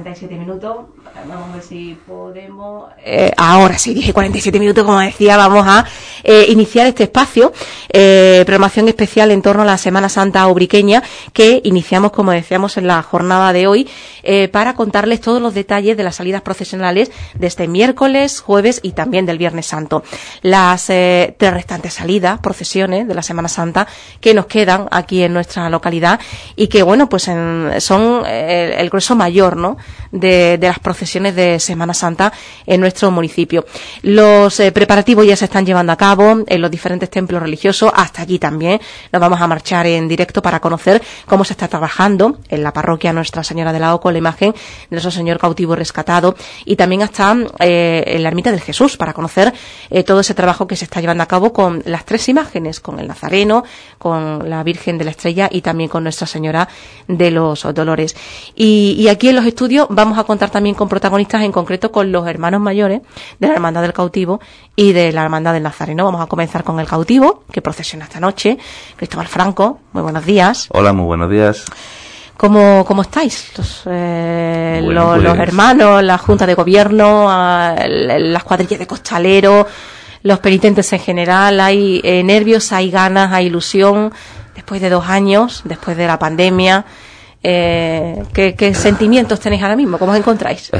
10:47 minutos. Vamos a ver si podemos... ahora sí, 10:47 como decía, vamos a iniciar este espacio, programación especial en torno a la Semana Santa ubriqueña, que iniciamos, como decíamos, en la jornada de hoy, para contarles todos los detalles de las salidas procesionales de este miércoles, jueves y también del Viernes Santo. Las 3 restantes salidas, procesiones de la Semana Santa que nos quedan aquí en nuestra localidad y que, bueno, pues son el grueso mayor, ¿no?, de las procesiones de Semana Santa en nuestro municipio. Los preparativos ya se están llevando a cabo en los diferentes templos religiosos. Hasta allí también nos vamos a marchar en directo para conocer cómo se está trabajando en la parroquia Nuestra Señora de la O con la imagen de nuestro Señor cautivo y rescatado, y también hasta en la ermita del Jesús para conocer todo ese trabajo que se está llevando a cabo con las 3 imágenes, con el Nazareno, con la Virgen de la Estrella y también con Nuestra Señora de los Dolores. Y aquí en los estudios vamos a contar también con protagonistas, en concreto con los hermanos mayores de la Hermandad del Cautivo y de la Hermandad del Nazareno. Vamos a comenzar con el cautivo, que procesiona esta noche. Cristóbal Franco, muy buenos días. Hola, muy buenos días. ¿Cómo estáis? Los hermanos, la Junta de Gobierno, las cuadrillas de costaleros, los penitentes en general. ¿Hay nervios, hay ganas, hay ilusión? Después de 2 años, después de la pandemia, ¿qué sentimientos tenéis ahora mismo? ¿Cómo os encontráis?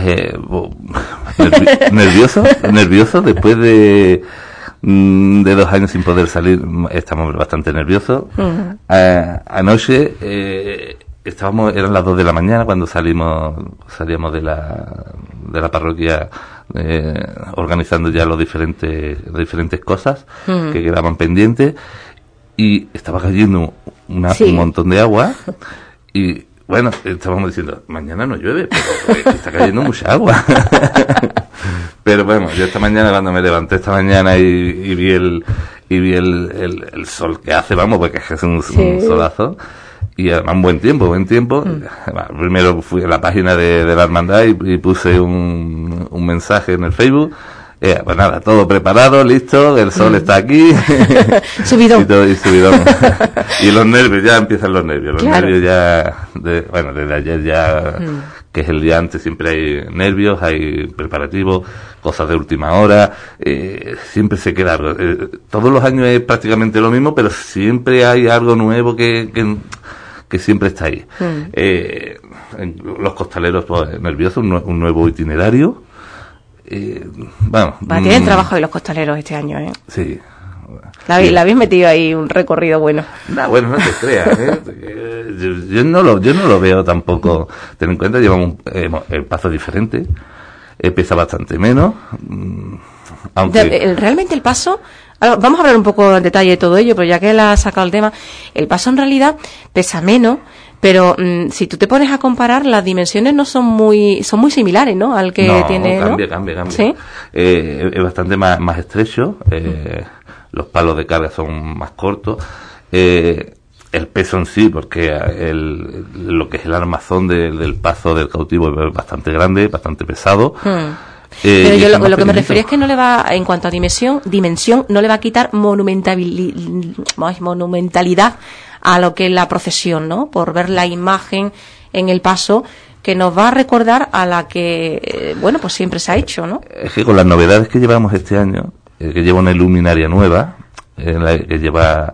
Nervioso después de 2 años sin poder salir. Estamos bastante nerviosos. Uh-huh. Anoche eran las 2 de la mañana cuando salíamos de la parroquia, organizando ya las diferentes cosas uh-huh. que quedaban pendientes, y estaba cayendo un montón de agua. Y bueno, estábamos diciendo, mañana no llueve, pero está cayendo mucha agua. Pero bueno, yo esta mañana, cuando me levanté esta mañana y vi el sol que hace, vamos, porque es un solazo, y además buen tiempo. Primero fui a la página de la hermandad y puse un mensaje en el Facebook. Pues nada, todo preparado, listo, el sol está aquí. Subidón. y subidón. Y los nervios, ya empiezan los nervios. Nervios ya, desde ayer ya, que es el día antes, siempre hay nervios, hay preparativos, cosas de última hora, siempre se queda algo. Todos los años es prácticamente lo mismo, pero siempre hay algo nuevo que siempre está ahí. Los costaleros, pues, nerviosos, un nuevo itinerario. Tienen trabajo hoy los costaleros este año, ¿eh? Sí. La habéis metido ahí un recorrido bueno. No te creas, yo no lo veo tampoco. Ten en cuenta, llevamos el paso diferente, pesa bastante menos. Realmente el paso, vamos a hablar un poco en detalle de todo ello, pero ya que él ha sacado el tema, el paso en realidad pesa menos. Pero si tú te pones a comparar, las dimensiones son muy similares, ¿no?, al que tiene. Cambia. ¿Sí? Es bastante más estrecho. Los palos de carga son más cortos. El peso en sí, porque lo que es el armazón del paso del cautivo es bastante grande, bastante pesado. Pero yo lo que me refería es que no le va, en cuanto a dimensión, no le va a quitar monumentalidad a lo que es la procesión, ¿no? Por ver la imagen en el paso, que nos va a recordar a la que, pues siempre se ha hecho, ¿no? Es que con las novedades que llevamos este año, que lleva una luminaria nueva, que lleva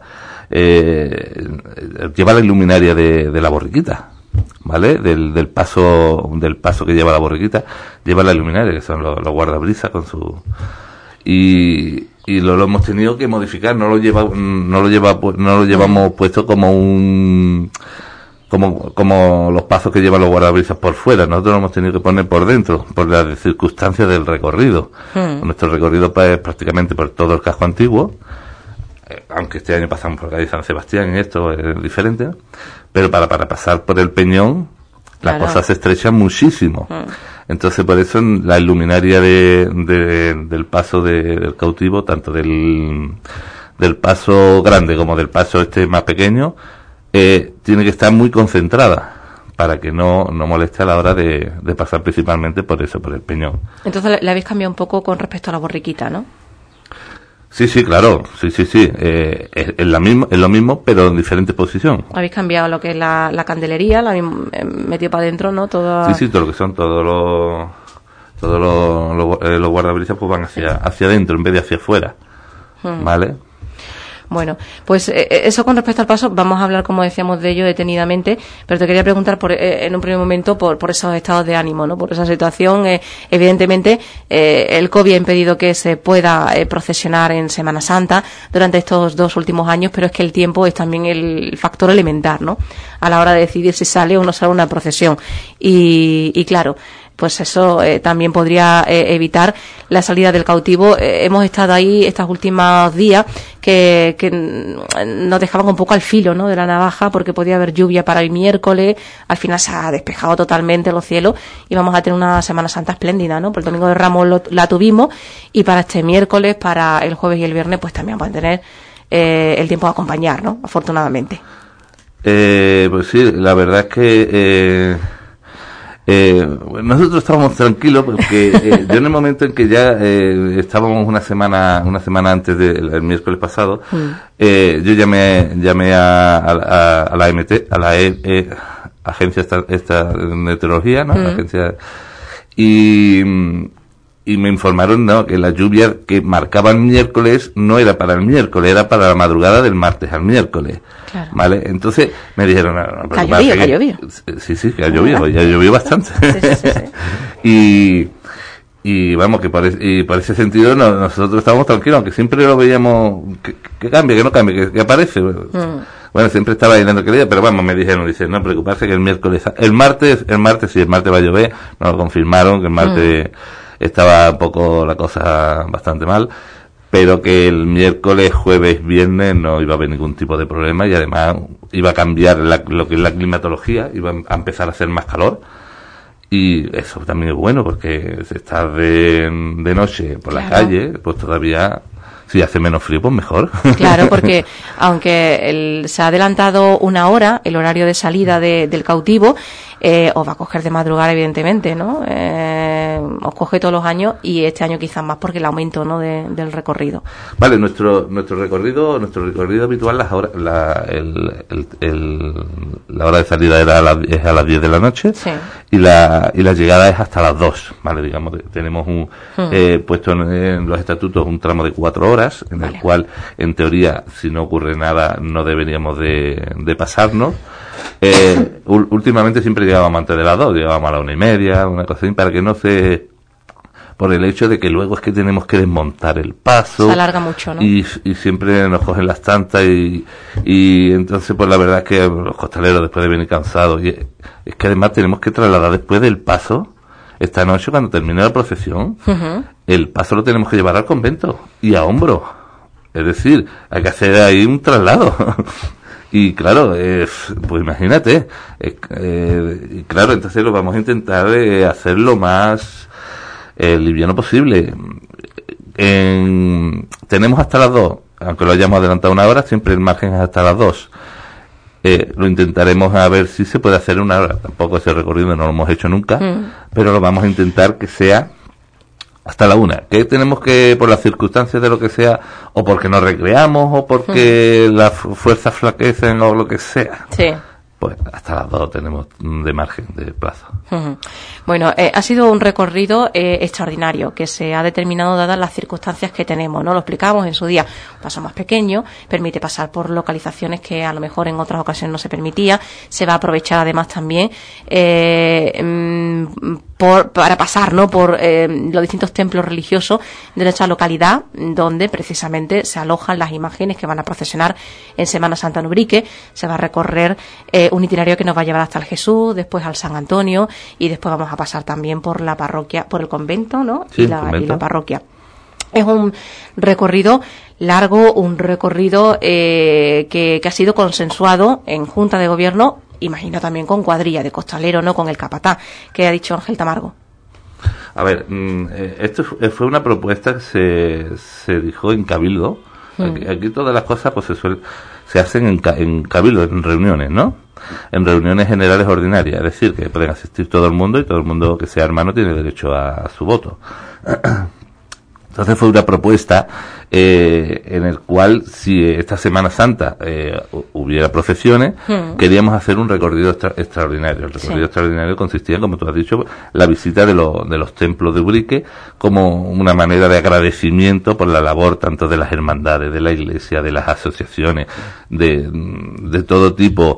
la iluminaria de la borriquita, ¿vale? Del paso que lleva la borriquita, lleva la luminaria, que son los guardabrisas con su... Y lo hemos tenido que modificar, no lo llevamos puesto como los pasos que llevan los guardabrisas por fuera. Nosotros lo hemos tenido que poner por dentro, por las circunstancias del recorrido. Nuestro recorrido es prácticamente por todo el casco antiguo, aunque este año pasamos por calle San Sebastián, y esto es diferente, ¿no? Pero para pasar por el Peñón, las cosas se estrechan muchísimo. Entonces, por eso la luminaria del paso del cautivo, tanto del paso grande como del paso más pequeño, tiene que estar muy concentrada para que no moleste a la hora de pasar, principalmente por el Peñón. Entonces, le habéis cambiado un poco con respecto a la borriquita, ¿no? Sí, claro, sí. Es lo mismo, pero en diferente posición. Habéis cambiado lo que es la candelería, la habéis metido para adentro, ¿no? Sí, todo lo que son todos los guardabrisas pues van hacia adentro en vez de hacia afuera, ¿vale? Bueno, pues eso con respecto al paso, vamos a hablar, como decíamos, de ello detenidamente, pero te quería preguntar en un primer momento por esos estados de ánimo, ¿no? Por esa situación. Evidentemente, el COVID ha impedido que se pueda procesionar en Semana Santa durante estos 2 últimos años, pero es que el tiempo es también el factor elemental, ¿no? A la hora de decidir si sale o no sale una procesión. Y claro, pues eso también podría evitar la salida del cautivo. Hemos estado ahí estos últimos días que nos dejaban un poco al filo, ¿no?, de la navaja, porque podía haber lluvia para el miércoles. Al final se ha despejado totalmente los cielos y vamos a tener una Semana Santa espléndida, ¿no? Por el Domingo de Ramos la tuvimos, y para este miércoles, para el jueves y el viernes, pues también van a tener el tiempo de acompañar, ¿no?, afortunadamente. Pues sí, la verdad es que nosotros estábamos tranquilos porque yo en el momento en que ya estábamos una semana antes del miércoles pasado, yo llamé a la AMT, a la agencia esta de meteorología, ¿no? La agencia, y me informaron, ¿no?, que la lluvia que marcaba el miércoles no era para el miércoles, era para la madrugada del martes al miércoles. Claro. ¿Vale? Entonces me dijeron, ¿que ha llovido? Sí, que ha llovido, ya llovió bastante. Sí. Y vamos, que por ese sentido nosotros estábamos tranquilos, aunque siempre lo veíamos que cambie, que no cambie, que aparece. Bueno, siempre estaba ahí dando querida, pero vamos, me dijeron, no preocuparse que el martes va a llover, nos lo confirmaron, que el martes estaba un poco la cosa bastante mal, pero que el miércoles, jueves, viernes no iba a haber ningún tipo de problema, y además iba a cambiar lo que es la climatología, iba a empezar a hacer más calor, y eso también es bueno, porque si estás de noche por la calle, pues todavía, si hace menos frío, pues mejor. Claro, porque aunque se ha adelantado 1 hora el horario de salida del cautivo, os va a coger de madrugada, evidentemente, ¿no? Os coge todos los años, y este año quizás más porque el aumento, ¿no?, del recorrido. Vale, nuestro recorrido habitual, la hora de salida es a las 10 de la noche, sí, y la llegada es hasta las 2, ¿vale? Digamos, tenemos puesto en los estatutos un tramo de 4 horas, en el cual, en teoría, si no ocurre nada, no deberíamos de pasarnos. Últimamente siempre llegábamos antes de las 2, llegábamos a la 1:30, una cosa así, para que no se... Por el hecho de que luego es que tenemos que desmontar el paso. Se alarga mucho, ¿no? Y siempre nos cogen las tantas y entonces, pues la verdad es que los costaleros, después de venir cansados, y es que además tenemos que trasladar después del paso, esta noche cuando termine la procesión, el paso lo tenemos que llevar al convento y a hombro. Es decir, hay que hacer ahí un traslado. Y claro, pues imagínate, claro, entonces lo vamos a intentar hacer lo más liviano posible. Tenemos hasta las 2, aunque lo hayamos adelantado 1 hora, siempre el margen es hasta las 2. Lo intentaremos a ver si se puede hacer 1 hora. Tampoco ese recorrido no lo hemos hecho nunca, pero lo vamos a intentar que sea hasta la 1. Que tenemos que, por las circunstancias de lo que sea, o porque nos recreamos, o porque las fuerzas flaquecen, o lo que sea. Sí. Pues hasta las 2 tenemos de margen de plazo. Bueno, ha sido un recorrido extraordinario, que se ha determinado dadas las circunstancias que tenemos, ¿no? Lo explicábamos en su día. Un paso más pequeño, permite pasar por localizaciones que a lo mejor en otras ocasiones no se permitía. Se va a aprovechar además también para pasar, ¿no?, por los distintos templos religiosos de nuestra localidad, donde precisamente se alojan las imágenes que van a procesionar en Semana Santa en Ubrique. Se va a recorrer un itinerario que nos va a llevar hasta el Jesús, después al San Antonio, y después vamos a pasar también por la parroquia, por el convento, ¿no? Sí, y la parroquia. Es un recorrido largo, un recorrido que ha sido consensuado en Junta de Gobierno, imagino también con cuadrilla de costalero, ¿no?, con el capataz, que ha dicho Ángel Tamargo. A ver, esto fue una propuesta que se dijo en Cabildo. Aquí todas las cosas pues se hacen en Cabildo, en reuniones, ¿no? En reuniones generales ordinarias, es decir, que pueden asistir todo el mundo, y todo el mundo que sea hermano tiene derecho a su voto. Entonces fue una propuesta en el cual, si esta Semana Santa hubiera procesiones, queríamos hacer un recorrido extraordinario. El recorrido extraordinario consistía, como tú has dicho, la visita de los templos de Ubrique, como una manera de agradecimiento por la labor tanto de las hermandades, de la Iglesia, de las asociaciones, de todo tipo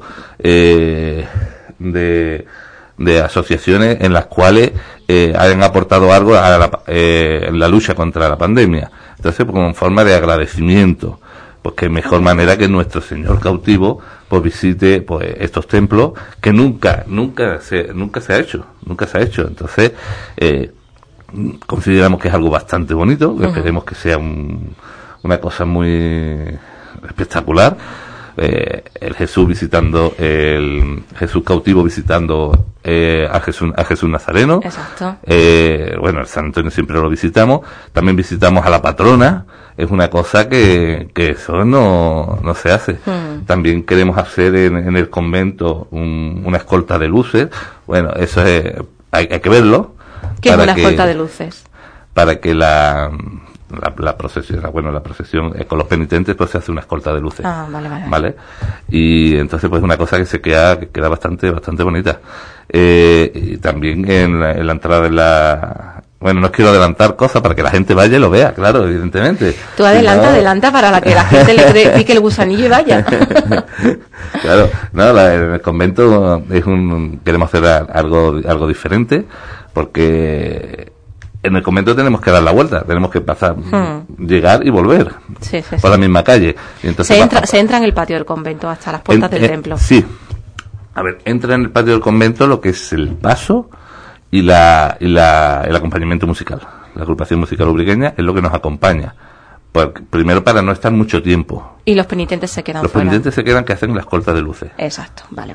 de asociaciones en las cuales hayan aportado algo en la lucha contra la pandemia. Entonces, pues, como forma de agradecimiento, pues qué mejor manera que nuestro Señor cautivo pues visite pues estos templos que nunca se ha hecho. Entonces, consideramos que es algo bastante bonito, esperemos que sea una cosa muy espectacular. El Jesús cautivo visitando a Jesús Nazareno. Exacto. Bueno, el San Antonio siempre lo visitamos. También visitamos a la patrona. Es una cosa que eso no se hace. También queremos hacer en el convento una escolta de luces. Bueno, eso hay que verlo. ¿Qué es una escolta de luces? Para que la procesión con los penitentes, pues se hace una escolta de luces. Vale. Y entonces, pues una cosa que queda bastante bonita. Y también en la entrada de bueno, no quiero adelantar cosas para que la gente vaya y lo vea, claro, evidentemente. Tú adelanta para que la gente le pique el gusanillo y vaya. Claro, en el convento queremos hacer algo diferente, porque en el convento tenemos que dar la vuelta, tenemos que pasar, llegar y volver por la misma calle. Y entonces se entra en el patio del convento hasta las puertas del templo. Sí. A ver, entra en el patio del convento lo que es el paso y el acompañamiento musical. La agrupación musical ubriqueña es lo que nos acompaña. Primero, para no estar mucho tiempo. Y los penitentes se quedan fuera. Los penitentes se quedan, que hacen la escolta de luces. Exacto, vale.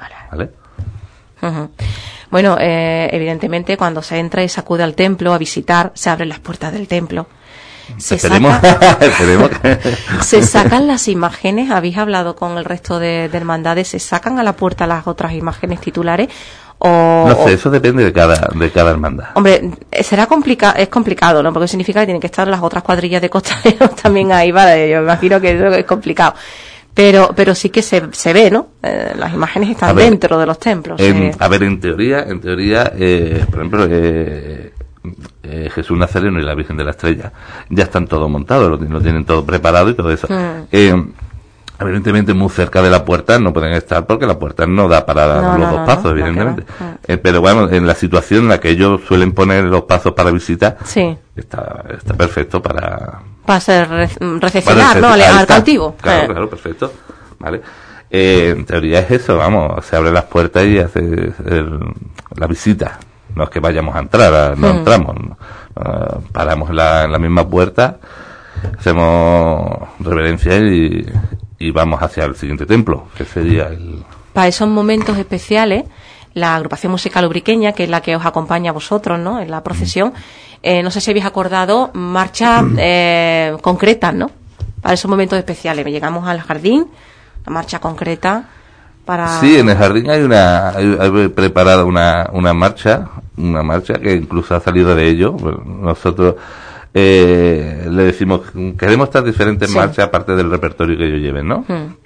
Bueno, evidentemente cuando se entra y se acude al templo a visitar, se abren las puertas del templo. Esperemos. Se sacan las imágenes, habéis hablado con el resto de hermandades, se sacan a la puerta las otras imágenes titulares no sé, eso depende de cada hermandad. Hombre, es complicado, ¿no? Porque significa que tienen que estar las otras cuadrillas de costaleros también ahí, vale, yo imagino que eso es complicado. Pero sí que se ve, ¿no? Las imágenes están dentro de los templos. En teoría, por ejemplo, Jesús Nazareno y la Virgen de la Estrella ya están todo montado, lo tienen todo preparado y todo eso. Evidentemente muy cerca de la puerta no pueden estar porque la puerta no da para los dos pasos, evidentemente. Pero bueno, en la situación en la que ellos suelen poner los pasos para visita, está perfecto para ser recepcionar, ¿no? Al cautivo. Claro, perfecto. Vale. En teoría es eso, se abren las puertas y hace la visita. No es que vayamos a entrar, no entramos. Paramos en la misma puerta, hacemos reverencia y vamos hacia el siguiente templo, que sería Para esos momentos especiales, la agrupación musical ubriqueña, que es la que os acompaña a vosotros, ¿no? En la procesión, no sé si habéis acordado marchas concretas, ¿no? Para esos momentos especiales. Llegamos al jardín, la marcha concreta para... Sí, en el jardín hay preparada una marcha que incluso ha salido de ello. Nosotros le decimos, queremos estas diferentes marchas aparte del repertorio que ellos lleven, ¿no?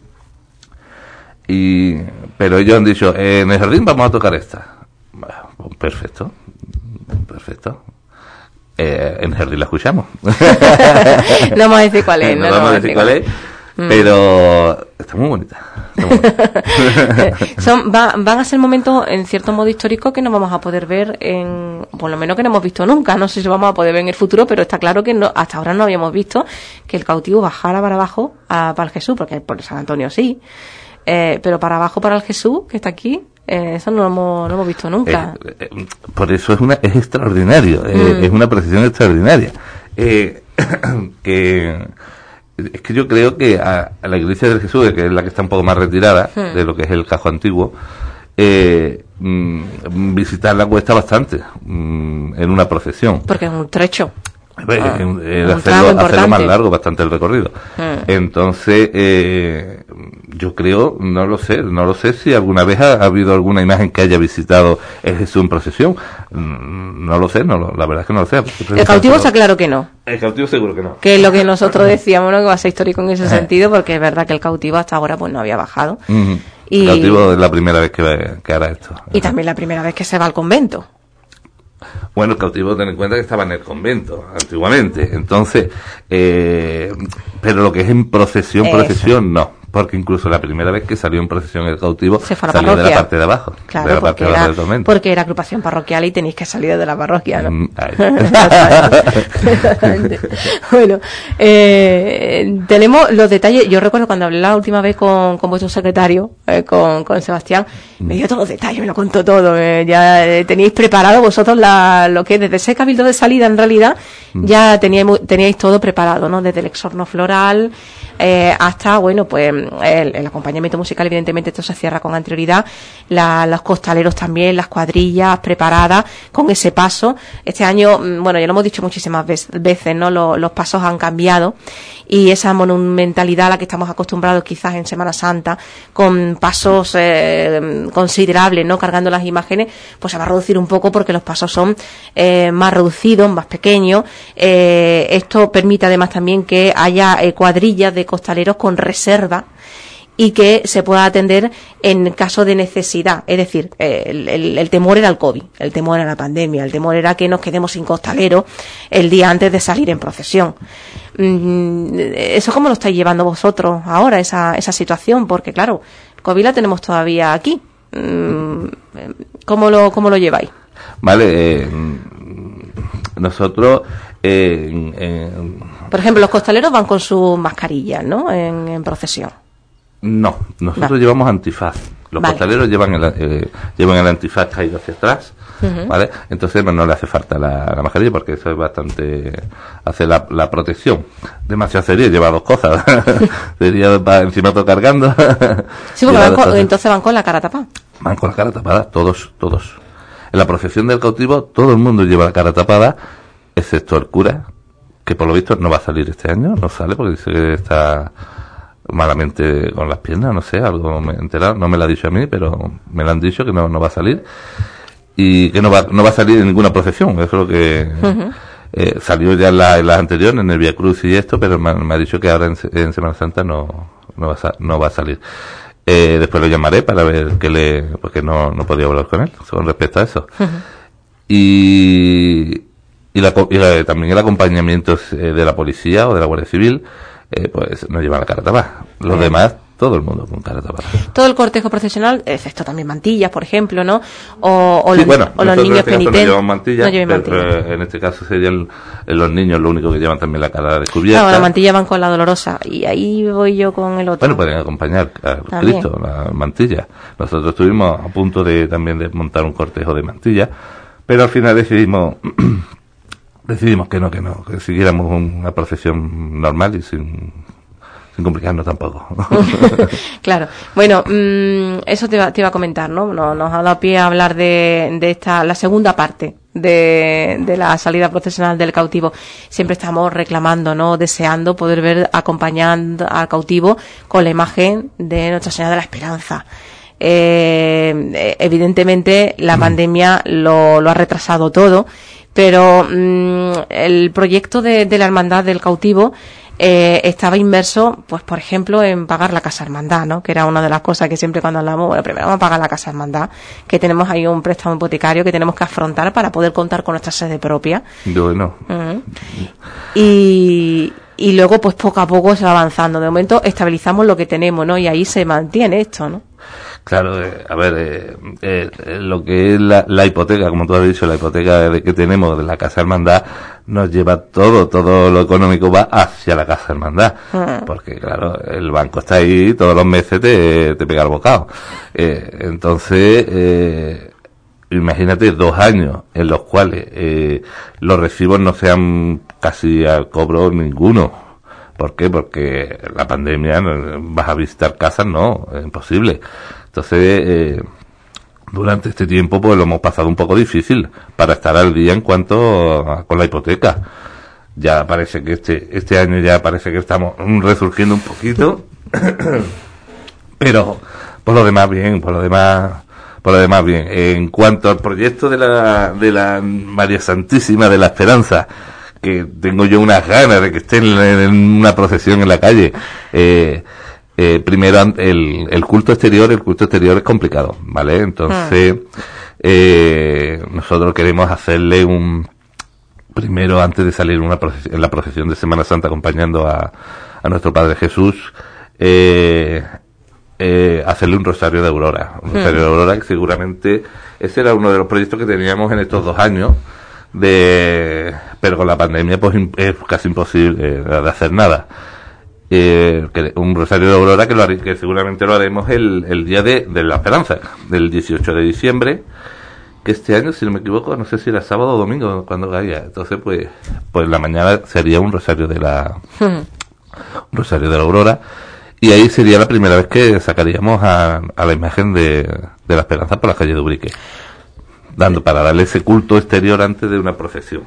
Pero ellos han dicho, en el jardín vamos a tocar esta. Bueno, perfecto. En el jardín la escuchamos. No vamos a decir cuál es. No vamos a decir cuál es. Pero está muy bonita. Van a ser momentos, en cierto modo histórico, que no vamos a poder ver por lo menos que no hemos visto nunca. No sé si vamos a poder ver en el futuro, pero está claro que hasta ahora no habíamos visto que el cautivo bajara para abajo para el Jesús, porque por San Antonio sí, pero para abajo para el Jesús que está aquí, eso no lo hemos visto nunca. Por eso es extraordinario, es una procesión extraordinaria. Es que yo creo que a la iglesia del Jesús, que es la que está un poco más retirada de lo que es el casco antiguo, visitarla cuesta bastante en una procesión. Porque es un trecho. hacerlo más largo bastante el recorrido. Entonces, yo creo, no lo sé si alguna vez ha habido alguna imagen que haya visitado el Jesús en procesión. No lo sé, la verdad es que no lo sé. El cautivo está claro que no. El cautivo seguro que no. Que es lo que nosotros decíamos, ¿no? Que va a ser histórico en ese sentido, porque es verdad que el cautivo hasta ahora pues no había bajado. Y el cautivo es la primera vez que hará esto. Y también la primera vez que se va al convento. Bueno, el cautivo, ten en cuenta que estaba en el convento, antiguamente. Entonces, pero lo que es en procesión, no. Porque incluso la primera vez que salió en procesión el cautivo, salió de la parte de abajo. Claro, de la parte de abajo del convento. Porque era agrupación parroquial y tenéis que salir de la parroquia, ¿no? Exactamente. Bueno, tenemos los detalles. Yo recuerdo cuando hablé la última vez con vuestro secretario, con Sebastián, me dio todos los detalles, me lo contó todo. Ya teníais preparado vosotros lo que desde ese cabildo de salida, en realidad, ya teníais todo preparado, ¿no? Desde el exorno floral hasta, bueno, pues el acompañamiento musical. Evidentemente esto se cierra con anterioridad, los costaleros también, las cuadrillas preparadas con ese paso. Este año, bueno, ya lo hemos dicho muchísimas veces, ¿no? Los pasos han cambiado y esa monumentalidad a la que estamos acostumbrados quizás en Semana Santa, con pasos considerables, ¿no? Cargando las imágenes, pues se va a reducir un poco porque los pasos son más reducidos, más pequeños. Esto permite además también que haya cuadrillas de costaleros con reserva y que se pueda atender en caso de necesidad. Es decir, el temor era el COVID, el temor era la pandemia, el temor era que nos quedemos sin costaleros el día antes de salir en procesión. ¿Eso cómo lo estáis llevando vosotros ahora, esa situación? Porque claro, el COVID la tenemos todavía aquí. ¿Cómo lo lleváis? Vale, nosotros... Por ejemplo, los costaleros van con sus mascarillas, ¿no? En procesión. No, nosotros llevamos antifaz. Los costaleros llevan el antifaz caído hacia atrás, ¿vale? Entonces no le hace falta la mascarilla porque eso es bastante... hace la protección. Demasiado sería, lleva dos cosas. Sería encima todo cargando. Sí, porque entonces van con la cara tapada. Van con la cara tapada, todos. En la procesión del cautivo todo el mundo lleva la cara tapada, excepto el cura, que por lo visto no va a salir este año, no sale porque dice que está malamente con las piernas, no sé, algo me he enterado, no me lo ha dicho a mí, pero me lo han dicho que no va a salir y que no va a salir en ninguna procesión. Eso es lo que salió ya en las anteriores, en el Vía Cruz y esto, pero me ha dicho que ahora en Semana Santa no va a salir. Después lo llamaré para ver porque no podía hablar con él con respecto a eso. Y también el acompañamiento de la policía o de la Guardia Civil, pues nos lleva la cara tapada. Los demás, todo el mundo con cara tapada. Todo el cortejo procesional, excepto también mantillas, por ejemplo, ¿no? O los niños penitentes. No llevan mantillas, pero en este caso serían los niños los únicos que llevan también la cara descubierta. Claro, la mantilla van con la dolorosa, y ahí voy yo con el otro. Bueno, pueden acompañar a Cristo, la mantilla. Nosotros estuvimos a punto también de montar un cortejo de mantilla, pero al final decidimos que no, que siguiéramos una procesión normal y sin complicarnos tampoco. Claro. Bueno, eso te iba a comentar, ¿no? Nos ha dado pie a hablar de la segunda parte de la salida procesional del cautivo. Siempre estamos reclamando, ¿no? Deseando poder ver acompañando al cautivo con la imagen de Nuestra Señora de la Esperanza. Evidentemente la pandemia lo ha retrasado todo, pero el proyecto de la Hermandad del Cautivo estaba inmerso, pues por ejemplo, en pagar la Casa Hermandad, ¿no? Que era una de las cosas que siempre cuando hablamos, bueno, primero vamos a pagar la Casa Hermandad, que tenemos ahí un préstamo hipotecario que tenemos que afrontar para poder contar con nuestra sede propia. Bueno. Y luego, pues poco a poco se va avanzando. De momento estabilizamos lo que tenemos, ¿no? Y ahí se mantiene esto, ¿no? Claro, lo que es la hipoteca, como tú has dicho, la hipoteca que tenemos de la Casa Hermandad nos lleva todo lo económico va hacia la Casa Hermandad, porque claro, el banco está ahí, todos los meses te pega el bocado. Entonces, imagínate 2 años en los cuales los recibos no sean casi al cobro ninguno. ¿Por qué? Porque la pandemia, vas a visitar casas, no, es imposible. Entonces, durante este tiempo, pues lo hemos pasado un poco difícil para estar al día en cuanto con la hipoteca. Ya parece que este año ya parece que estamos resurgiendo un poquito, pero por lo demás bien, bien. En cuanto al proyecto de la María Santísima de la Esperanza, que tengo yo unas ganas de que esté en una procesión en la calle, primero el culto exterior es complicado, ¿vale? Entonces, nosotros queremos hacerle primero, antes de salir en la procesión de Semana Santa acompañando a nuestro Padre Jesús, hacerle un rosario de Aurora. Un rosario de Aurora, que seguramente ese era uno de los proyectos que teníamos en estos 2 años, pero con la pandemia pues es casi imposible de hacer nada. Un rosario de Aurora que seguramente lo haremos el día de la Esperanza, del 18 de diciembre, que este año, si no me equivoco, no sé si era sábado o domingo cuando caía. Entonces pues la mañana sería un rosario de la Aurora, y ahí sería la primera vez que sacaríamos a la imagen de la Esperanza por la calle de Ubrique, para darle ese culto exterior antes de una procesión.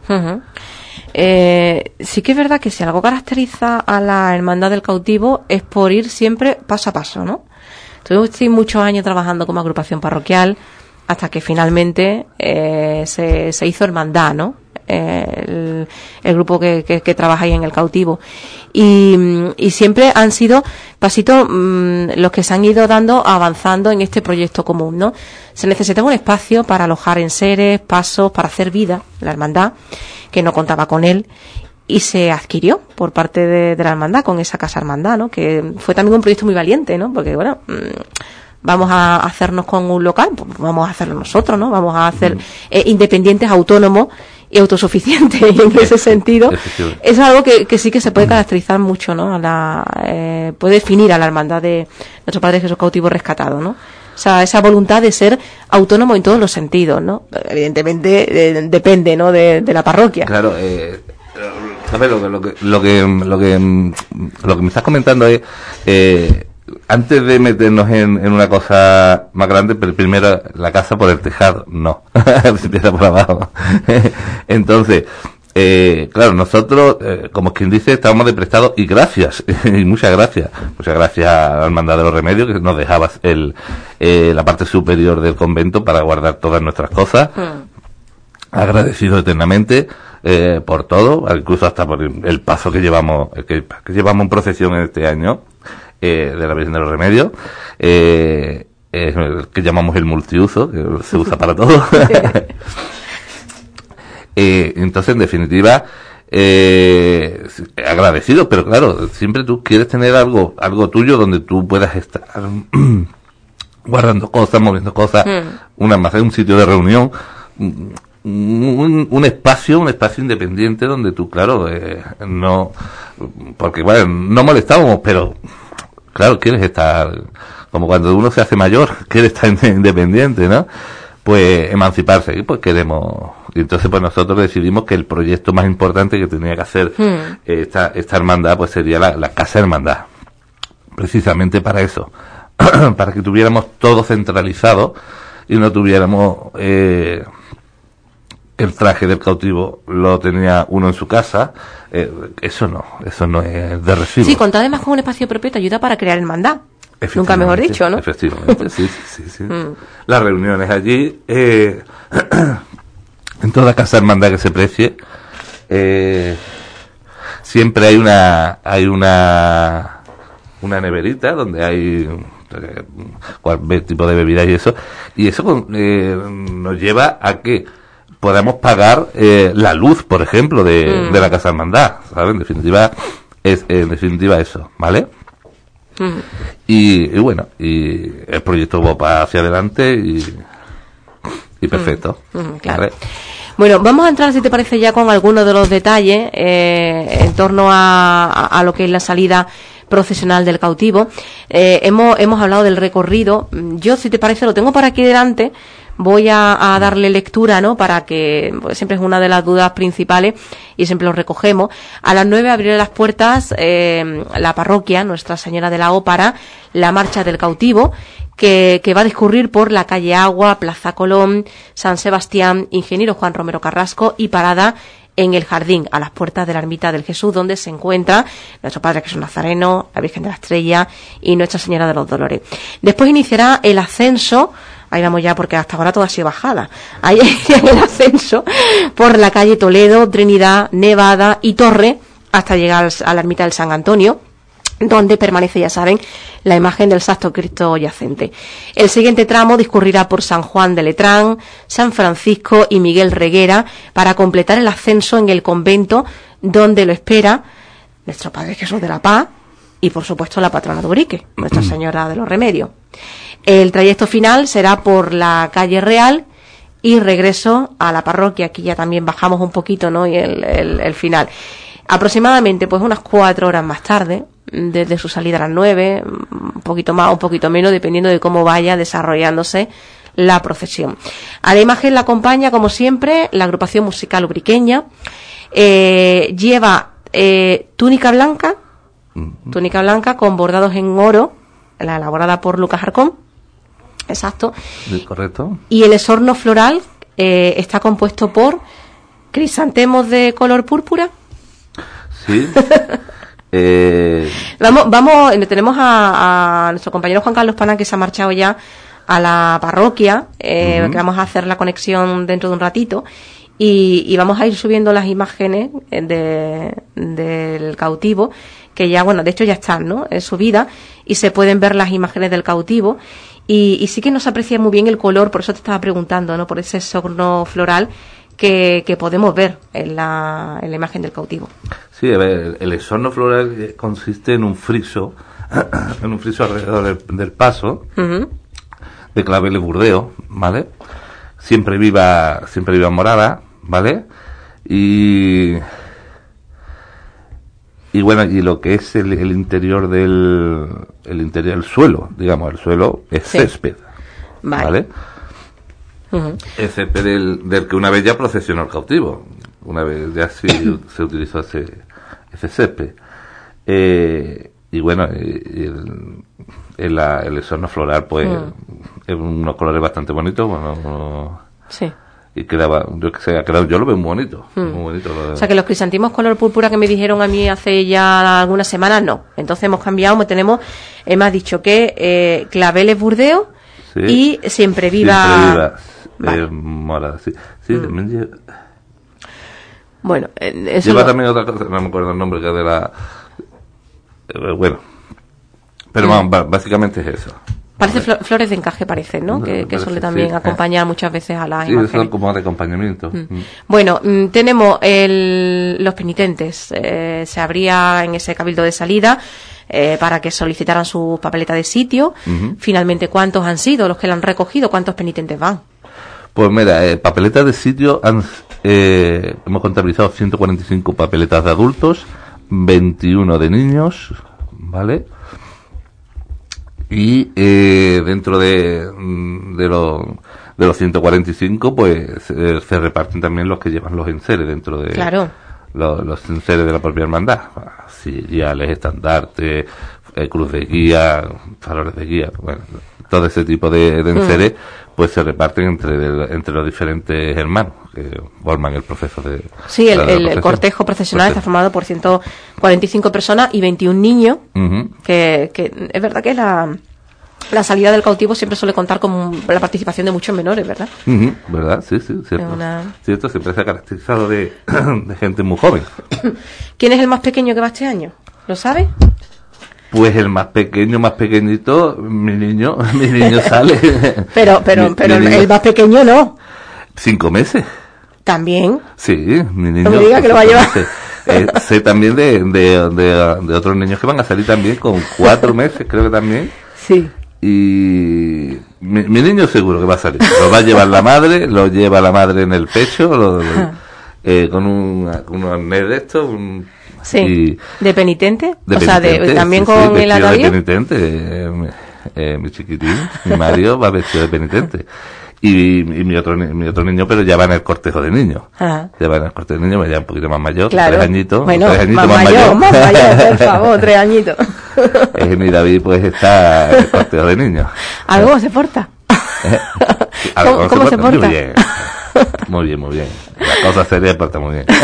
Sí que es verdad que si algo caracteriza a la Hermandad del Cautivo es por ir siempre paso a paso, ¿no? Estuve muchos años trabajando como agrupación parroquial hasta que finalmente se hizo hermandad, ¿no? El grupo que trabaja ahí en el Cautivo, y siempre han sido pasitos los que se han ido dando, avanzando en este proyecto común, ¿no? Se necesitaba un espacio para alojar enseres, pasos, para hacer vida la hermandad, que no contaba con él, y se adquirió por parte de la hermandad con esa casa hermandad, ¿no? Que fue también un proyecto muy valiente, ¿no? Porque bueno, vamos a hacernos con un local, pues vamos a hacerlo nosotros, ¿no? Vamos a hacer independientes, autónomos y autosuficientes, y en ese sentido eso es algo que sí que se puede caracterizar mucho, ¿no? Puede definir a la hermandad de nuestro Padre Jesús Cautivo Rescatado, ¿no? O sea, esa voluntad de ser autónomo en todos los sentidos, ¿no? Evidentemente depende, ¿no? de la parroquia. Claro, ¿sabes? Lo que me estás comentando es, antes de meternos en una cosa más grande, pero primero la casa por el tejado, no, se empieza por abajo. Entonces, claro, nosotros, como quien dice, estábamos de prestado, y gracias, y muchas gracias a la Hermandad de los Remedios, que nos dejaba la parte superior del convento para guardar todas nuestras cosas. Agradecido eternamente por todo, incluso hasta por el paso que llevamos en procesión en este año, de la Virgen de los Remedios, que llamamos el multiuso, que se usa para todo. Entonces, en definitiva, agradecido, pero claro, siempre tú quieres tener algo tuyo donde tú puedas estar guardando cosas, moviendo cosas, un almacén, un sitio de reunión, un espacio independiente donde tú, claro, no, porque bueno, no molestábamos, pero claro, quieres estar, como cuando uno se hace mayor, quiere estar independiente, ¿no? Pues emanciparse, y pues queremos, y entonces pues nosotros decidimos que el proyecto más importante que tenía que hacer esta hermandad pues sería la casa hermandad, precisamente para eso, para que tuviéramos todo centralizado y no tuviéramos el traje del cautivo lo tenía uno en su casa, eso no es de recibo. Sí, contar además con un espacio propio te ayuda para crear hermandad. Nunca mejor dicho, ¿no? Efectivamente, sí. Las reuniones allí, en toda casa hermandad que se precie, siempre hay una neverita donde hay cualquier tipo de bebida y eso nos lleva a que podamos pagar la luz, por ejemplo, de la casa hermandad, ¿sabes? En definitiva eso, ¿vale? Y bueno, y el proyecto va hacia adelante y perfecto. Claro. ¿Vale? Bueno, vamos a entrar, si te parece, ya con algunos de los detalles en torno a lo que es la salida procesional del cautivo. Hemos hablado del recorrido. Yo, si te parece, lo tengo por aquí delante. Voy a darle lectura, ¿no? Para que, pues, siempre es una de las dudas principales y siempre lo recogemos. A las 9 abrirá las puertas la parroquia Nuestra Señora de la Ópara, la Marcha del Cautivo, que va a discurrir por la calle Agua, Plaza Colón, San Sebastián, Ingeniero Juan Romero Carrasco y parada en el jardín, a las puertas de la Ermita del Jesús, donde se encuentra nuestro Padre Jesús Nazareno, la Virgen de la Estrella y Nuestra Señora de los Dolores. Después iniciará el ascenso, ahí vamos ya porque hasta ahora todo ha sido bajada, ahí el ascenso por la calle Toledo, Trinidad, Nevada y Torre, hasta llegar a la Ermita del San Antonio, donde permanece, ya saben, la imagen del Santo Cristo yacente. El siguiente tramo discurrirá por San Juan de Letrán, San Francisco y Miguel Reguera para completar el ascenso en el convento donde lo espera nuestro Padre Jesús de la Paz y, por supuesto, la patrona de Ubrique, Nuestra Señora de los Remedios. El trayecto final será por la calle Real y regreso a la parroquia. Aquí ya también bajamos un poquito, ¿no? Y el final. Aproximadamente, pues, unas 4 horas más tarde, desde su salida a las 9, un poquito más o un poquito menos, dependiendo de cómo vaya desarrollándose la procesión. A la imagen la acompaña, como siempre, la agrupación musical ubriqueña. Lleva túnica blanca con bordados en oro, la elaborada por Lucas Arcón. Exacto. Correcto. Y el esorno floral está compuesto por crisantemos de color púrpura. Sí. Vamos, tenemos a nuestro compañero Juan Carlos Pana, que se ha marchado ya a la parroquia, que vamos a hacer la conexión dentro de un ratito, y vamos a ir subiendo las imágenes del cautivo, que ya, bueno, de hecho ya están, ¿no? Subida, y se pueden ver las imágenes del cautivo, y sí que no se aprecia muy bien el color, por eso te estaba preguntando, ¿no? Por ese esorno floral que podemos ver en la imagen del cautivo. Sí, a ver, el esorno floral consiste en un friso alrededor del paso, de claveles burdeo, ¿vale? Siempre viva morada, ¿vale? Y bueno, y lo que es el interior del suelo, digamos, el suelo es césped, ¿vale? El césped del que una vez ya procesionó el cautivo, una vez ya se utilizó ese césped, y bueno, el esorno floral, pues, es unos colores bastante bonitos, bueno, sí. Y quedaba, yo lo veo muy bonito, muy bonito. O sea, que los crisantimos color púrpura que me dijeron a mí hace ya algunas semanas, no. Entonces hemos cambiado, me has dicho que claveles burdeo, sí, y siempre viva vale. Morada, sí. También lleva... Bueno, eso lleva también otra cosa, no me acuerdo el nombre, que de la... bueno, pero vamos, básicamente es eso. Parece flores de encaje, parecen, ¿no? Que suele también acompañar muchas veces a las imágenes. Sí, son como de acompañamiento. Bueno, tenemos los penitentes. Se abría en ese cabildo de salida para que solicitaran su papeleta de sitio. Finalmente, ¿cuántos han sido los que la han recogido? ¿Cuántos penitentes van? Pues mira, papeletas de sitio hemos contabilizado 145 papeletas de adultos, 21 de niños, ¿vale? Y dentro de los 145, pues se reparten también los que llevan los enseres dentro de los enseres de la propia hermandad, siriales, estandartes, cruz de guía, faroles de guía, bueno, todo ese tipo de enseres, pues se reparten entre los diferentes hermanos que forman el proceso de... Sí, el cortejo procesional está formado por 145 personas y 21 niños, que es verdad que la salida del cautivo siempre suele contar con la participación de muchos menores, ¿verdad? ¿Verdad? Sí, cierto. Cierto, siempre se ha caracterizado de gente muy joven. ¿Quién es el más pequeño que va este año? ¿Lo sabes? Pues el más pequeñito, mi niño sale. Pero el más pequeño no. 5 meses. ¿También? Sí, mi niño. No me diga que lo va a llevar. Sé también de otros niños que van a salir también con 4 meses, creo que también. Sí. Y mi niño seguro que va a salir. Lo va a llevar la madre, lo lleva la madre en el pecho, con un arnés de estos, sí, ¿de penitente? De penitente, también con el atavío. De penitente, mi chiquitín, mi Mario va vestido de penitente. Y mi otro niño, pero ya va en el cortejo de niños. Ya va en el cortejo de niños, ya un poquito más mayor, claro. 3 añitos. Bueno, 3 añitos más mayor, por favor, 3 añitos. Mi David, pues, está en el cortejo de niños. ¿Algo se porta? ¿Cómo se porta? Muy bien. Muy bien, muy bien. La cosa seria porta muy bien.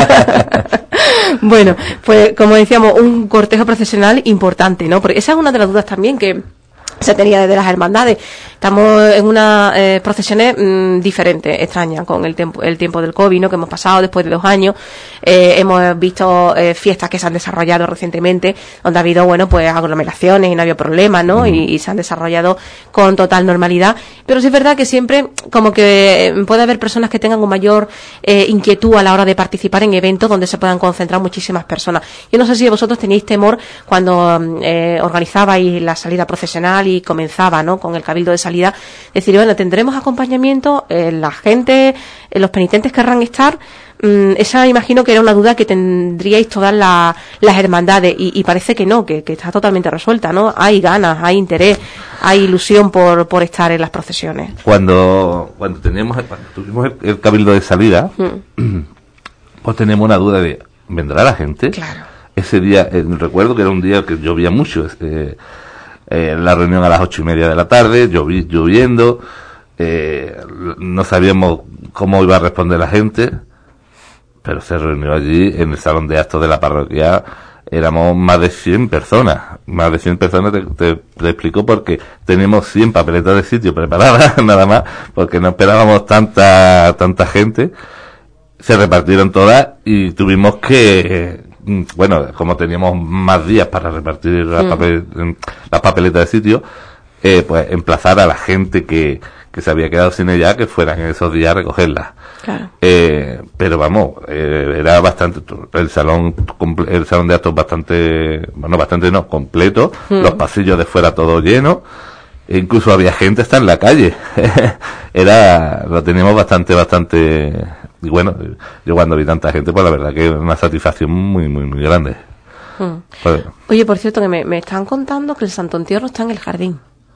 Bueno, pues como decíamos, un cortejo procesional importante, ¿no? Porque esa es una de las dudas también que se tenía desde las hermandades. Estamos en unas procesiones diferentes, extrañas, con el tiempo del COVID, ¿no? Que hemos pasado después de 2 años. Hemos visto fiestas que se han desarrollado recientemente, donde ha habido, bueno, pues aglomeraciones y no había problemas, ¿no? Y se han desarrollado con total normalidad. Pero sí es verdad que siempre, como que puede haber personas que tengan un mayor inquietud a la hora de participar en eventos donde se puedan concentrar muchísimas personas. Yo no sé si vosotros teníais temor cuando organizabais la salida procesional y comenzaba, ¿no? Con el cabildo de salida, decir, bueno, tendremos acompañamiento, la gente, los penitentes querrán estar. Esa imagino que era una duda que tendríais todas las hermandades y parece que no, que está totalmente resuelta, ¿no? Hay ganas, hay interés, hay ilusión por estar en las procesiones. Cuando tuvimos el cabildo de salida, pues teníamos una duda de, ¿vendrá la gente? Claro. Ese día, recuerdo que era un día que llovía mucho, la reunión a las 8:30 de la tarde, lloviendo, no sabíamos cómo iba a responder la gente, pero se reunió allí en el salón de actos de la parroquia. Éramos más de 100 personas. Más de 100 personas, te explico, porque teníamos 100 papeletas de sitio preparadas, nada más, porque no esperábamos tanta gente. Se repartieron todas y tuvimos que, bueno, como teníamos más días para repartir las papeletas de sitio, pues emplazar a la gente que se había quedado sin ella, que fueran en esos días a recogerlas. Claro. Pero vamos, era bastante, el salón de actos bastante completo, los pasillos de fuera todo lleno, e incluso había gente hasta en la calle. Lo teníamos bastante, y bueno, yo cuando vi tanta gente, pues la verdad que era una satisfacción muy, muy, muy grande. Pues, oye, por cierto, que me están contando que el Santo Entierro está en el jardín.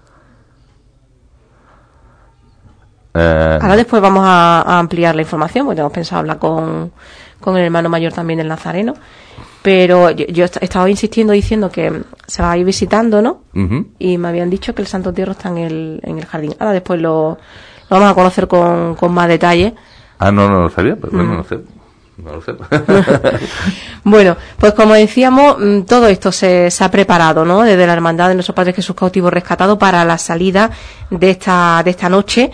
Ahora después vamos a ampliar la información, porque hemos pensado hablar con el hermano mayor también del Nazareno, pero yo he estado insistiendo diciendo que se va a ir visitando, ¿no? Y me habían dicho que el Santo Entierro está en el jardín. Ahora después lo vamos a conocer con más detalle. No lo sabía, pero bueno, no sé. No lo sé. Bueno, pues como decíamos, todo esto se ha preparado, ¿no? Desde la Hermandad de Nuestro Padre Jesús Cautivo Rescatado para la salida de esta noche.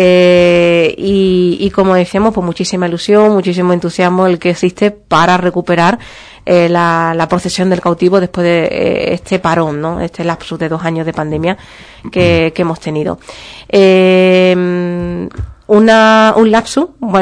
Y como decíamos, pues muchísima ilusión, muchísimo entusiasmo el que existe para recuperar la procesión del cautivo después de este parón, ¿no? Este lapsus de 2 años de pandemia que hemos tenido. Un lapsus,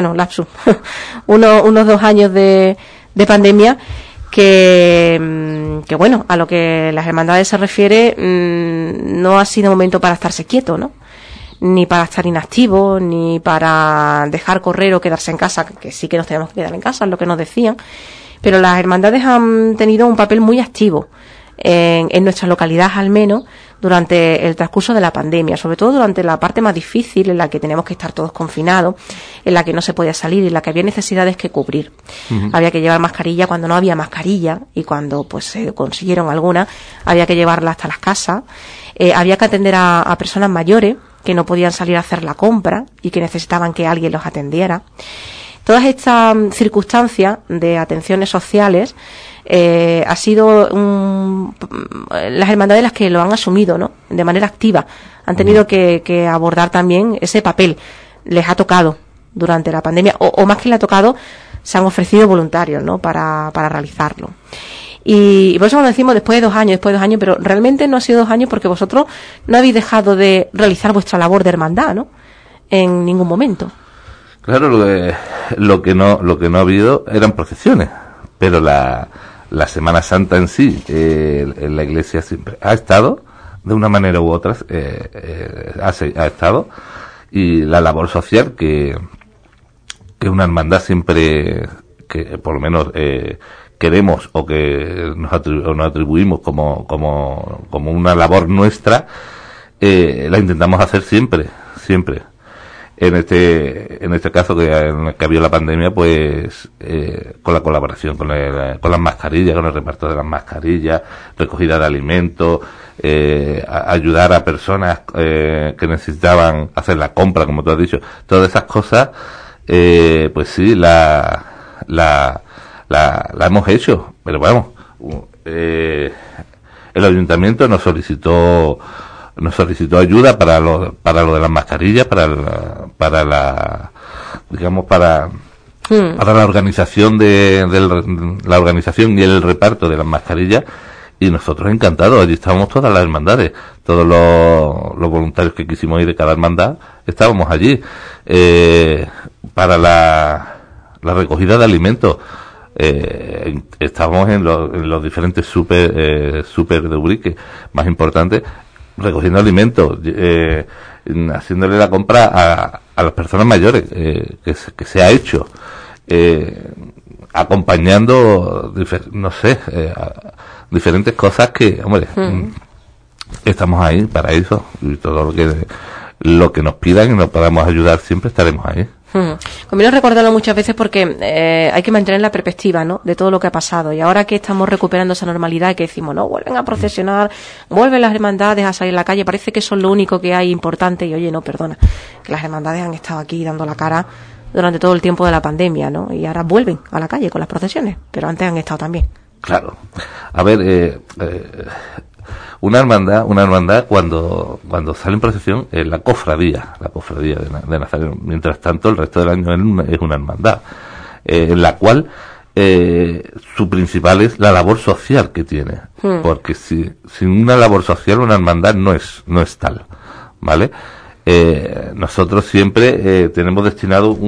unos 2 años de pandemia que bueno, a lo que las hermandades se refiere, no ha sido momento para estarse quieto, ¿no? Ni para estar inactivo, ni para dejar correr o quedarse en casa, que sí que nos tenemos que quedar en casa, es lo que nos decían, pero las hermandades han tenido un papel muy activo en nuestra localidad, al menos durante el transcurso de la pandemia, sobre todo durante la parte más difícil, en la que teníamos que estar todos confinados, en la que no se podía salir, en la que había necesidades que cubrir. Había que llevar mascarilla cuando no había mascarilla, y cuando pues se consiguieron algunas, había que llevarla hasta las casas. Había que atender a personas mayores que no podían salir a hacer la compra y que necesitaban que alguien los atendiera. Todas estas circunstancias de atenciones sociales ha sido las hermandades las que lo han asumido, ¿no? De manera activa. Han tenido que abordar también ese papel. Les ha tocado durante la pandemia, o más que le ha tocado, se han ofrecido voluntarios, ¿no? Para realizarlo. Y por eso nos decimos después de 2 años, pero realmente no ha sido 2 años, porque vosotros no habéis dejado de realizar vuestra labor de hermandad, ¿no? En ningún momento. Claro, lo que no ha habido eran procesiones, pero la Semana Santa en sí, en la Iglesia siempre ha estado, de una manera u otra, ha estado, y la labor social que una hermandad siempre, que por lo menos queremos, o que nos atribuimos como una labor nuestra, la intentamos hacer siempre. En este caso en el que había la pandemia, pues con la colaboración con las mascarillas, con el reparto de las mascarillas, recogida de alimentos, ayudar a personas que necesitaban hacer la compra, como tú has dicho, todas esas cosas pues sí, la hemos hecho, pero vamos, el ayuntamiento nos solicitó ayuda para lo de las mascarillas, para la organización la organización y el reparto de las mascarillas, y nosotros encantados. Allí estábamos todas las hermandades, todos los voluntarios que quisimos ir de cada hermandad, estábamos allí para la recogida de alimentos. Estábamos en los diferentes super de Ubrique más importantes, recogiendo alimentos, haciéndole la compra a las personas mayores, que se ha hecho, acompañando, diferentes cosas que, hombre, estamos ahí para eso, y todo lo que nos pidan y nos podamos ayudar, siempre estaremos ahí. Conviene recordarlo muchas veces porque hay que mantener la perspectiva, ¿no?, de todo lo que ha pasado, y ahora que estamos recuperando esa normalidad, que decimos, no, vuelven a procesionar, vuelven las hermandades a salir a la calle, parece que eso es lo único que hay importante, y oye, no, perdona, que las hermandades han estado aquí dando la cara durante todo el tiempo de la pandemia, ¿no?, y ahora vuelven a la calle con las procesiones, pero antes han estado también. Claro. A ver, una hermandad cuando sale en procesión es la cofradía de Nazareno. Mientras tanto, el resto del año es una hermandad, en la cual su principal es la labor social que tiene, porque sin una labor social una hermandad no es tal, ¿vale? Nosotros siempre tenemos destinado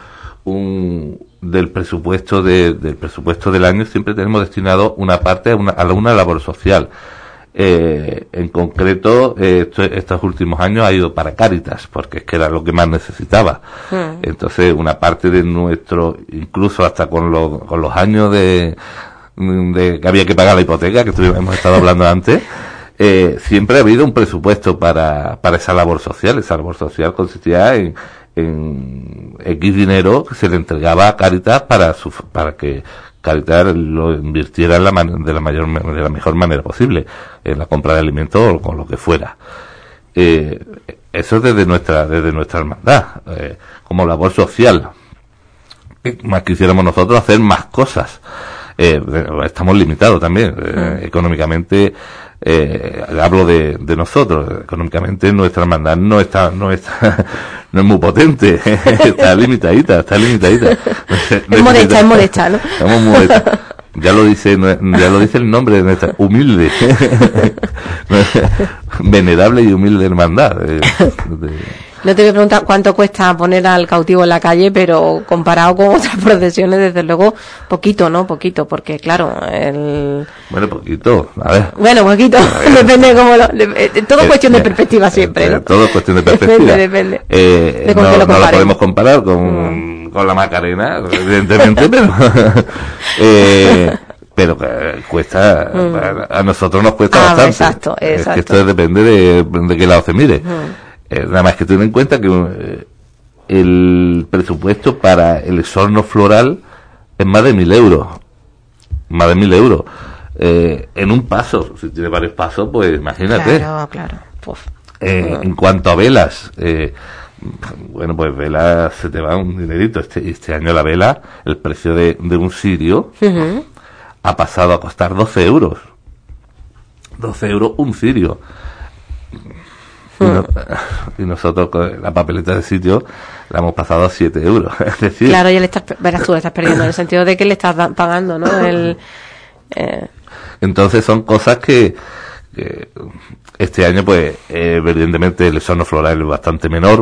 del presupuesto del año, siempre tenemos destinado una parte a una labor social. En concreto, estos últimos años ha ido para Cáritas, porque es que era lo que más necesitaba. Entonces, una parte de incluso hasta con los años de que había que pagar la hipoteca, que hemos estado hablando antes, siempre ha habido un presupuesto para esa labor social. Esa labor social consistía en X dinero que se le entregaba a Cáritas para que Cáritas lo invirtiera de la mejor manera posible, en la compra de alimentos o con lo que fuera. Eso es desde nuestra hermandad, como labor social. Más quisiéramos nosotros hacer más cosas. Estamos limitados también, económicamente. Hablo de nosotros. Económicamente nuestra hermandad no es muy potente. está limitadita. Es modesta, ¿no? Estamos modestas. Ya lo dice el nombre de nuestra humilde, venerable y humilde hermandad. No te voy a preguntar cuánto cuesta poner al cautivo en la calle, pero comparado con otras procesiones, desde luego, poquito, porque claro, Bueno, poquito, a ver. Bueno, poquito, depende cómo todo cuestión de perspectiva siempre, ¿no? Todo cuestión de perspectiva. Depende. No lo podemos comparar con la Macarena, evidentemente, pero cuesta, a nosotros nos cuesta bastante. Exacto. Es que esto depende de qué lado se mire. Nada más que tener en cuenta que el presupuesto para el exorno floral es más de 1.000 euros. Más de 1.000 euros. En un paso, si tiene varios pasos, pues imagínate. Claro. En cuanto a velas, bueno, pues velas se te va un dinerito. Este año la vela, el precio de un cirio ha pasado a costar 12 euros. 12 euros un cirio. Y nosotros con la papeleta de sitio la hemos pasado a 7 euros. Es decir, claro, ya le estás perdiendo, en el sentido de que le estás pagando, ¿no? Entonces son cosas que este año, pues, evidentemente el exorno floral es bastante menor,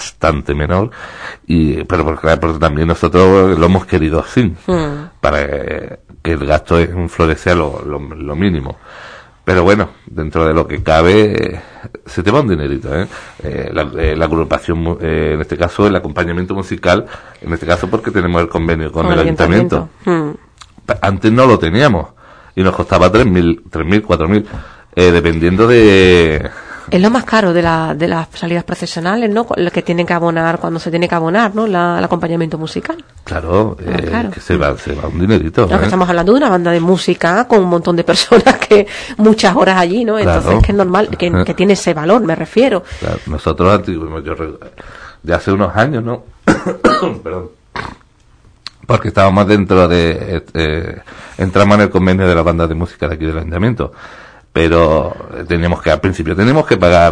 pero también nosotros lo hemos querido así, para que el gasto en flores sea lo mínimo. Pero bueno, dentro de lo que cabe, se te va un dinerito, la agrupación, en este caso, el acompañamiento musical, en este caso porque tenemos el convenio con el ayuntamiento. Antes no lo teníamos, y nos costaba 3.000, 4.000, dependiendo de... Es lo más caro de las salidas procesionales, ¿no? Lo que tienen que abonar cuando se tiene que abonar, ¿no? El acompañamiento musical. Claro, claro. Que se va un dinerito. Claro, que estamos hablando de una banda de música con un montón de personas que muchas horas allí, ¿no? Entonces, claro, que es normal, que tiene ese valor, me refiero. Claro, nosotros, ya hace unos años, ¿no? Perdón. Porque estábamos dentro entramos en el convenio de la banda de música de aquí del ayuntamiento, pero al principio teníamos que pagar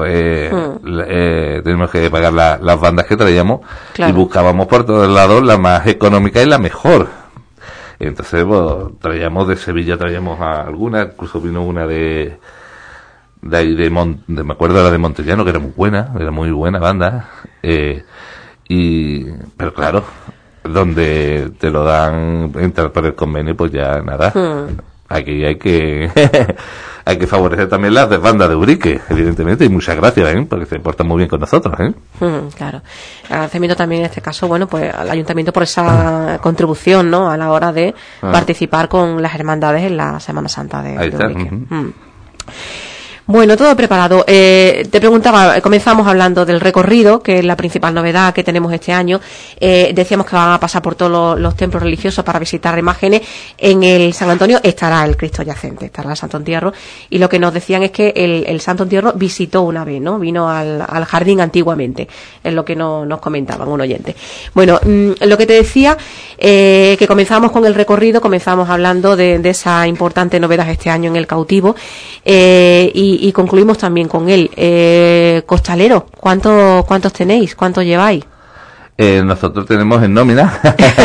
las bandas que traíamos, claro, y buscábamos por todos lados la más económica y la mejor. Entonces, pues, traíamos de Sevilla, traíamos a alguna, incluso vino una de ahí me acuerdo, la de Montellano, que era muy buena banda, pero claro, donde te lo dan entrar por el convenio, pues ya nada. Aquí hay que hay que favorecer también las bandas de Ubrique, evidentemente, y muchas gracias, porque se portan muy bien con nosotros, claro. Agradecimiento también en este caso, bueno, pues al ayuntamiento por esa contribución, ¿no?, a la hora de participar con las hermandades en la Semana Santa de Ubrique. Bueno, todo preparado. Te preguntaba, comenzamos hablando del recorrido, que es la principal novedad que tenemos este año. Decíamos que van a pasar por todos los templos religiosos para visitar imágenes. En el San Antonio estará el Cristo yacente, estará el Santo Entierro. Y lo que nos decían es que el Santo Entierro visitó una vez, ¿no? Vino al jardín antiguamente, es lo que nos comentaban un oyente. Bueno, lo que te decía, que comenzamos con el recorrido, comenzamos hablando de esa importante novedad este año en el cautivo, y concluimos también con él. Costalero, ¿cuántos tenéis? ¿Cuántos lleváis? Nosotros tenemos en nómina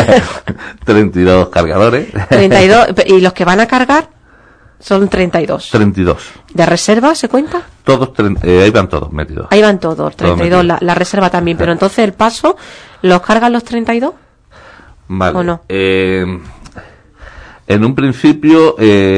32 cargadores. 32, ¿y los que van a cargar? Son 32. 32. ¿De reserva se cuenta? Todos, ahí van todos metidos. Ahí van todos, 32, la reserva también, pero entonces el paso, ¿los cargan los 32? Vale. ¿O no? En un principio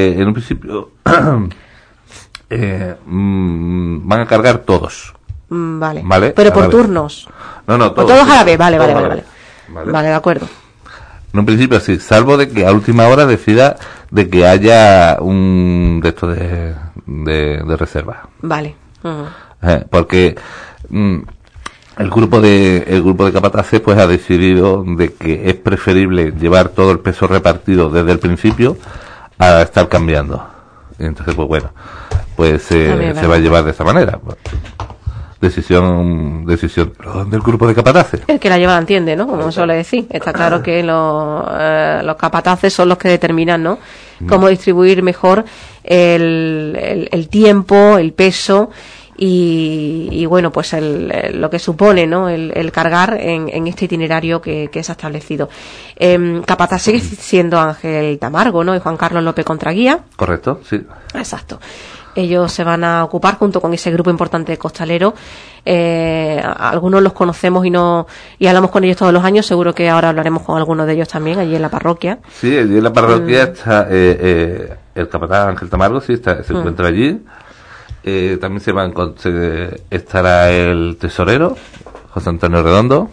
van a cargar todos. Vale. Pero por turnos. No, todos a la vez. Vale. Vale, de acuerdo. En un principio sí, salvo de que a última hora decida de que haya un de esto de reserva. Vale. Porque el grupo de capataces pues ha decidido de que es preferible llevar todo el peso repartido desde el principio a estar cambiando. Y entonces pues bueno, pues se va a llevar de esa manera. Decisión del grupo de capataces. El que la lleva la entiende, ¿no? Como suele decir. Está claro que los capataces son los que determinan, ¿no?, cómo distribuir mejor el tiempo, el peso y bueno, pues lo que supone, ¿no?, el cargar en este itinerario que se ha establecido. Capataz sigue siendo Ángel Tamargo, ¿no?, y Juan Carlos López Contraguía. Correcto, sí. Exacto. Ellos se van a ocupar junto con ese grupo importante de costaleros. Algunos los conocemos y hablamos con ellos todos los años. Seguro que ahora hablaremos con algunos de ellos también allí en la parroquia. Sí, allí en la parroquia está el capataz Ángel Tamargo, sí, se encuentra allí. También estará el tesorero José Antonio Redondo.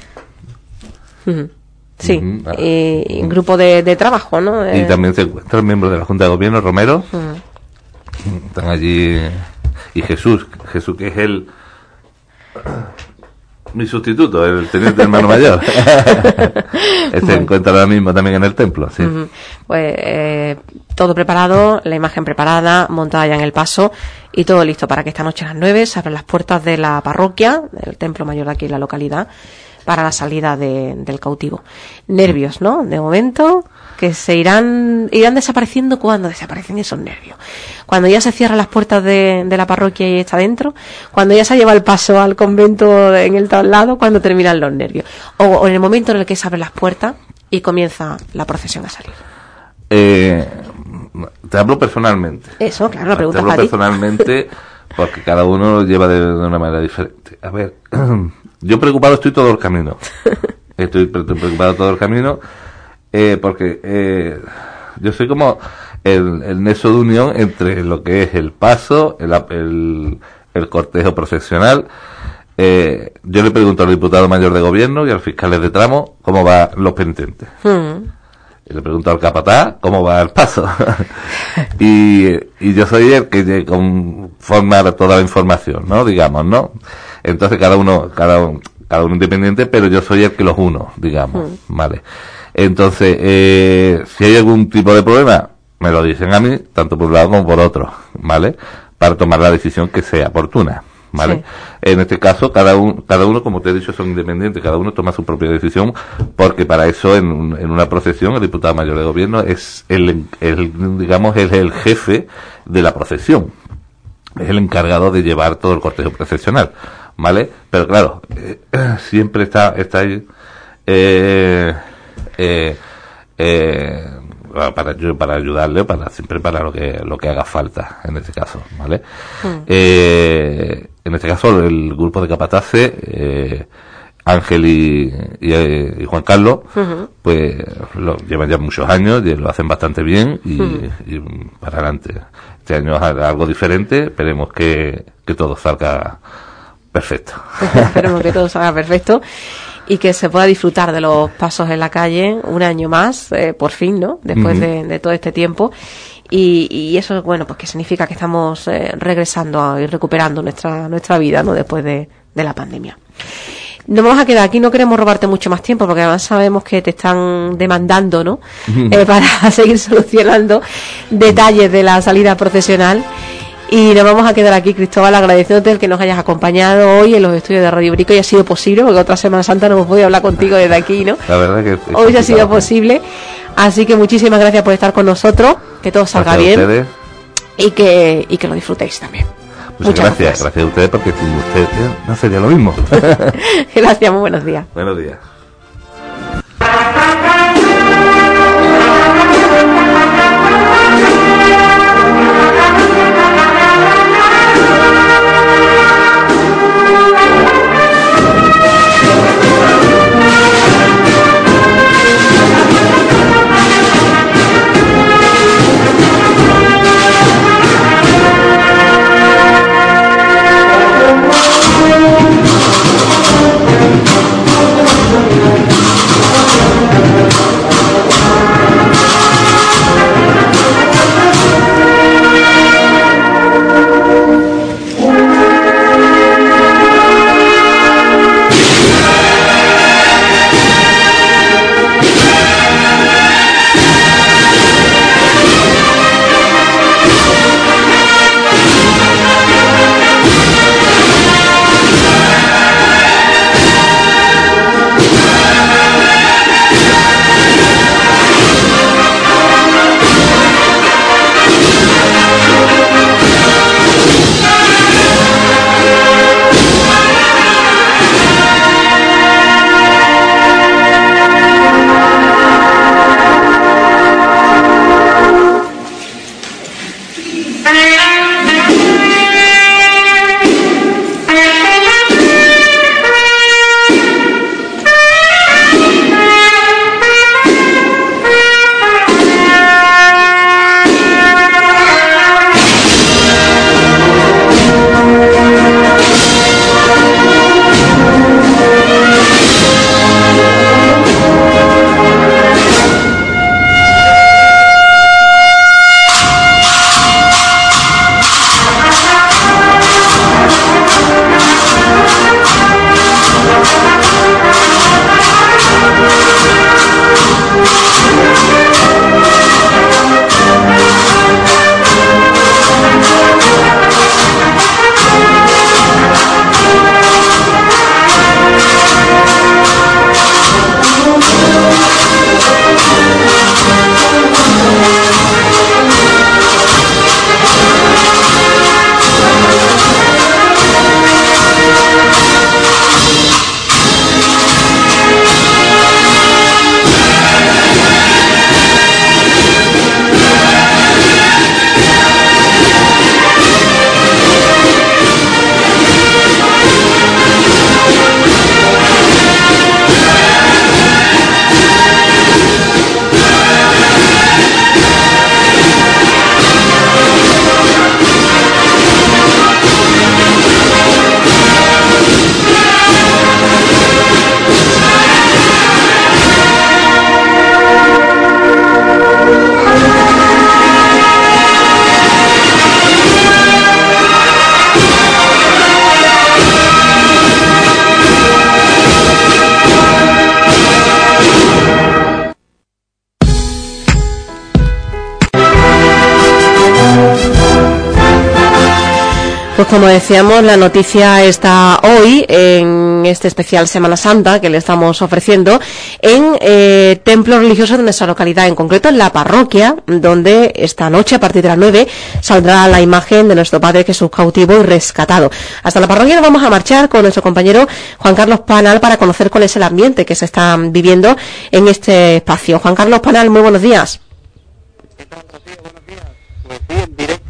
Sí, un grupo de trabajo, ¿no? Y también se encuentra el miembro de la Junta de Gobierno, Romero. Están allí, y Jesús que es mi sustituto, el teniente hermano mayor. Se encuentra ahora mismo también en el templo, sí. Pues todo preparado, la imagen preparada, montada ya en el paso y todo listo para que esta noche a las 9 se abran las puertas de la parroquia, del templo mayor de aquí en la localidad, para la salida del cautivo. Nervios, ¿no? De momento, que se irán desapareciendo cuando desaparecen esos nervios. Cuando ya se cierran las puertas de la parroquia y está dentro, cuando ya se lleva el paso al convento en el traslado, cuando terminan los nervios. O en el momento en el que se abren las puertas y comienza la procesión a salir. Te hablo personalmente. Eso, claro, la pregunta te hablo personalmente porque cada uno lo lleva de una manera diferente. A ver, yo preocupado estoy todo el camino. Estoy preocupado todo el camino porque yo soy como el nexo de unión entre lo que es el paso, el cortejo procesional. Yo le pregunto al diputado mayor de gobierno y al fiscal de tramo cómo van los penitentes. Y le pregunto al capataz cómo va el paso. y yo soy el que conforma toda la información, ¿no? Digamos, ¿no? Entonces cada uno independiente, pero yo soy el que los uno, digamos, ¿vale? Entonces, si hay algún tipo de problema, me lo dicen a mí, tanto por un lado como por otro, ¿vale? Para tomar la decisión que sea oportuna, ¿vale? Sí. En este caso, cada uno, como te he dicho, son independientes, cada uno toma su propia decisión, porque para eso en una procesión el diputado mayor de gobierno es digamos, es el jefe de la procesión, es el encargado de llevar todo el cortejo procesional, ¿vale? Pero claro, siempre está ahí, para ayudarle, siempre para lo que haga falta en este caso, ¿vale? En este caso el grupo de capataces, Ángel y Juan Carlos, pues lo llevan ya muchos años y lo hacen bastante bien y para adelante. Este año es algo diferente, esperemos que todo salga perfecto. Esperemos que todo salga perfecto y que se pueda disfrutar de los pasos en la calle un año más, por fin, ¿no? Después de todo este tiempo. Y eso, bueno, pues que significa que estamos regresando y recuperando nuestra vida, ¿no? Después de la pandemia. Nos vamos a quedar aquí, no queremos robarte mucho más tiempo porque además sabemos que te están demandando, ¿no? Para seguir solucionando detalles de la salida procesional. Y nos vamos a quedar aquí, Cristóbal, agradeciéndote el que nos hayas acompañado hoy en los estudios de Radio Brico y ha sido posible, porque otra Semana Santa no hemos podido hablar contigo desde aquí, ¿no? La verdad que hoy ha sido posible. Así que muchísimas gracias por estar con nosotros, que todo salga bien y que lo disfrutéis también. Muchas gracias a ustedes, porque sin ustedes no sería lo mismo. Gracias, muy buenos días. Buenos días. Pues como decíamos, la noticia está hoy en este especial Semana Santa que le estamos ofreciendo en templos religiosos de nuestra localidad, en concreto en la parroquia, donde esta noche a partir de las 9 saldrá la imagen de nuestro Padre Jesús cautivo y rescatado. Hasta la parroquia nos vamos a marchar con nuestro compañero Juan Carlos Panal para conocer cuál es el ambiente que se está viviendo en este espacio. Juan Carlos Panal, muy buenos días. ¿Qué tal, Rocío? Buenos días. Pues sí, en directo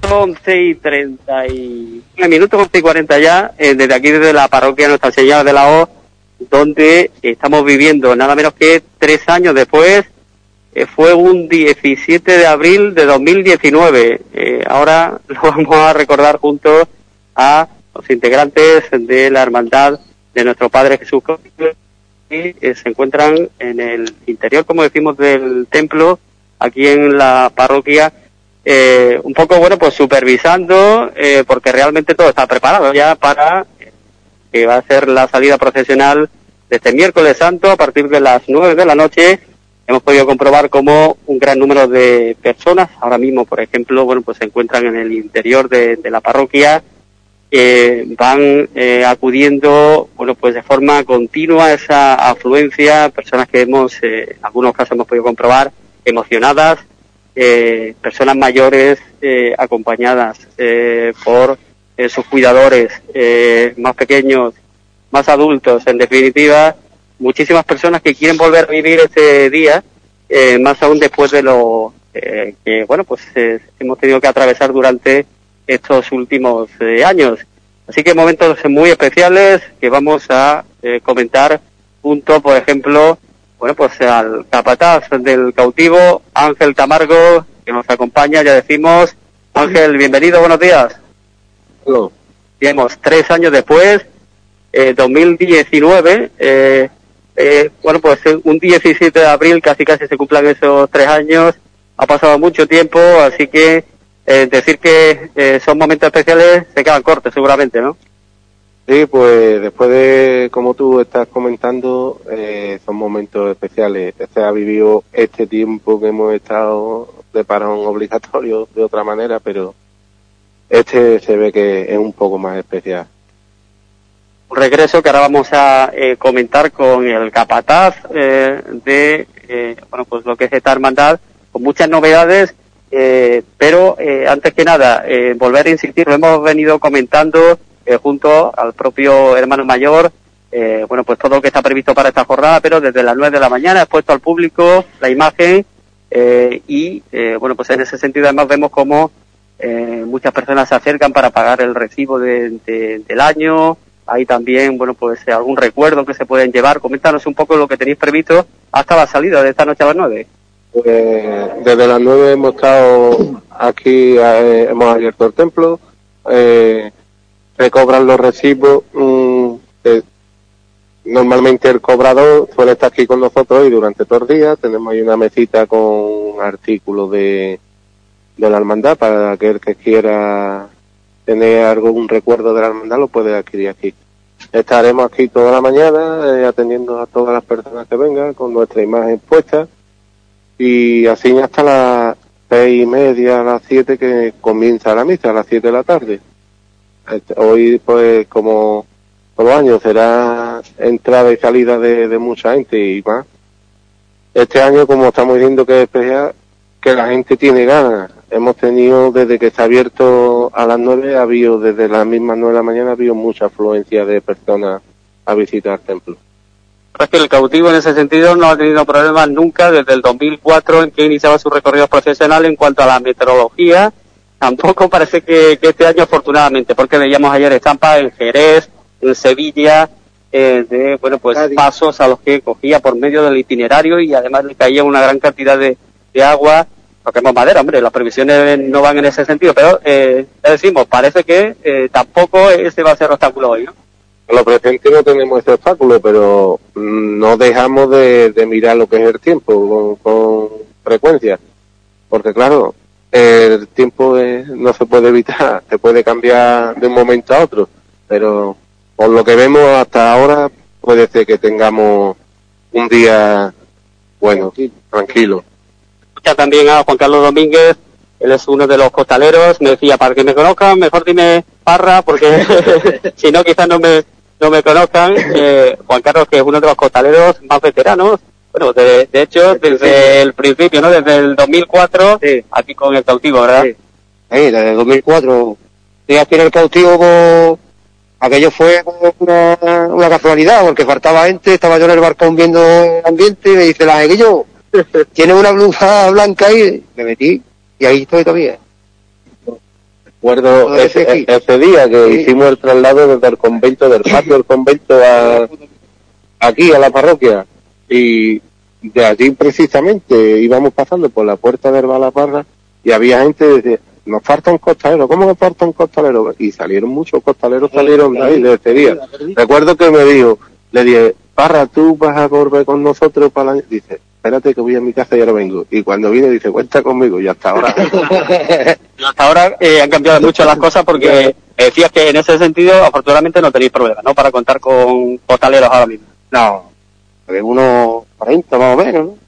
11:30 minutos, 11:40 ya, desde aquí, desde la parroquia Nuestra Señora de la Hoz, donde estamos viviendo nada menos que 3 años después. Fue un 17 de abril de 2019. Ahora lo vamos a recordar junto a los integrantes de la hermandad de nuestro Padre Jesús, que se encuentran en el interior, como decimos, del templo, aquí en la parroquia, un poco, bueno, pues supervisando, porque realmente todo está preparado ya para que va a ser la salida procesional de este miércoles santo a partir de las 9 de la noche. Hemos podido comprobar cómo un gran número de personas, ahora mismo, por ejemplo, bueno, pues se encuentran en el interior de la parroquia, van acudiendo, bueno, pues de forma continua a esa afluencia, personas que hemos, en algunos casos hemos podido comprobar, emocionadas, personas mayores acompañadas por sus cuidadores, más pequeños, más adultos, en definitiva, muchísimas personas que quieren volver a vivir este día, más aún después de lo que, bueno, pues hemos tenido que atravesar durante estos últimos años. Así que momentos muy especiales que vamos a comentar junto, por ejemplo, bueno, pues al capataz del cautivo, Ángel Camargo, que nos acompaña, ya decimos. Ángel, bienvenido, buenos días. Hola. Digamos, 3 años después, 2019, bueno, pues un 17 de abril casi se cumplan esos 3 años. Ha pasado mucho tiempo, así que decir que son momentos especiales se quedan cortos seguramente, ¿no? Sí, pues después de, como tú estás comentando, son momentos especiales. Se ha vivido este tiempo que hemos estado de parón obligatorio de otra manera, pero este se ve que es un poco más especial. Un regreso que ahora vamos a comentar con el capataz de, bueno, pues lo que es esta hermandad, con muchas novedades, pero antes que nada, volver a insistir, lo hemos venido comentando junto al propio hermano mayor, bueno, pues todo lo que está previsto para esta jornada, pero desde las 9 de la mañana expuesto al público la imagen, y bueno, pues en ese sentido además vemos cómo muchas personas se acercan para pagar el recibo del año. Hay también, bueno, pues algún recuerdo que se pueden llevar. Coméntanos un poco lo que tenéis previsto hasta la salida de esta noche a las 9. Pues desde las 9 hemos estado aquí, hemos abierto el templo, recobran los recibos. Normalmente el cobrador suele estar aquí con nosotros y durante todo el día tenemos ahí una mesita con artículos de la hermandad para aquel que quiera tener algún recuerdo de la hermandad lo puede adquirir aquí. Estaremos aquí toda la mañana atendiendo a todas las personas que vengan con nuestra imagen puesta y así hasta las 6:30, a las 7 que comienza la misa, a las 7 de la tarde. Hoy, pues, como todos los años, será entrada y salida de mucha gente y más. Este año, como estamos viendo que es especial, que la gente tiene ganas. Hemos tenido, desde que se ha abierto a las 9, ha habido, desde las mismas 9 de la mañana, ha habido mucha afluencia de personas a visitar el templo. Es que el cautivo en ese sentido no ha tenido problemas nunca desde el 2004 en que iniciaba su recorrido profesional en cuanto a la meteorología. Tampoco parece que este año, afortunadamente, porque veíamos ayer estampas en Jerez, en Sevilla, de, bueno, pues pasos a los que cogía por medio del itinerario y además le caía una gran cantidad de agua. Toquemos madera, hombre, las previsiones no van en ese sentido, pero ya decimos, parece que tampoco ese va a ser obstáculo hoy, ¿no? En lo presente no tenemos ese obstáculo, pero no dejamos de mirar lo que es el tiempo con frecuencia, porque claro, el tiempo no se puede evitar, se puede cambiar de un momento a otro, pero por lo que vemos hasta ahora puede ser que tengamos un día bueno, tranquilo. También a Juan Carlos Domínguez, él es uno de los costaleros, me decía, para que me conozcan, mejor dime Parra, porque si no quizás no me conozcan. Juan Carlos, que es uno de los costaleros más veteranos, bueno, de hecho, desde el principio, ¿no? Desde el 2004, sí, aquí con el cautivo, ¿verdad? Sí, desde el 2004. Estoy aquí en el cautivo, pues, aquello fue como una casualidad, porque faltaba gente, estaba yo en el barcón viendo el ambiente, y me dice la Aguillo, ¿tienes una blusa blanca ahí? Me metí, y ahí estoy todavía. Recuerdo ese día que sí, hicimos el traslado desde el convento, del patio del convento aquí a la parroquia, y de allí precisamente íbamos pasando por la puerta de Balaparra y había gente que decía, nos faltan costaleros, ¿cómo que faltan costaleros? Y salieron muchos costaleros, salieron de ahí de este día. Recuerdo que me dijo, le dije, Parra, tú vas a volver con nosotros para la... Dice, espérate que voy a mi casa y ahora vengo. Y cuando vine dice, cuenta conmigo, y hasta ahora... Hasta ahora han cambiado mucho las cosas, porque decías que en ese sentido afortunadamente no tenéis problemas, ¿no? Para contar con costaleros ahora mismo. No, de unos 40 más o menos, ¿no?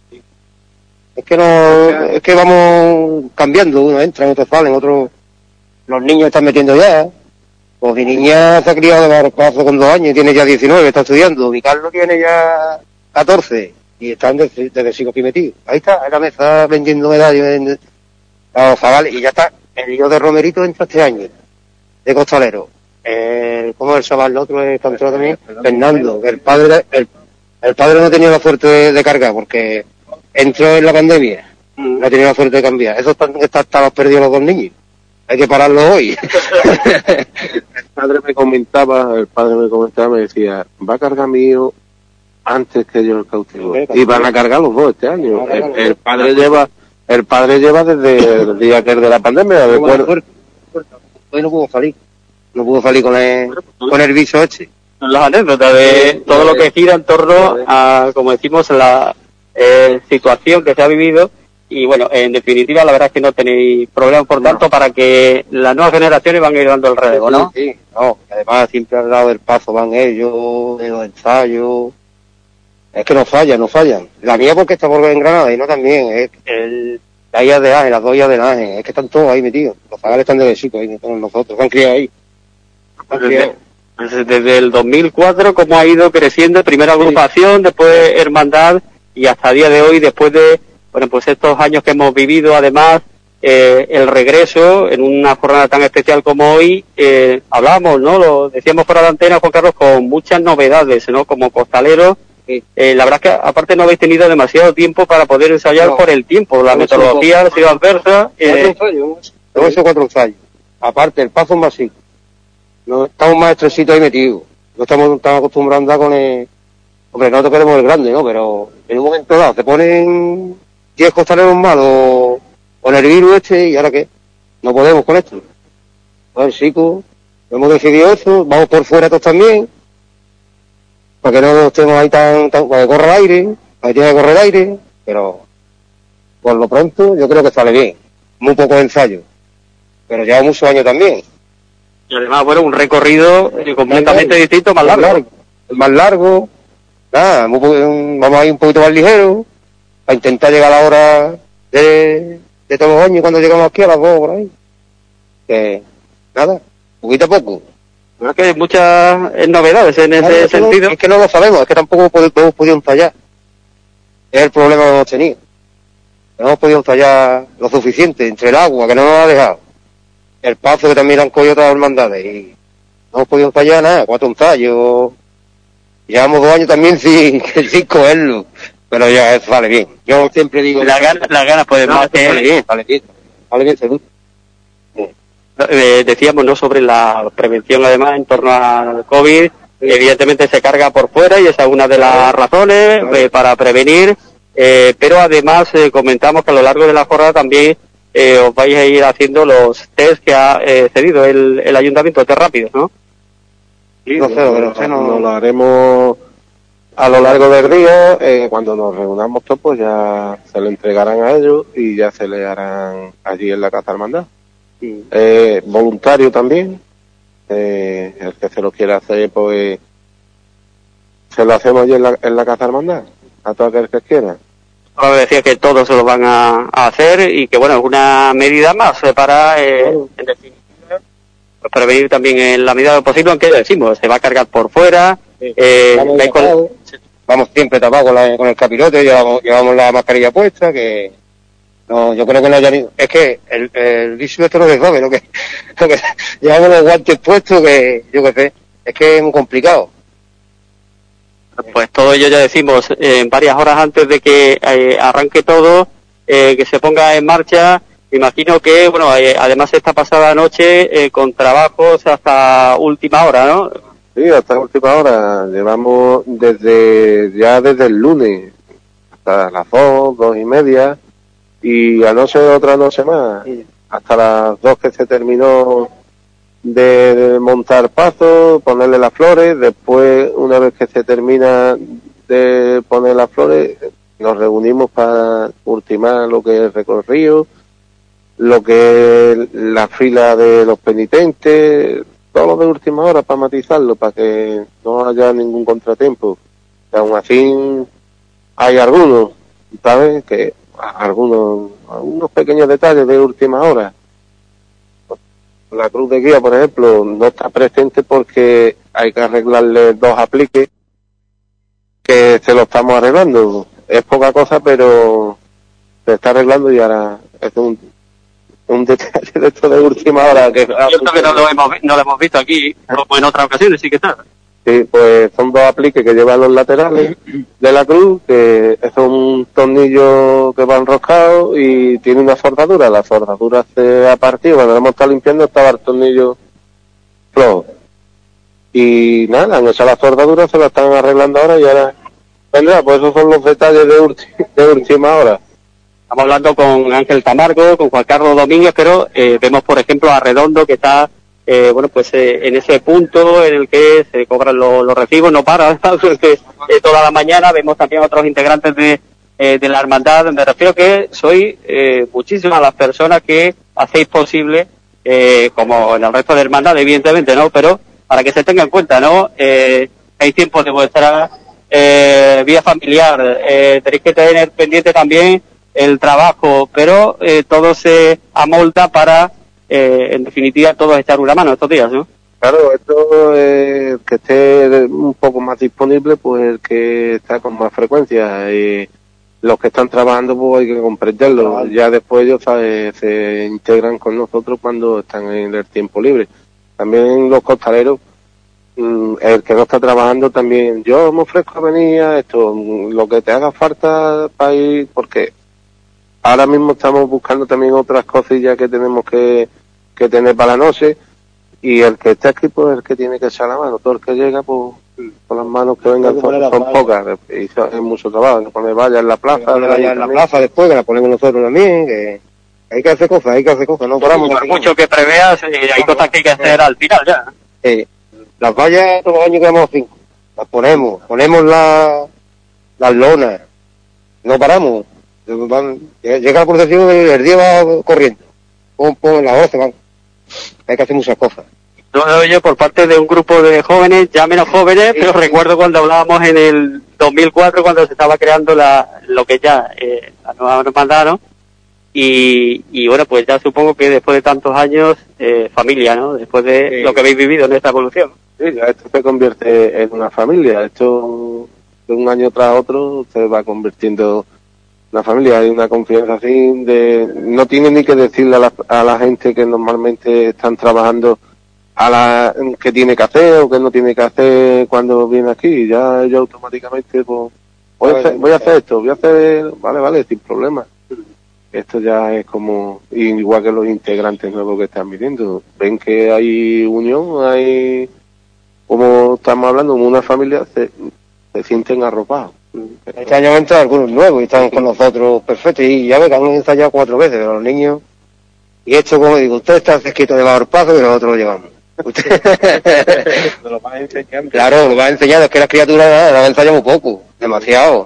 Es que vamos cambiando, unos entran, otros salen, otros... Los niños están metiendo ya. Pues mi niña se ha criado de barcazo con 2 años y tiene ya 19, está estudiando. Mi Carlos tiene ya 14 y están desde sigo aquí metidos. Ahí está, en la mesa vendiendo medallas a los zagales, y ya está. El hijo de Romerito entra este año, de costalero. ¿Cómo es el chaval? El otro es cantero también, Fernando. El padre no tenía la suerte de cargar, porque entró en la pandemia. No tenía la suerte de cambiar. Eso están perdidos los 2 niños. Hay que pararlo hoy. El padre me comentaba, me decía, va a cargar mi hijo antes que yo el cautivo. Y van a cargar los 2 este año. El padre lleva desde el día que es de la pandemia, recuerdo. Hoy no pudo salir con el viso este. Son las anécdotas de todo lo que gira en torno a, como decimos, la situación que se ha vivido. Y bueno, en definitiva, la verdad es que no tenéis problemas, por tanto, para que las nuevas generaciones van a ir dando el relevo, ¿no? Sí, no, además siempre al lado del paso van ellos, de los ensayos. Es que no fallan. La mía porque está por en Granada, y no también, es la IA de Ángel, las 2 IA de Ángel, es que están todos ahí metidos. Los zagales están de chicos ahí, con nosotros, se han criado ahí. Desde el 2004, cómo ha ido creciendo, primera agrupación, después hermandad, y hasta el día de hoy, después de, bueno, pues estos años que hemos vivido, además, el regreso en una jornada tan especial como hoy, hablábamos, ¿no? Lo decíamos fuera de antena, Juan Carlos, con muchas novedades, ¿no? Como costaleros. La verdad es que aparte no habéis tenido demasiado tiempo para poder ensayar por el tiempo, la metodología ha sido adversa. 4 ensayos. Aparte, el paso es más chico. No estamos más estresitos ahí metidos. No estamos tan acostumbrados a andar con el... Hombre, nosotros queremos el grande, ¿no? Pero en un momento dado te ponen 10 costaleros malos con el virus este, ¿y ahora qué? No podemos con esto. Pues chicos, hemos decidido eso, vamos por fuera todos también, para que no estemos ahí tan para que corra el aire, para que tiene que correr el aire, pero por lo pronto yo creo que sale bien. Muy poco ensayo, pero lleva muchos años también. Y además, bueno, un recorrido completamente distinto, más largo. Más largo, nada, vamos a ir un poquito más ligero, para intentar llegar a la hora de todos los años cuando llegamos aquí a las 2 por ahí. Que, nada, poquito a poco. Es que hay muchas novedades en ese sentido. Es que no lo sabemos, es que tampoco hemos podido ensayar. Es el problema que hemos tenido. No hemos podido ensayar lo suficiente, entre el agua, que no nos ha dejado, el paso que también han cogido otras hermandades, y no hemos podido ensayar nada, 4 ensayos. Llevamos 2 años también sin cogerlo, pero ya eso sale bien. Yo siempre digo... Las ganas pueden más. Sale bien, seguro. Decíamos, ¿no?, sobre la prevención, además, en torno al COVID. Evidentemente se carga por fuera y esa es una de las razones para prevenir, pero además comentamos que a lo largo de la jornada también os vais a ir haciendo los test que ha cedido el Ayuntamiento de Test Rápidos, ¿no? Sí, no lo haremos a lo largo del día. Cuando nos reunamos todos, pues ya se lo entregarán a ellos y ya se le harán allí en la Casa Hermandad. Voluntario también, el que se lo quiera hacer, pues se lo hacemos allí en la Casa Hermandad, a todo aquel que quiera. Ahora decía que todos se lo van a hacer y que, bueno, es una medida más para, en definitiva, prevenir también en la medida de lo posible, aunque decimos, se va a cargar por fuera. Vamos siempre tapados con el capirote, llevamos la mascarilla puesta, que no, yo creo que no haya ni... Es que el vicio esto no se sabe, lo que llevamos los guantes puestos, que yo qué sé, es que es muy complicado. Pues todo ello ya decimos, varias horas antes de que arranque todo, que se ponga en marcha. Imagino que, bueno, además esta pasada noche con trabajos hasta última hora, ¿no? Sí, hasta última hora. Llevamos desde el lunes hasta las 2:30, y anoche otra noche más, hasta las 2 que se terminó de montar pasos, ponerle las flores. Después, una vez que se termina de poner las flores, nos reunimos para ultimar lo que es el recorrido, lo que es la fila de los penitentes, todo lo de última hora para matizarlo, para que no haya ningún contratiempo. Y aún así hay algunos, ¿sabes? Que algunos pequeños detalles de última hora. La cruz de guía, por ejemplo, no está presente porque hay que arreglarle 2 apliques, que se lo estamos arreglando. Es poca cosa, pero se está arreglando, y ahora es un detalle de esto de última hora. Que cierto que no lo hemos visto aquí, como en otras ocasiones, sí que está. Sí, pues son 2 apliques que llevan los laterales de la cruz, que es un tornillo que va enroscado y tiene una soldadura. La soldadura se ha partido, cuando lo hemos estado limpiando estaba el tornillo flojo. Y nada, han hecho la soldadura, se la están arreglando ahora, y ahora vendrá. Pues esos son los detalles de última hora. Estamos hablando con Ángel Camargo, con Juan Carlos Domínguez, pero vemos, por ejemplo, a Redondo, que está en ese punto en el que se cobran los recibos, no para toda la mañana. Vemos también a otros integrantes de la hermandad. Me refiero que sois muchísimas las personas que hacéis posible, como en el resto de hermandad, evidentemente, ¿no? Pero para que se tenga en cuenta, ¿no? Hay tiempo de vuestra vida familiar, tenéis que tener pendiente también el trabajo, pero todo se amolda para en definitiva todos echar una mano estos días, ¿no? Claro, esto que esté un poco más disponible, pues el que está con más frecuencia, y los que están trabajando pues hay que comprenderlo. Claro. Ya después ellos se integran con nosotros cuando están en el tiempo libre. También los costaleros, el que no está trabajando también, yo me ofrezco a venir a esto, lo que te haga falta para ir, porque ahora mismo estamos buscando también otras cosillas que tenemos que tener para la noche, y el que está aquí pues el que tiene que echar la mano. Todo el que llega pues con las manos que vengan son pocas, y es mucho trabajo. Poner vallas en la plaza, después que la ponemos nosotros también, que hay que hacer cosas, no paramos. Por mucho que preveas, hay cosas que hay que hacer al final ya. Las vallas todos los años quedamos 5, las ponemos las lonas, no paramos. Llega la procesión, el día va corriendo, pon las horas se van. Hay que hacer muchas cosas. Yo por parte de un grupo de jóvenes, ya menos jóvenes, pero recuerdo cuando hablábamos en el 2004, cuando se estaba creando lo que ya la nueva hermandad, ¿no? Y bueno, pues ya supongo que después de tantos años, familia, ¿no? Después de lo que habéis vivido en esta evolución. Sí, ya esto se convierte en una familia. Esto de un año tras otro se va convirtiendo en una familia. Hay una confianza así no tiene ni que decirle a la gente que normalmente están trabajando qué tiene que hacer o qué no tiene que hacer cuando viene aquí. Ya yo automáticamente pues voy a hacer esto, vale, sin problema. Esto ya es como, igual que los integrantes nuevos que están viniendo, ven que hay unión, hay, como estamos hablando, como una familia, se sienten arropados. Este año han entrado algunos nuevos y están con nosotros perfectos, y ya ven que han ensayado 4 veces, pero los niños, y esto, como digo, usted está cerquita de bajar paso y nosotros lo llevamos. Lo vas enseñando. Claro, lo vas enseñando, es que las criaturas las ensayamos poco, demasiado.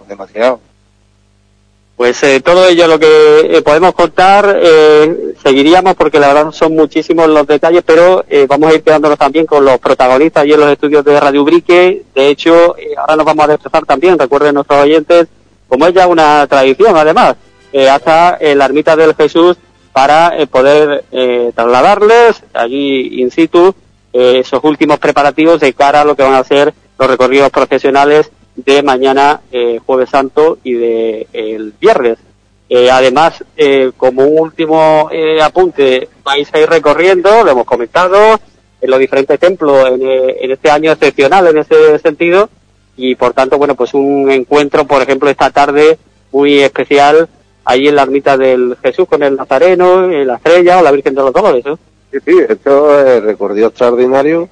Pues todo ello lo que podemos contar, seguiríamos porque la verdad son muchísimos los detalles, pero vamos a ir quedándonos también con los protagonistas y en los estudios de Radio Ubrique. De hecho, ahora nos vamos a desplazar también, recuerden nuestros oyentes, como es ya una tradición además, hasta la ermita del Jesús, para poder trasladarles allí in situ esos últimos preparativos de cara a lo que van a ser los recorridos procesionales de mañana, Jueves Santo, y de el viernes. Además, como un último apunte, vais a ir recorriendo, lo hemos comentado, en los diferentes templos en este año excepcional en ese sentido, y por tanto, bueno, pues un encuentro, por ejemplo, esta tarde muy especial allí en la ermita del Jesús con el Nazareno, la Estrella o la Virgen de los Dolores, ¿no? Sí, esto es recorrido extraordinario.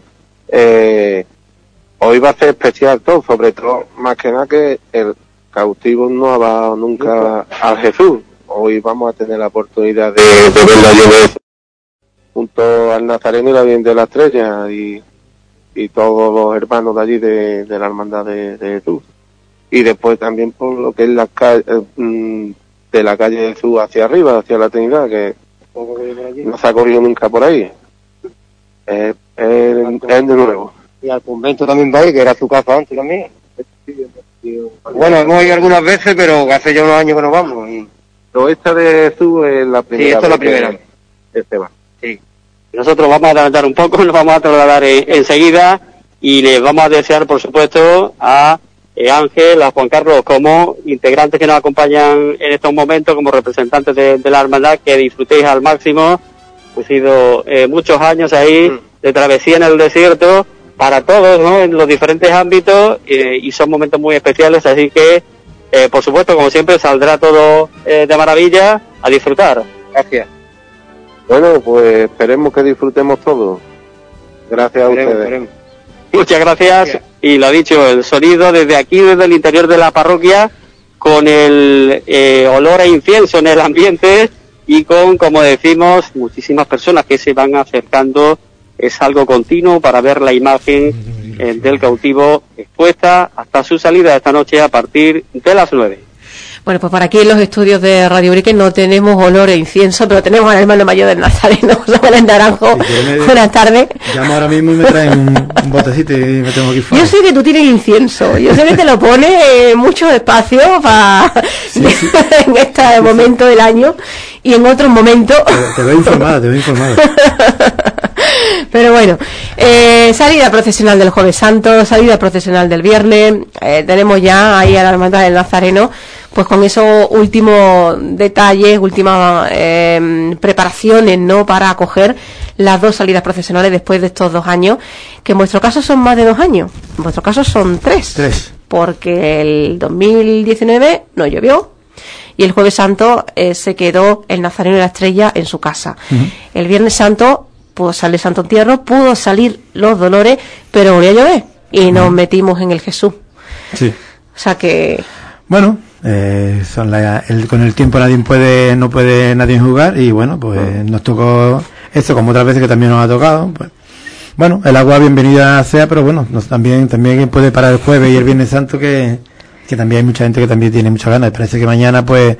Hoy va a ser especial todo, sobre todo, más que nada que el cautivo no ha dado nunca al Jesús. Hoy vamos a tener la oportunidad de verla llover junto al Nazareno y la Virgen de la Estrella y todos los hermanos de allí de la Hermandad de Jesús. Y después también por lo que es la calle, de la calle de Jesús hacia arriba, hacia la Trinidad, que no se ha corrido nunca por ahí. Es de nuevo. Y al convento también va ahí, que era su casa antes también. Bueno, hemos ido algunas veces, pero hace ya unos años que no vamos. Pero esta de Jesús es la primera. Sí, esta es la primera. Este va. Sí. Nosotros vamos a adelantar un poco, nos vamos a trasladar enseguida y les vamos a desear, por supuesto, a Ángel, a Juan Carlos, como integrantes que nos acompañan en estos momentos, como representantes de la hermandad, que disfrutéis al máximo. Han sido muchos años ahí de travesía en el desierto para todos, ¿no?, en los diferentes ámbitos, y son momentos muy especiales, así que, por supuesto, como siempre, saldrá todo de maravilla. A disfrutar. Gracias. Bueno, pues esperemos que disfrutemos todos. Gracias a ustedes. Esperemos. Muchas gracias. Y lo ha dicho, el sonido desde aquí, desde el interior de la parroquia, con el olor a incienso en el ambiente y con, como decimos, muchísimas personas que se van acercando. Es algo continuo para ver la imagen del cautivo expuesta hasta su salida esta noche a partir de las 9. Bueno, pues para aquí en los estudios de Radio Urique no tenemos olor a incienso, pero tenemos al hermano mayor del Nazareno, José Manuel Naranjo. Buenas tardes. Llamo ahora mismo y me traen un botecito y me tengo aquí fuera. Yo sé que tú tienes incienso, yo sé que te lo pones mucho espacio para en este momento del año y en otros momentos. Te veo informada. Pero bueno, salida procesional del Jueves Santo, salida procesional del viernes, tenemos ya ahí a la Hermandad del Nazareno, pues con esos últimos detalles, últimas preparaciones, ¿no?, para acoger las dos salidas procesionales después de estos 2 años, que en vuestro caso son más de 2 años, en vuestro caso son 3, porque el 2019 no llovió, y el Jueves Santo se quedó el Nazareno y la Estrella en su casa. El Viernes Santo pudo salir Santo Entierro, pudo salir los Dolores, pero volvió a llover y nos metimos en el Jesús. Sí. O sea que... Bueno, con el tiempo no puede nadie jugar y bueno, pues nos tocó esto como otras veces que también nos ha tocado. Pues, bueno, el agua bienvenida sea, pero bueno, también puede parar el jueves y el Viernes Santo que también hay mucha gente que también tiene muchas ganas. Parece que mañana pues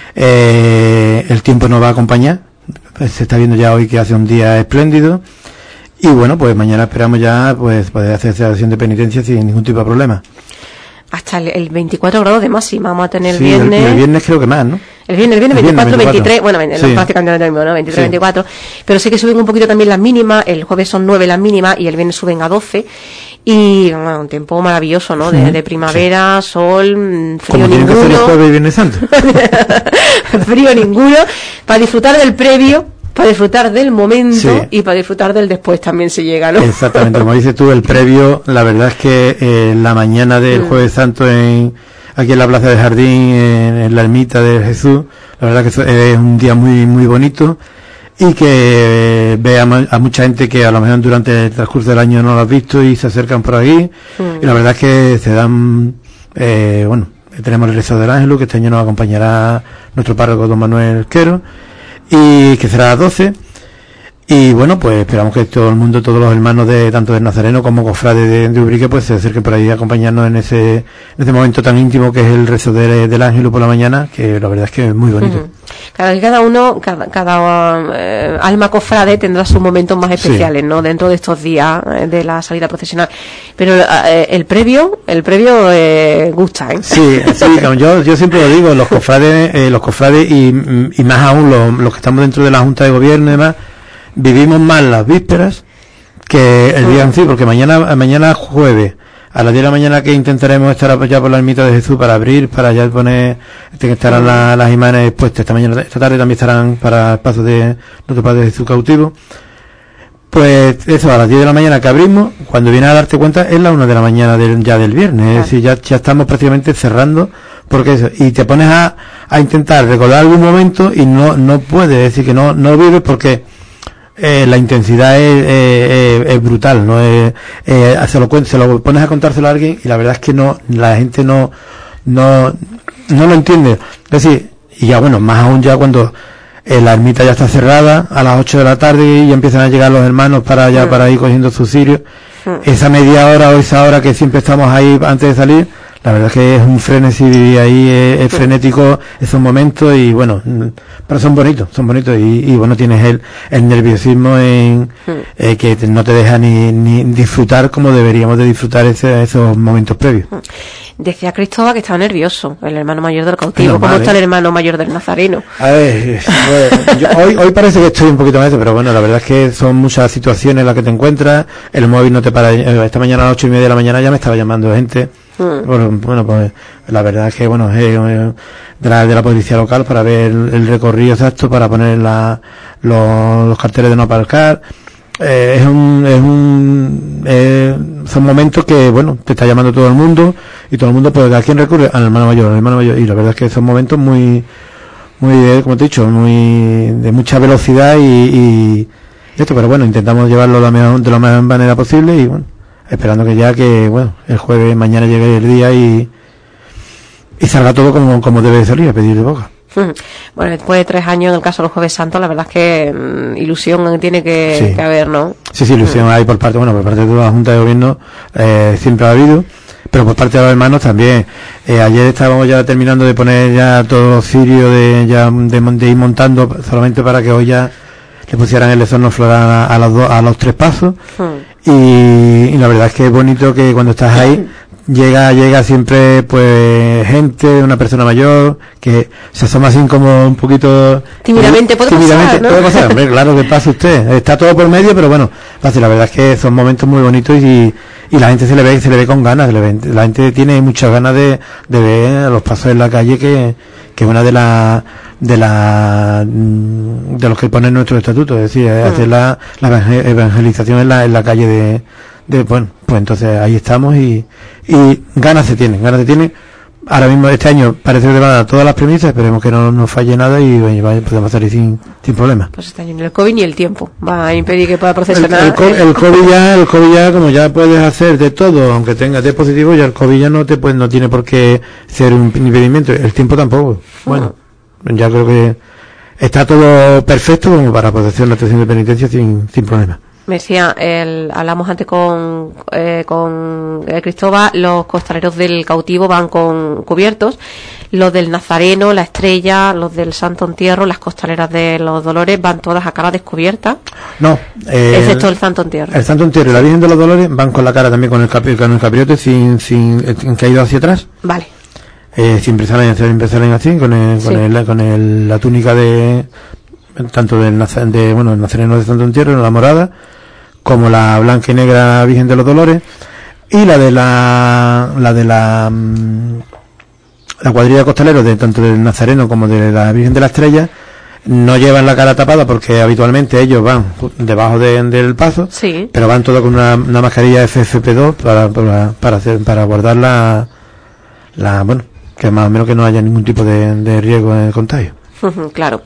el tiempo nos va a acompañar. Se está viendo ya hoy que hace un día espléndido y bueno, pues mañana esperamos ya pues poder hacer esa sesión de penitencia sin ningún tipo de problema. Hasta el 24 grados de máxima vamos a tener el sí, viernes. El viernes creo que más, ¿no? El viernes 24, 23, bueno, sí. prácticamente lo mismo, ¿no? 23, sí. 24. Pero sí que suben un poquito también las mínimas, el jueves son 9 las mínimas y el viernes suben a 12. Y bueno, un tiempo maravilloso, ¿no? De primavera, sí. Sol, frío como ninguno. Como tiene que ser el jueves y Viernes Santo. Frío ninguno, para disfrutar del previo, para disfrutar del momento, sí. Y para disfrutar del después también se llega, ¿no? Exactamente, como dices tú, el previo, la verdad es que la mañana del Jueves Santo aquí en la Plaza del Jardín, en la ermita de Jesús, la verdad que es un día muy muy bonito y que ve a mucha gente que a lo mejor durante el transcurso del año no lo has visto y se acercan por ahí y la verdad es que se dan, bueno, tenemos el rezo del Ángel, que este año nos acompañará nuestro párroco don Manuel Quero y que será a las 12 y bueno, pues esperamos que todo el mundo, todos los hermanos de tanto del Nazareno como cofrades de Ubrique pues se acerquen por ahí a acompañarnos en ese momento tan íntimo que es el rezo del Ángel por la mañana, que la verdad es que es muy bonito. Cada uno, cada alma cofrade tendrá sus momentos más especiales, ¿no? Dentro de estos días de la salida procesional. Pero el previo gusta, ¿eh? Sí, yo siempre lo digo, los cofrades y más aún los que estamos dentro de la Junta de Gobierno y demás, vivimos más las vísperas que el día en sí, porque mañana jueves a las 10 de la mañana que intentaremos estar ya por la ermita de Jesús para abrir, para ya poner, estarán las imágenes expuestas esta tarde también estarán para el paso de nuestro Padre Jesús cautivo. Pues eso, a las 10 de la mañana que abrimos, cuando vienes a darte cuenta es la 1 de la mañana del viernes, es decir, ya estamos prácticamente cerrando, porque eso, y te pones a intentar recordar algún momento y no puedes, es decir, que no vives porque la intensidad es brutal, no es, se lo pones a contárselo a alguien y la verdad es que la gente no lo entiende. Es decir, y ya bueno, más aún ya cuando la ermita ya está cerrada a las 8 de la tarde y ya empiezan a llegar los hermanos para ir cogiendo sus cirios. Esa media hora o esa hora que siempre estamos ahí antes de salir, la verdad es que es un frenesí vivir ahí, es frenético esos momentos y bueno, pero son bonitos y bueno, tienes el nerviosismo que no te deja ni disfrutar como deberíamos de disfrutar esos momentos previos. Decía Cristóbal que estaba nervioso, el hermano mayor del cautivo. ¿Cómo está el hermano mayor del Nazareno? A ver, hoy parece que estoy un poquito más, pero bueno, la verdad es que son muchas situaciones en las que te encuentras, el móvil no te para. Esta mañana a las 8:30 de la mañana ya me estaba llamando gente. Bueno, pues la verdad es que bueno, de la policía local para ver el recorrido exacto, para poner los carteles de no aparcar. Son momentos que bueno, te está llamando todo el mundo y todo el mundo, pues ¿a quién recurre? Al hermano mayor, y la verdad es que son momentos muy como te he dicho, de mucha velocidad y esto, pero bueno, intentamos llevarlo de la mejor manera posible y bueno, esperando que bueno, el jueves mañana llegue el día y salga todo como debe de salir, a pedir de boca. Bueno, después de 3 años en el caso del Jueves Santo, la verdad es que ilusión tiene que haber, ¿no? Sí, ilusión hay por parte de toda la Junta de Gobierno, siempre ha habido, pero por parte de los hermanos también. Ayer estábamos ya terminando de poner ya todos los cirios de ir montando, solamente para que hoy ya le pusieran el esorno floral a los 3 pasos. Y la verdad es que es bonito que cuando estás ahí llega siempre pues gente, una persona mayor que se asoma así como un poquito tímidamente, puede pasar, hombre, claro que pasa usted, está todo por medio, pero bueno, fácil. La verdad es que son momentos muy bonitos y la gente se le ve con ganas, la gente tiene muchas ganas de ver los pasos en la calle, que es una de los que pone nuestro estatuto, es decir, hacer la evangelización en la calle bueno, pues entonces ahí estamos y ganas se tienen. Ahora mismo este año parece que van a dar todas las premisas, esperemos que no nos falle nada y podemos salir sin problemas. Pues este año ni el COVID ni el tiempo va a impedir que pueda procesionar. El COVID ya, como ya puedes hacer de todo, aunque tengas de positivo, ya el COVID ya no tiene por qué ser un impedimento, el tiempo tampoco. Bueno, ya creo que está todo perfecto como para poder hacer la atención de penitencia sin problema. Me decía, hablamos antes con Cristóbal, los costaleros del cautivo van con cubiertos, los del Nazareno, la Estrella, los del Santo Entierro, las costaleras de los Dolores van todas a cara descubierta. No, excepto el Santo Entierro. El Santo Entierro y la Virgen de los Dolores van con la cara también con el capirote sin caído hacia atrás. Vale. Siempre salen así con la túnica tanto del Nazareno de Santo Entierro, la morada, como la blanca y negra Virgen de los Dolores, y la de la cuadrilla de costaleros, tanto del Nazareno como de la Virgen de la Estrella, no llevan la cara tapada porque habitualmente ellos van debajo del paso, sí, pero van todos con una mascarilla FFP2 para guardar bueno, que más o menos que no haya ningún tipo de riesgo de contagio. Claro.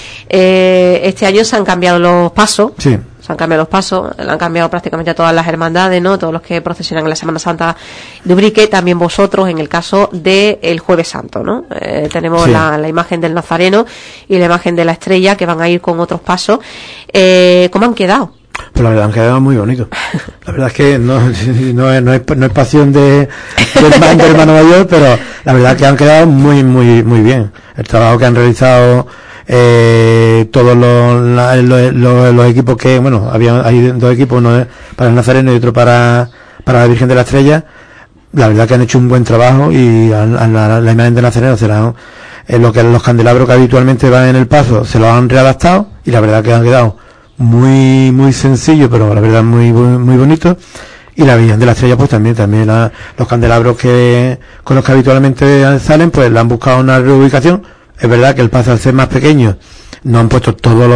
Este año se han cambiado los pasos. Sí. Se han cambiado los pasos, han cambiado prácticamente a todas las hermandades, ¿no? Todos los que procesionan en la Semana Santa de Ubrique, también vosotros en el caso del Jueves Santo, ¿no? Tenemos sí, la imagen del Nazareno y la imagen de la Estrella que van a ir con otros pasos. ¿Cómo han quedado? Pues la verdad han quedado muy bonitos. La verdad es que no es pasión del hermano mayor, pero la verdad es que han quedado muy bien. El trabajo que han realizado todos los equipos que, bueno, hay 2 equipos, uno para el Nazareno y otro para la Virgen de la Estrella. La verdad que han hecho un buen trabajo, y a la imagen de Nazareno se la han, lo que los candelabros que habitualmente van en el paso se los han readaptado, y la verdad que han quedado muy muy sencillos, pero la verdad muy bonitos. Y la Virgen de la Estrella pues también los candelabros con los que habitualmente salen, pues le han buscado una reubicación. Es verdad que el paso, al ser más pequeño, no han puesto todos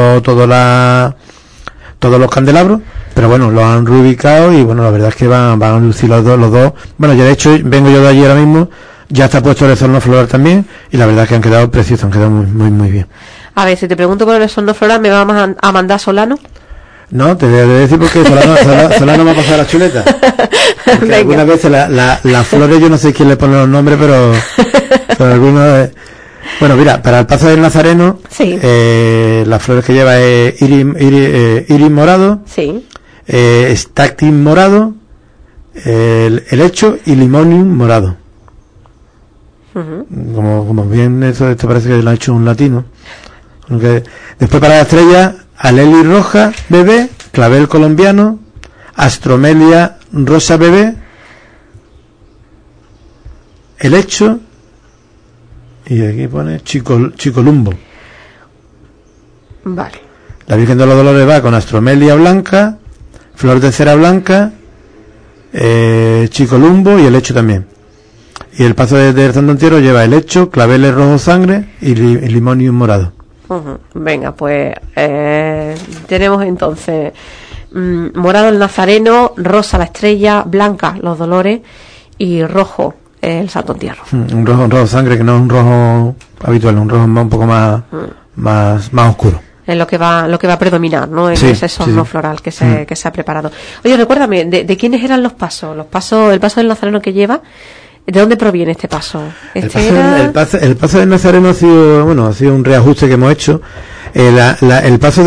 los candelabros, pero bueno, los han reubicado, y bueno, la verdad es que van a lucir los dos. Bueno, ya de hecho vengo yo de allí ahora mismo, ya está puesto el esorno floral también, y la verdad es que han quedado preciosos, han quedado muy bien. A ver, si te pregunto por el esorno floral, ¿me vas a mandar Solano? No, te voy a decir porque Solano me ha pasado la chuleta. Algunas veces las flores, yo no sé quién le pone los nombres, pero algunos... Bueno, mira, para el paso del Nazareno, sí. Las flores que lleva es iris morado, sí. Stactin morado, helecho y limonium morado. Como bien, esto parece que lo ha hecho un latino. Después para la estrella, aleli roja bebé, clavel colombiano, astromelia rosa bebé, helecho, y aquí pone chicolumbo. Vale. La Virgen de los Dolores va con astromelia blanca, flor de cera blanca, chicolumbo y helecho también. Y el paso del Santo Entierro lleva helecho, claveles rojo sangre y limonium morado. Venga, pues tenemos entonces morado el Nazareno, rosa la Estrella, blanca los Dolores y rojo el Santo Entierro. Un rojo sangre, que no es un rojo habitual, un rojo un poco más oscuro. Es lo que va a predominar, ¿no? En ese esorno floral que se ha preparado. Oye, recuérdame, ¿de quiénes eran los pasos? El paso del Nazareno que lleva, ¿de dónde proviene este paso? El paso del Nazareno ha sido un reajuste que hemos hecho. El paso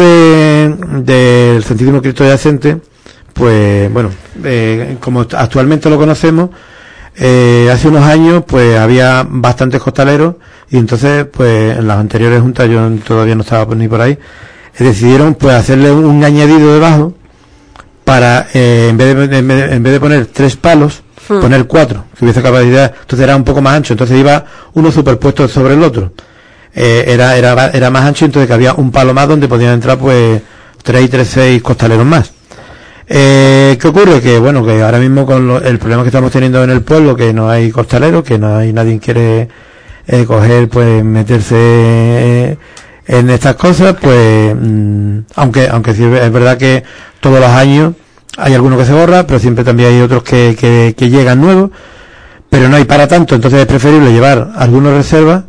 del Santísimo Cristo Yacente, pues bueno, como actualmente lo conocemos, hace unos años pues había bastantes costaleros, y entonces pues en las anteriores juntas, yo todavía no estaba ni por ahí, decidieron pues hacerle un añadido debajo para en vez de poner 3 palos, poner 4, que hubiese capacidad. Entonces era un poco más ancho, entonces iba uno superpuesto sobre el otro, era más ancho, entonces que había un palo más donde podían entrar pues 6 costaleros más. ¿Qué ocurre? Que bueno, que ahora mismo con el problema que estamos teniendo en el pueblo, que no hay costaleros, que no hay nadie quiere coger, meterse en estas cosas, pues aunque sí es verdad que todos los años hay algunos que se borra, pero siempre también hay otros que llegan nuevos, pero no hay para tanto. Entonces es preferible llevar algunas reservas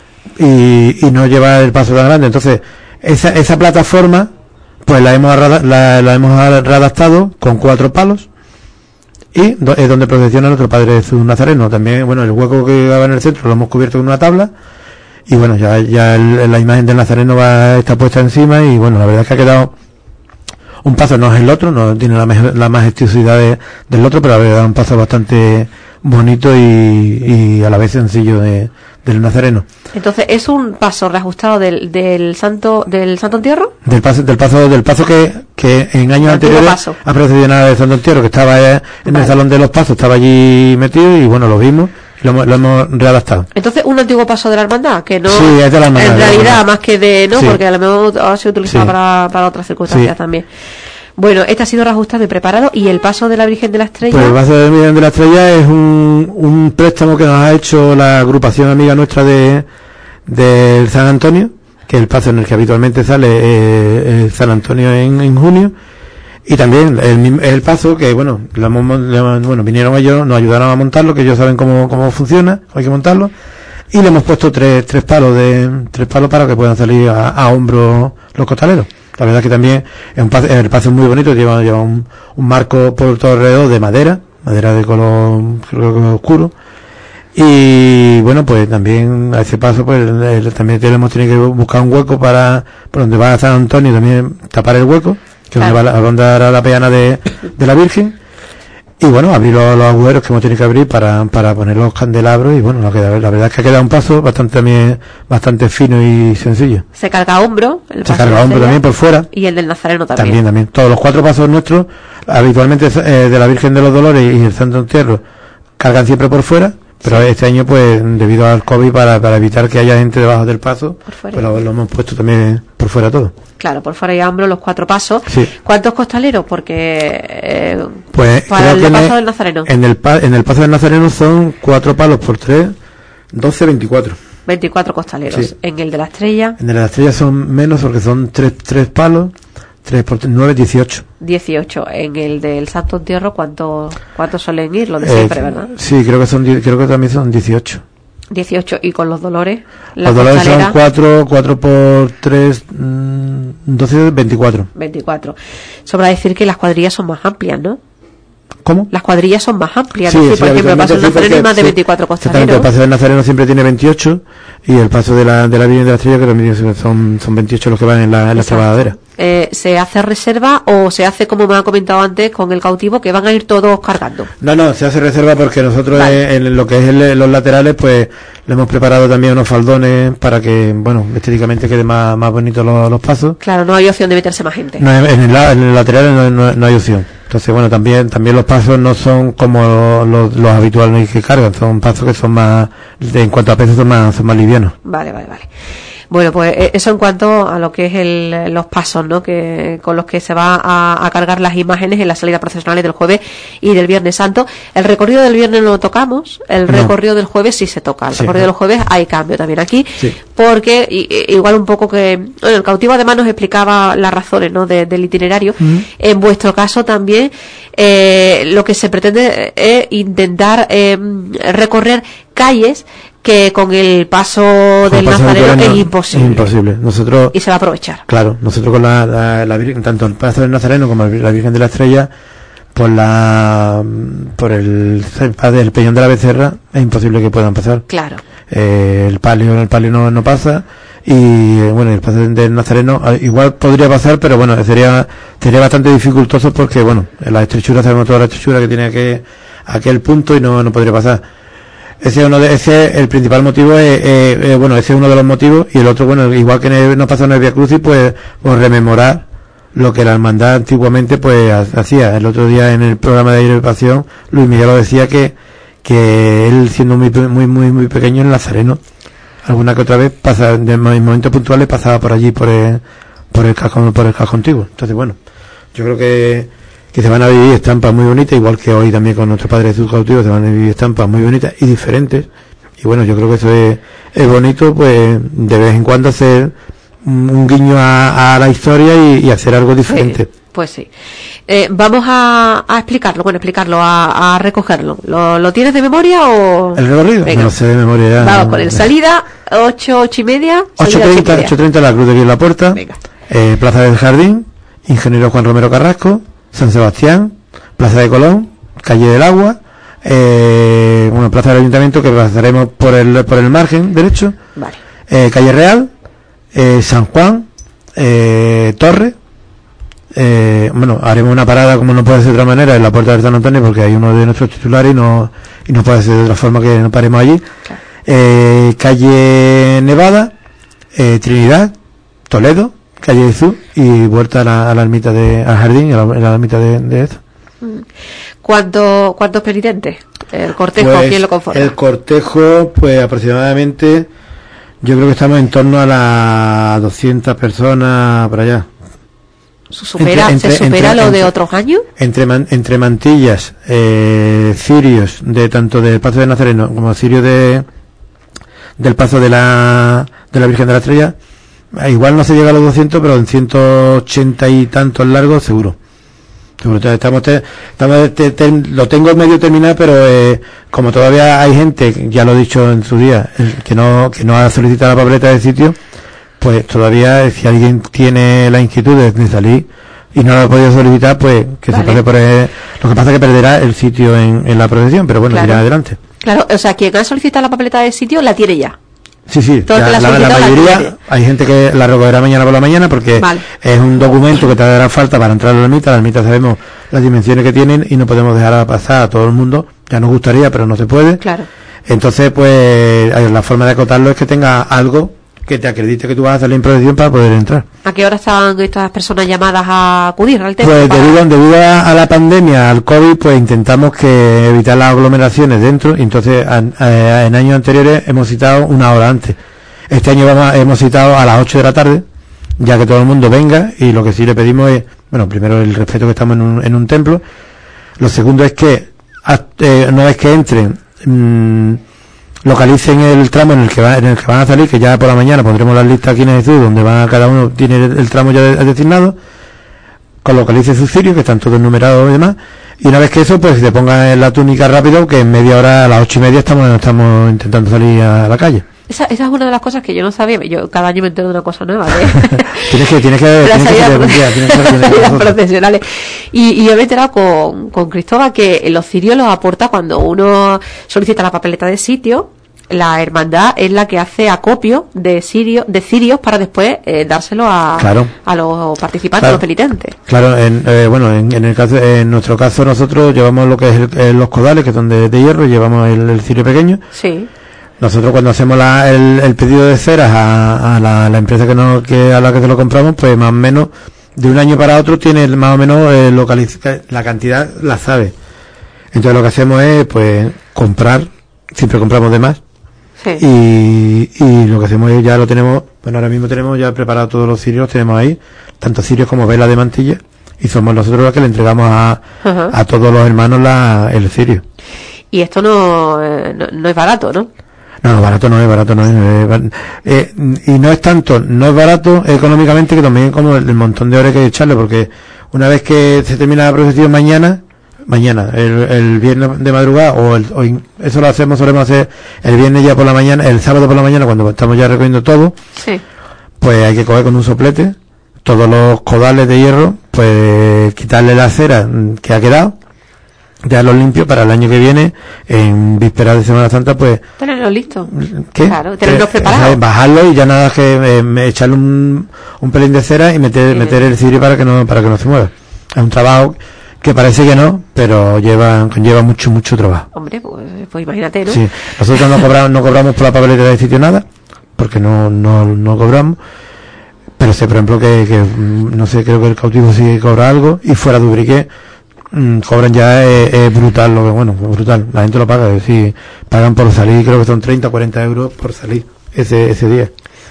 y no llevar el paso tan grande. Entonces esa plataforma pues la hemos readaptado con 4 palos, y es donde procesiona nuestro Padre Jesús Nazareno. También, bueno, el hueco que va en el centro lo hemos cubierto con una tabla, y bueno, ya la imagen del Nazareno está puesta encima, y bueno, la verdad es que ha quedado un paso, no es el otro, no tiene la majestuosidad del otro, pero la verdad es un paso bastante bonito y a la vez sencillo del Nazareno. Entonces, ¿es un paso reajustado del Santo Entierro? Del paso que en años anteriores ha procesionado el Santo Entierro, que estaba en el Salón de los Pasos, estaba allí metido, y bueno, lo vimos, lo hemos readaptado. Entonces, un antiguo paso de la hermandad, que no, sí, es de la hermandad, en realidad, más que sí, porque a lo mejor ha sido utilizado para otras circunstancias también. Bueno, este ha sido reajustado y preparado. ¿Y el paso de la Virgen de la Estrella? Pues el paso de la Virgen de la Estrella es un préstamo que nos ha hecho la agrupación amiga nuestra del San Antonio, que es el paso en el que habitualmente sale el San Antonio en junio. Y también el paso que, bueno, vinieron ellos, nos ayudaron a montarlo, que ellos saben cómo funciona, hay que montarlo. Y le hemos puesto tres palos para que puedan salir a hombros los costaleros. La verdad es que también el paso es muy bonito, lleva un marco por todo alrededor de madera de color, creo que oscuro. Y bueno, pues también a ese paso pues también hemos tenido que buscar un hueco por donde va a San Antonio, también tapar el hueco, que es donde va a rondar a la peana de la Virgen. y bueno, abrir los agujeros que hemos tenido que abrir para poner los candelabros, y bueno, la verdad es que ha quedado un paso bastante fino y sencillo. Se carga hombro, se carga hombro también por fuera, y el del Nazareno también. También. Todos los 4 pasos nuestros, habitualmente de la Virgen de los Dolores y el Santo Entierro, cargan siempre por fuera, pero este año, pues, debido al COVID, para evitar que haya gente debajo del paso, pues lo hemos puesto también por fuera todo. Claro, por fuera y a hombro los 4 pasos. Sí. ¿Cuántos costaleros? Porque pues para el paso del Nazareno. En el paso del Nazareno son 4 palos por 3, 12, 24. 24 costaleros. Sí. En el de la Estrella. En el de la Estrella son menos porque son 3 palos, 3 por 9, 18. 18. En el del Santo Entierro, ¿cuántos suelen ir? Los de siempre, ¿verdad? Sí, creo que también son 18. 18. ¿Y con los Dolores? Los Dolores son 4 por 3, 12, 24. 24. Sobra decir que las cuadrillas son más amplias, ¿no? ¿Cómo? Las cuadrillas son más amplias. Sí, por ejemplo, el paso del Nazareno hay más de 24 costaleros. El paso del Nazareno siempre tiene 28, y el paso de la Virgen de la Estrella, que también son 28 los que van en la trabajadera. ¿Se hace reserva o se hace, como me han comentado antes, con el cautivo, que van a ir todos cargando? No, se hace reserva porque nosotros, vale, en lo que es los laterales, pues le hemos preparado también unos faldones para que, bueno, estéticamente quede más bonitos los pasos. Claro, no hay opción de meterse más gente. No, en el lateral no hay opción. Entonces, bueno, también los pasos no son como los habituales que cargan, son pasos que son más, en cuanto a peso, son más livianos. Vale. Bueno, pues eso en cuanto a lo que es los pasos, ¿no? Que con los que se va a cargar las imágenes en las salidas procesionales del jueves y del Viernes Santo. El recorrido del viernes no lo tocamos, recorrido del jueves sí se toca. El recorrido del jueves hay cambio también aquí, porque igual un poco que el cautivo además nos explicaba las razones, ¿no? del itinerario. En vuestro caso también lo que se pretende es intentar recorrer calles que con el paso del Nazareno es imposible. Es imposible. Nosotros, y se va a aprovechar. Claro, nosotros con la Virgen, tanto el paso del Nazareno como la Virgen de la Estrella, por el Peñón de la Becerra, es imposible que puedan pasar. Claro. El palio no pasa, y bueno, el paso del Nazareno igual podría pasar, pero bueno, sería bastante dificultoso porque, bueno, la estrechura, sabemos toda la estrechura que tiene aquel punto, y no podría pasar. Ese es el principal motivo, bueno, ese es uno de los motivos, y el otro, bueno, igual que no pasa en el Vía Crucis, pues rememorar lo que la hermandad antiguamente pues hacía. El otro día en el programa de Aire de Pasión, Luis Miguel lo decía que él, siendo muy pequeño, en Nazareno, alguna que otra vez en momentos puntuales pasaba por allí por el casco antiguo. Entonces, bueno, yo creo que se van a vivir estampas muy bonitas, igual que hoy también con nuestro Padre Jesús cautivo se van a vivir estampas muy bonitas y diferentes. Y bueno, yo creo que eso es bonito, pues de vez en cuando hacer un guiño a la historia y hacer algo diferente. Pues sí. Vamos a explicarlo, a recogerlo. ¿Lo tienes de memoria o...? ¿El recorrido? Venga. No sé de memoria ya. Vamos con el salida, 8:30. 8:30 la Cruz de Guía en la Puerta. Venga. Plaza del Jardín, Ingeniero Juan Romero Carrasco, San Sebastián, Plaza de Colón, Calle del Agua, Plaza del Ayuntamiento, que pasaremos por el margen derecho. Vale. Calle Real, San Juan, Torre. Haremos una parada, como no puede ser de otra manera, en la Puerta del San Antonio, porque hay uno de nuestros titulares y no puede ser de otra forma que no paremos allí. Claro. Calle Nevada, Trinidad, Toledo, Calle Jesús, y vuelta a la ermita al jardín, a la ermita de eso. ¿Cuántos penitentes? ¿El cortejo pues, quién lo conforma? El cortejo, pues aproximadamente, yo creo que estamos en torno a las 200 personas por allá. ¿Se supera lo de otros años? Entre mantillas, cirios, tanto del paso de Nazareno como cirios del paso de la Virgen de la Estrella, igual no se llega a los 200, pero en 180 y tantos largos seguro. Lo tengo medio terminado, pero como todavía hay gente, ya lo he dicho en su día, que no ha solicitado la papeleta de sitio, pues todavía, si alguien tiene la inquietud de salir y no lo ha podido solicitar, pues que se pase por lo que pasa es que perderá el sitio en la procesión, pero bueno, claro, irá adelante. Claro, o sea, quien ha solicitado la papeleta de sitio la tiene ya. Sí, Todo el que la la solicitó la mayoría, tiene. hay gente que la recogerá mañana por la mañana porque Vale. es un documento que te hará falta para entrar a la ermita sabemos las dimensiones que tienen y no podemos dejar pasar a todo el mundo, ya nos gustaría pero no se puede. Claro. Entonces pues la forma de acotarlo es que tenga algo que te acredite que tú vas a hacer la impresión para poder entrar. ¿A qué hora estaban estas personas llamadas a acudir al templo? Pues debido a la pandemia, al COVID, pues intentamos que evitar las aglomeraciones dentro, y entonces en años anteriores hemos citado una hora antes. Este año hemos citado a las 8 de la tarde, ya que todo el mundo venga, y lo que sí le pedimos es, bueno, primero el respeto que estamos en un templo, lo segundo es que una vez que entren, localicen el tramo en el que van a salir, que ya por la mañana pondremos las listas aquí en Jesús, donde cada uno tiene el tramo ya designado, localice sus cirios, que están todos numerados y demás, y una vez que eso, pues se ponga en la túnica rápido, que en media hora, a las 8:30 estamos intentando salir a la calle. Esa es una de las cosas que yo no sabía. Yo cada año me entero de una cosa nueva. tienes que profesionales. Y yo me he enterado con Cristóbal que los cirios los aporta cuando uno solicita la papeleta de sitio. La hermandad es la que hace acopio de cirios para después dárselo a los participantes, a los penitentes. Claro, en nuestro caso nosotros llevamos lo que es los codales, que son de hierro, llevamos el cirio pequeño. Sí. Nosotros cuando hacemos el pedido de ceras a la empresa a la que se lo compramos, pues más o menos de un año para otro tiene más o menos la cantidad, la sabe. Entonces lo que hacemos es pues comprar, siempre compramos de más. Sí. Y lo que hacemos es ya lo tenemos, bueno, ahora mismo tenemos ya preparado todos los cirios, tenemos ahí, tanto cirios como velas de mantilla, y somos nosotros los que le entregamos a todos los hermanos el cirio. Y esto no es barato, ¿no? No, barato no es. Y no es tanto, no es barato económicamente, que también como el montón de horas que hay que echarle, porque una vez que se termina la procesión mañana, el viernes de madrugada, eso solemos hacer el viernes ya por la mañana, el sábado por la mañana, cuando estamos ya recogiendo todo, sí. Pues hay que coger con un soplete todos los codales de hierro, pues quitarle la cera que ha quedado, dejarlos limpios para el año que viene, en vísperas de Semana Santa, pues tenerlos listos. ¿Qué? Claro, tenerlos preparados. Bajarlo y ya nada que echarle un pelín de cera y meter el cirio para que no se mueva. Es un trabajo que parece que no, pero conlleva mucho trabajo. Hombre, pues imagínate, ¿no? Sí, nosotros no cobramos por la papeleta de sitio nada, porque no cobramos. Pero sé, por ejemplo, que no sé, creo que el cautivo sí cobra algo, y fuera de Ubrique cobran ya, es brutal, brutal, la gente lo paga, es decir, pagan por salir, creo que son 30 o 40 euros por salir ese día.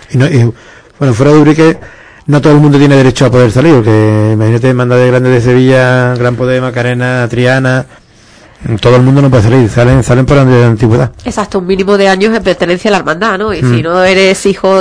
Y fuera de Ubrique no todo el mundo tiene derecho a poder salir, porque imagínate, Hermandad Grande de Sevilla, Gran Poder, Macarena, Triana, todo el mundo no puede salir, salen por de antigüedad. Exacto, un mínimo de años de pertenencia a la hermandad, ¿no? Y si no eres hijo.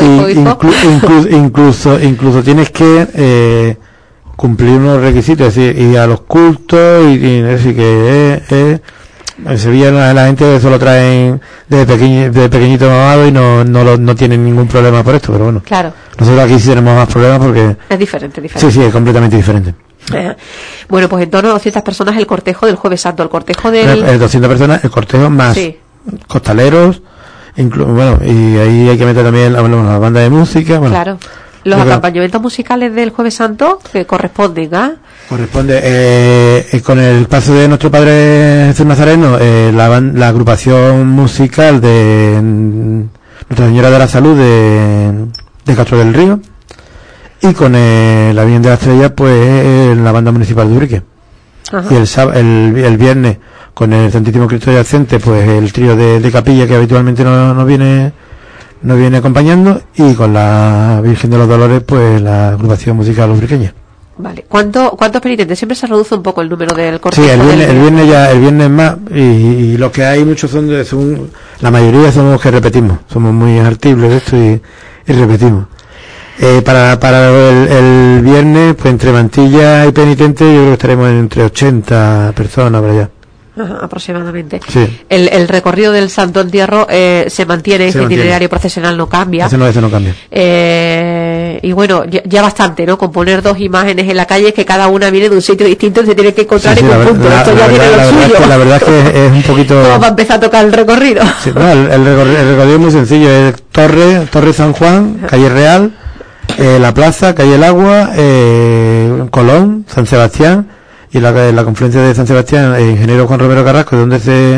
Incluso tienes que cumplir unos requisitos, es decir, ir a los cultos, y es decir, que en Sevilla la gente eso lo traen de pequeñito mamado y no tienen ningún problema por esto, pero bueno. Claro. Nosotros aquí sí tenemos más problemas porque es diferente. Sí, es completamente diferente. Bueno, pues en torno a 200 personas el cortejo del Jueves Santo, el cortejo del 200 personas, el cortejo más costaleros, y ahí hay que meter también la banda de música, claro. Los acompañamientos musicales del Jueves Santo que corresponden corresponde con el paso de nuestro Padre Jesús Nazareno, la agrupación musical de Nuestra Señora de la Salud de Castro del Río, y con la Virgen de la Estrella, pues la banda municipal de Ubrique. Y el viernes con el Santísimo Cristo Yacente, pues el trío de capilla que habitualmente nos viene acompañando, y con la Virgen de los Dolores, pues la agrupación musical ubriqueña. Vale. ¿Cuántos penitentes? Siempre se reduce un poco el número del cortejo. Sí, el viernes más, y los que hay muchos son la mayoría somos que repetimos, somos muy artibles de esto y repetimos. Para el viernes, pues entre mantilla y penitente, yo creo que estaremos entre 80 personas para allá. aproximadamente. Sí. El recorrido del Santo Entierro se mantiene, ese itinerario procesional no cambia. Ese no cambia. Y bueno, ya bastante, ¿no? Con poner 2 imágenes en la calle que cada una viene de un sitio distinto y se tiene que encontrar en un punto. Esto ya tiene lo suyo. La verdad es que es un poquito... ¿Cómo va a empezar a tocar el recorrido? Sí, no, el recorrido es muy sencillo. Es Torre San Juan, Calle Real, la Plaza, Calle El Agua, Colón, San Sebastián, y la confluencia de San Sebastián, Ingeniero Juan Romero Carrasco, donde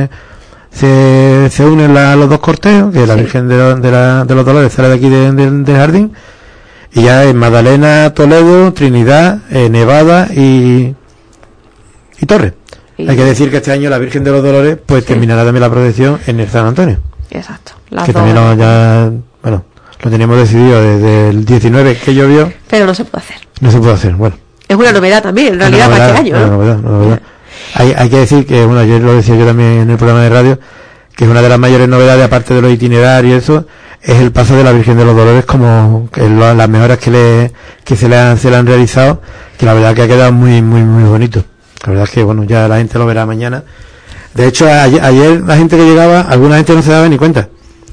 se unen los dos corteos, que la Virgen de los Dolores sale de aquí del jardín, y ya en Magdalena, Toledo, Trinidad, Nevada y Torre. Hay que decir que este año la Virgen de los Dolores pues terminará también la procesión en el San Antonio. Exacto. Que también lo teníamos decidido desde el 19 que llovió. Pero no se puede hacer. No se puede hacer, bueno. Es una novedad también, en realidad, para este año, ¿no? Una novedad. Hay que decir que, bueno, ayer lo decía yo también en el programa de radio, que es una de las mayores novedades, aparte de los itinerarios y eso, es el paso de la Virgen de los Dolores, como que las mejoras que se le han realizado, que la verdad que ha quedado muy, muy, muy bonito. La verdad es que, bueno, ya la gente lo verá mañana. De hecho, ayer la gente que llegaba, alguna gente no se daba ni cuenta.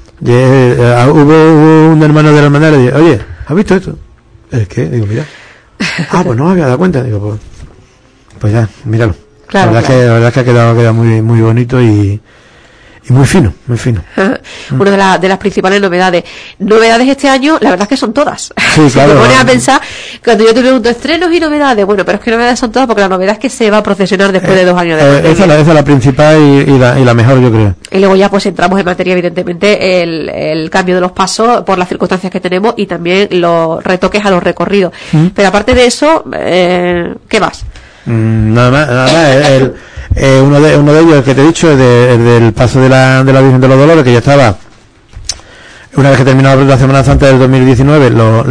Hubo un hermano de la hermandad y le dije, oye, ¿has visto esto? ¿Es qué? Digo, mira. Pues no me había dado cuenta. Digo, pues ya, míralo. Claro, la verdad es que ha quedado muy, muy bonito y muy fino, muy fino. Una de las principales novedades este año, la verdad es que son todas. Sí, si claro, te pones a pensar, cuando yo te pregunto estrenos y novedades, bueno, pero es que novedades son todas porque la novedad es que se va a procesionar después de 2 años de pandemia. Esa es la principal y la mejor, yo creo. Y luego ya pues entramos en materia, evidentemente, el cambio de los pasos por las circunstancias que tenemos y también los retoques a los recorridos. Pero aparte de eso, ¿qué más? Nada más uno de ellos, el que te he dicho, es del paso de la Virgen de los Dolores, que ya estaba, una vez que terminó la Semana Santa del 2019,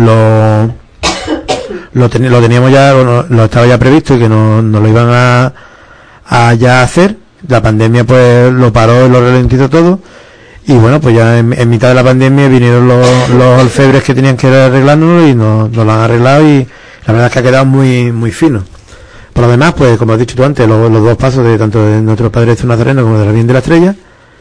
lo teníamos ya, lo estaba ya previsto y que no lo iban a ya hacer. La pandemia pues lo paró y lo ralentizó todo, y bueno, pues ya en mitad de la pandemia vinieron los orfebres que tenían que arreglárnoslo y nos lo han arreglado, y la verdad es que ha quedado muy, muy fino. Por lo demás, pues como has dicho tú antes, los 2 pasos de tanto de nuestro Padre Jesús Nazareno como de la Virgen de la Estrella,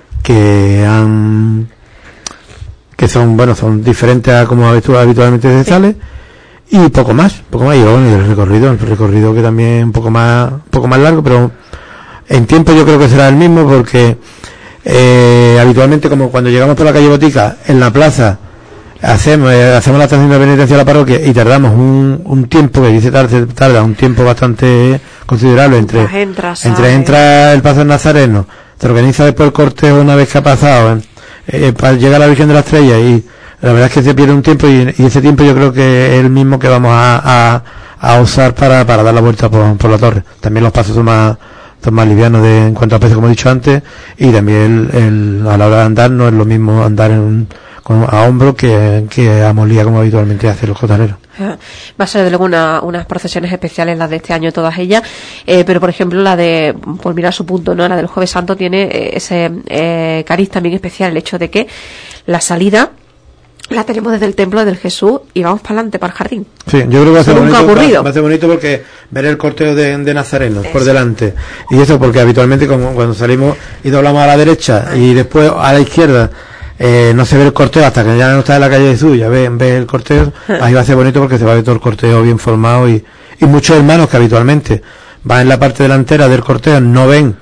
que son diferentes a como habitualmente se sale, y poco más, y bueno, y el recorrido que también es un poco más largo, pero en tiempo yo creo que será el mismo, porque habitualmente, como cuando llegamos por la calle Botica, en la plaza hacemos la estación de penitencia de la parroquia y tardamos un tiempo, que dice tarda un tiempo bastante considerable entre entra el paso del Nazareno, se organiza después el cortejo una vez que ha pasado, para llegar a la Virgen de la Estrella, y la verdad es que se pierde un tiempo, y ese tiempo yo creo que es el mismo que vamos a usar para dar la vuelta por la torre. También los pasos son más livianos en cuanto a peso, como he dicho antes, y también a la hora de andar no es lo mismo andar a hombro que a molía, como habitualmente hacen los costaleros. Va a ser de luego unas procesiones especiales las de este año, todas ellas, pero por ejemplo la de, por mirar su punto, ¿no? La del Jueves Santo tiene ese cariz también especial, el hecho de que la salida la tenemos desde el templo del Jesús y vamos para adelante, para el jardín. Sí, yo creo que va a ser bonito. Va a ser bonito porque ver el corteo de Nazarenos por delante, y eso porque habitualmente cuando salimos y doblamos a la derecha y después a la izquierda, no se ve el corteo hasta que ya no está en la calle de Jesús, ya ve el corteo. Ahí va a ser bonito porque se va a ver todo el corteo bien formado, y muchos hermanos que habitualmente van en la parte delantera del corteo no ven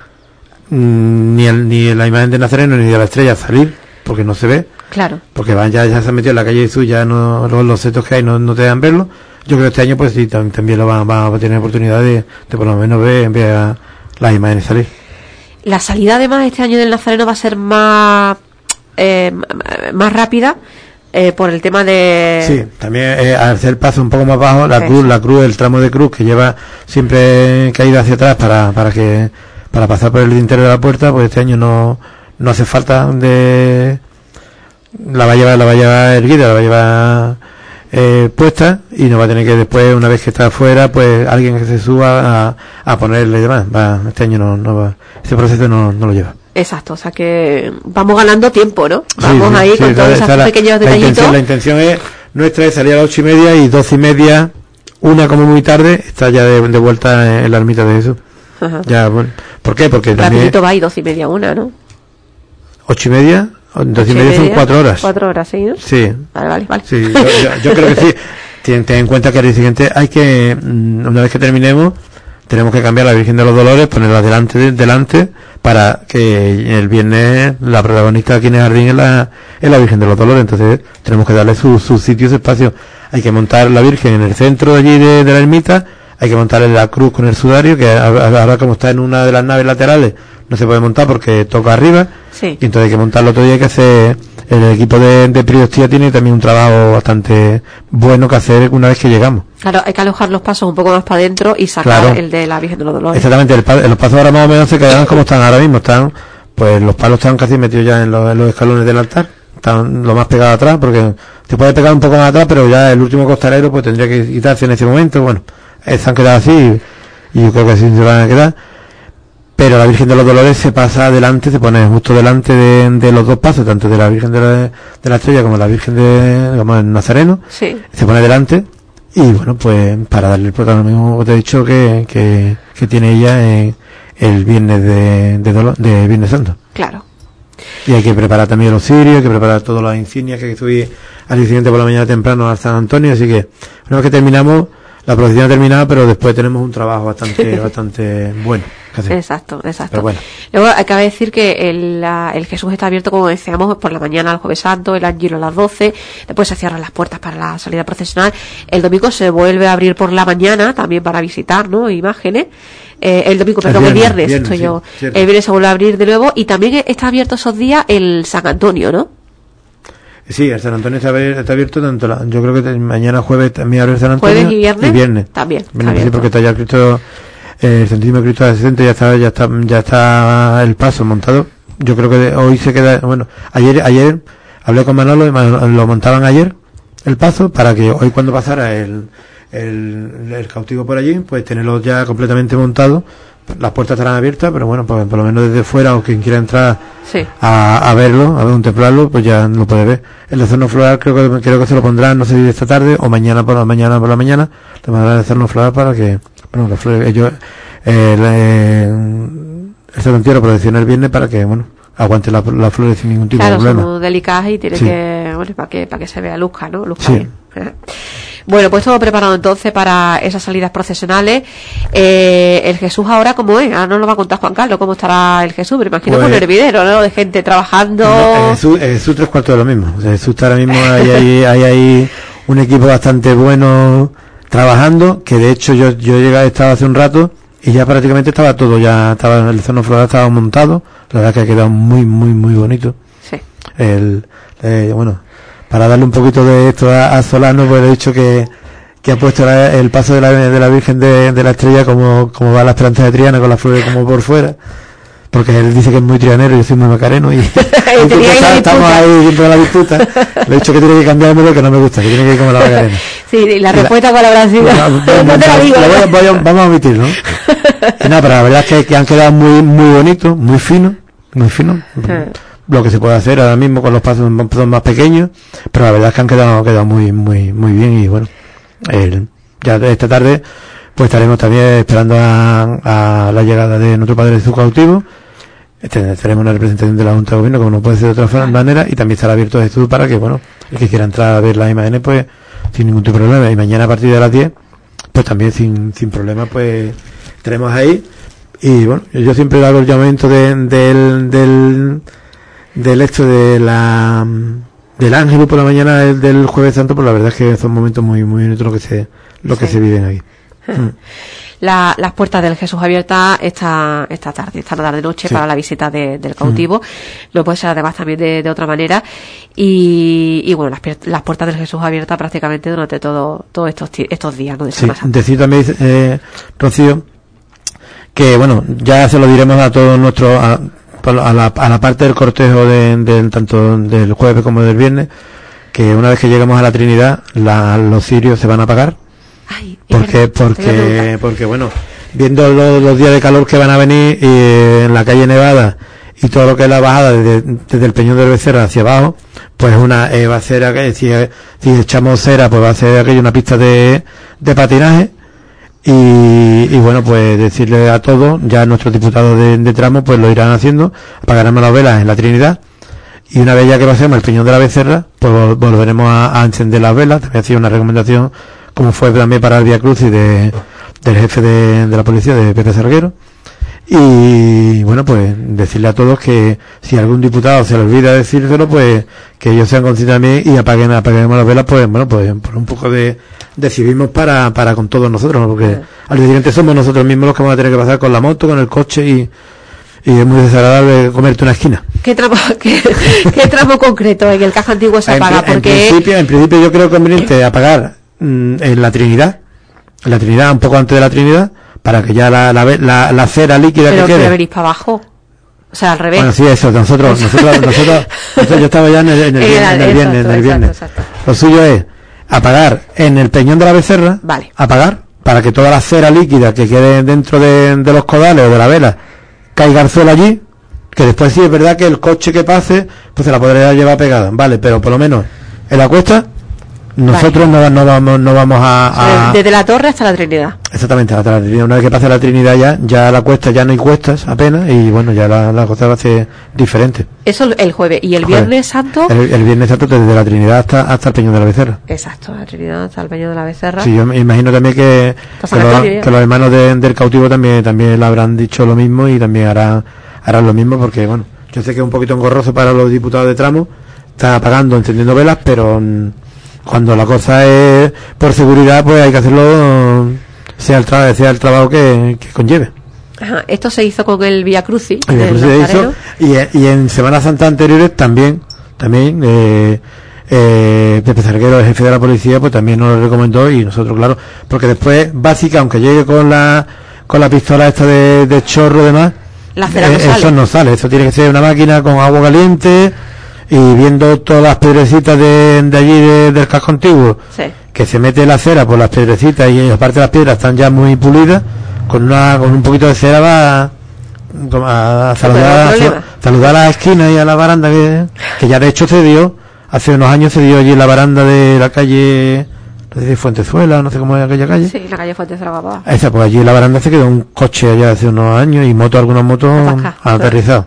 ni la imagen de Nazareno ni de la estrella salir, porque no se ve. Claro. Porque ya se han metido en la calle de Jesús, ya los setos que hay no te dejan verlo. Yo creo que este año pues sí, también lo van a tener oportunidad de por lo menos ver a las imágenes salir. La salida además este año del Nazareno va a ser más rápida, por el tema de... Sí, también al hacer el paso un poco más bajo, la cruz, el tramo de cruz que lleva siempre caída hacia atrás para pasar por el interior de la puerta, pues este año no hace falta la va a llevar erguida, la va a llevar puesta, y no va a tener que después, una vez que está afuera, pues alguien que se suba a ponerle y demás. Este año no va, ese proceso no lo lleva. Exacto, o sea que vamos ganando tiempo, ¿no? Vamos ahí con todos esos pequeños detallitos. La intención nuestra es salir a las 8:30 y 12:30, una como muy tarde, está ya de vuelta en la ermita de Jesús. Ajá. Ya, bueno, ¿Por qué? Porque también... Rapidito va y 12:30 una, ¿no? 8:30, 12:30 son 4 horas. 4 horas, ¿sí? ¿no? Sí. Vale. Sí, yo creo que sí. Ten en cuenta que al día siguiente hay que, una vez que terminemos, tenemos que cambiar la Virgen de los Dolores, ponerla delante, para que el viernes la protagonista aquí en el jardín es la Virgen de los Dolores. Entonces tenemos que darle su sitio, su espacio. Hay que montar la Virgen en el centro de allí de la ermita, hay que montarle la cruz con el sudario, que ahora como está en una de las naves laterales no se puede montar porque toca arriba, sí. Y entonces hay que montarlo todo y hay que hacer... El equipo de Priostía tiene también un trabajo bastante bueno que hacer una vez que llegamos. Claro, hay que alojar los pasos un poco más para adentro y sacar el de la Virgen de los Dolores. Exactamente, los pasos ahora más o menos se quedan como están ahora mismo. Pues los palos están casi metidos ya en los escalones del altar. Están lo más pegado atrás, porque te puede pegar un poco más atrás, pero ya el último costalero pues tendría que quitarse en ese momento. Bueno, se han quedado así y yo creo que así se van a quedar. Pero la Virgen de los Dolores se pasa adelante, se pone justo delante de los dos pasos, tanto de la Virgen de la Estrella como la Virgen de Nazareno. Sí. Se pone delante y bueno, pues para darle el protagonismo que te he dicho que tiene ella el viernes de Viernes Santo. Claro. Y hay que preparar también los cirios, hay que preparar todas las insignias que hay que subir al día siguiente por la mañana temprano al San Antonio, así que una vez que terminamos, la procesión ha terminado, pero después tenemos un trabajo bastante bueno. Exacto. Pero bueno. Luego cabe decir que el Jesús está abierto, como decíamos, por la mañana al Jueves Santo, el Ángelo a las 12, después se cierran las puertas para la salida procesional, el domingo se vuelve a abrir por la mañana, también para visitar, ¿no? Imágenes. El viernes, el viernes se vuelve a abrir de nuevo y también está abierto esos días el San Antonio, ¿no? Sí, el San Antonio está abierto tanto yo creo que mañana jueves también abre el San Antonio. Jueves y viernes. También. Sí, porque está ya Cristo, el Santísimo Cristo de Asistente ya está el paso montado. Yo creo que hoy se queda, bueno, ayer hablé con Manolo y lo montaban ayer el paso para que hoy cuando pasara el cautivo por allí, pues tenerlo ya completamente montado. Las puertas estarán abiertas, pero bueno, pues por lo menos desde fuera o quien quiera entrar a verlo, a contemplarlo, pues ya lo puede ver. El adorno floral creo que se lo pondrán, no sé si esta tarde o mañana por la mañana, le mandarán el adorno floral para que, bueno, las flores, ellos, el cementerio procesiona el viernes para que, bueno, aguante las flores sin ningún tipo de problema. Claro, son delicadas y tiene que, bueno, para que se vea luzca, ¿no? Luzca bien. Bueno, pues todo preparado entonces para esas salidas procesionales. El Jesús ahora, ¿cómo es? Ahora nos lo va a contar Juan Carlos, ¿cómo estará el Jesús? Pero imagino con hervidero, ¿no? De gente trabajando. No, Jesús 3/4 de lo mismo. O sea, Jesús está ahora mismo, hay un equipo bastante bueno trabajando, que de hecho yo estaba hace un rato y ya prácticamente estaba todo, el zono floral estaba montado. La verdad que ha quedado muy, muy, muy bonito. Sí. Bueno, para darle un poquito de esto a Solano, pues he dicho que ha puesto el paso de la Virgen de la Estrella como va la Esperanza de Triana, con las flores como por fuera, porque él dice que es muy trianero y yo soy muy macareno y estamos ahí siempre a la disputa. Le he dicho que tiene que cambiármelo, que no me gusta, que tiene que ir como la Macarena. Sí, y la respuesta cuál habrá sido. Vamos a omitir, ¿no? Y nada, pero la verdad es que han quedado muy, muy bonitos, muy finos. Lo que se puede hacer ahora mismo con los pasos más pequeños, pero la verdad es que han quedado muy, muy, muy bien. Y bueno, ya esta tarde pues estaremos también esperando a la llegada de nuestro Padre Jesús cautivo. Tenemos una representación de la Junta de Gobierno, como no puede ser de otra manera, y también estará abierto Jesús para que, bueno, el que quiera entrar a ver las imágenes, pues sin ningún tipo de problema. Y mañana a partir de las 10, pues también sin problema, pues estaremos ahí. Y bueno, yo siempre hago el llamamiento del hecho del ángel por la mañana del Jueves Santo, pues la verdad es que son momentos muy, muy bonitos lo que se viven aquí. Las puertas del Jesús abiertas esta tarde-noche para la visita del cautivo. No puede ser además también de otra manera. Y bueno, las puertas del Jesús abiertas prácticamente durante todos estos días, ¿no? De Semana Santa. Decir también, Rocío, que bueno, ya se lo diremos a todos nuestros, a la parte del cortejo tanto del jueves como del viernes, que una vez que lleguemos a la Trinidad, los cirios se van a apagar. Porque bueno, viendo los días de calor que van a venir en la calle Nevada y todo lo que es la bajada desde el Peñón del Becerra hacia abajo, pues va a ser si echamos cera, pues va a ser aquello una pista de patinaje, Y bueno, pues decirle a todos, ya nuestros diputados de tramo pues lo irán haciendo, apagaremos las velas en la Trinidad, y una vez ya que pasemos el Peñón de la Becerra, pues volveremos a encender las velas. También ha sido una recomendación, como fue también para el Vía Crucis del jefe de la policía, de Pepe Zarguero. Y bueno, pues decirle a todos que si algún diputado se le olvida decírselo, pues que ellos sean conscientes también y apaguemos las velas, pues bueno, pues por un poco de civismo para con todos nosotros, ¿no? Porque al día siguiente somos nosotros mismos los que vamos a tener que pasar con la moto, con el coche, y es muy desagradable comerte una esquina. ¿Qué tramo concreto en el casco antiguo se apaga? Porque en principio yo creo conveniente apagar en la Trinidad, un poco antes de la Trinidad, para que ya la cera líquida que quede. Pero venís para abajo. O sea, al revés. Bueno, sí, eso, nosotros yo estaba ya en el viernes. Exacto. Lo suyo es apagar en el Peñón de la Becerra, vale, apagar, para que toda la cera líquida que quede dentro de los codales o de la vela caiga al suelo allí, que después sí es verdad que el coche que pase, pues se la podría llevar pegada, vale, pero por lo menos en la cuesta nosotros no vamos a desde la torre hasta la Trinidad. Exactamente, hasta la Trinidad. Una vez que pase la Trinidad ya la cuesta, ya no hay cuestas apenas, y bueno, ya la cosa va a ser diferente. Eso el jueves. ¿Y el Viernes Santo? El Viernes Santo desde la Trinidad hasta el Peñón de la Becerra. Exacto, la Trinidad hasta el Peñón de la Becerra. Sí, yo me imagino también que los hermanos del cautivo también le habrán dicho lo mismo, y también harán lo mismo, porque bueno, yo sé que es un poquito engorroso para los diputados de tramo, están apagando, encendiendo velas, pero cuando la cosa es por seguridad, pues hay que hacerlo, sea el trabajo que conlleve. Ajá, esto se hizo con el Vía Crucis. El Vía Crucis se hizo, y en Semana Santa anteriores también Pepe Zarguero, el jefe de la policía, pues también nos lo recomendó, y nosotros, claro, porque después, básica, aunque llegue con la pistola esta de chorro y demás, la cera no sale. Eso no sale, eso tiene que ser una máquina con agua caliente, y viendo todas las piedrecitas de allí del casco antiguo, sí, que se mete la cera por las piedrecitas, y aparte las piedras están ya muy pulidas, con un poquito de cera va a saludar a la esquina y a la baranda que ya de hecho hace unos años se dio allí en la baranda de la calle, no sé si Fuentezuela, no sé cómo es aquella calle. Sí, la calle Fuentezuela, papá. Esa, pues allí en la baranda se quedó un coche allá hace unos años, y algunas motos aterrizadas.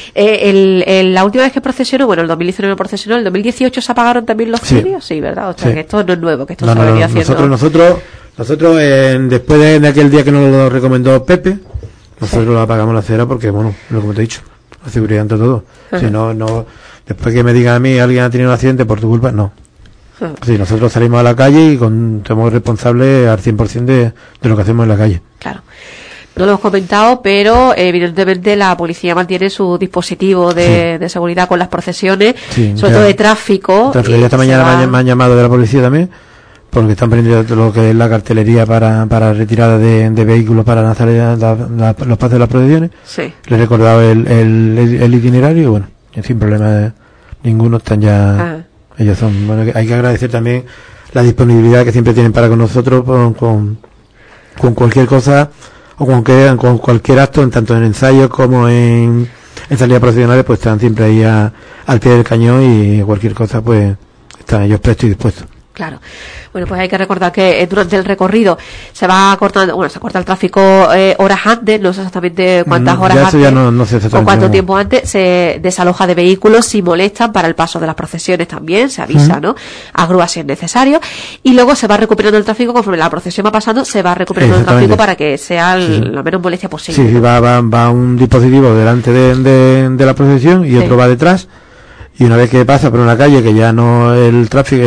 La última vez que procesionó, bueno, el 2019 procesionó, el 2018 se apagaron también los cirios, sí, ¿verdad? O sea, que esto no es nuevo, que esto se venía haciendo. Nosotros después de aquel día que nos lo recomendó Pepe, nosotros lo apagamos la cera, porque bueno, lo que te he dicho, la seguridad ante todo. Si no, después que me diga a mí alguien ha tenido un accidente por tu culpa, no. Sí, nosotros salimos a la calle y somos responsables al 100% de lo que hacemos en la calle. Claro. No lo hemos comentado, pero evidentemente la policía mantiene su dispositivo de seguridad con las procesiones, sobre todo de tráfico. Ya esta mañana me han llamado de la policía también, porque están prendiendo lo que es la cartelería para retirada de vehículos para lanzar los pasos de las procesiones. Sí. Le he recordado el itinerario, y bueno, sin problema ninguno, están ya... Ellos son... Bueno, hay que agradecer también la disponibilidad que siempre tienen para con nosotros, con cualquier cosa, o con cualquier acto, tanto en ensayos como en salidas profesionales, pues están siempre ahí al pie del cañón, y cualquier cosa pues están ellos prestos y dispuestos. Claro. Bueno, pues hay que recordar que durante el recorrido se corta el tráfico horas antes, no sé exactamente cuántas horas antes, ya no sé exactamente o cuánto tiempo antes, se desaloja de vehículos si molestan para el paso de las procesiones también, se avisa, ¿no? A grúas si es necesario, y luego se va recuperando el tráfico conforme la procesión va pasando, se va recuperando el tráfico para que sea la menos molestia posible. Sí, va un dispositivo delante de la procesión y otro va detrás. Y una vez que pasa por una calle que ya el tráfico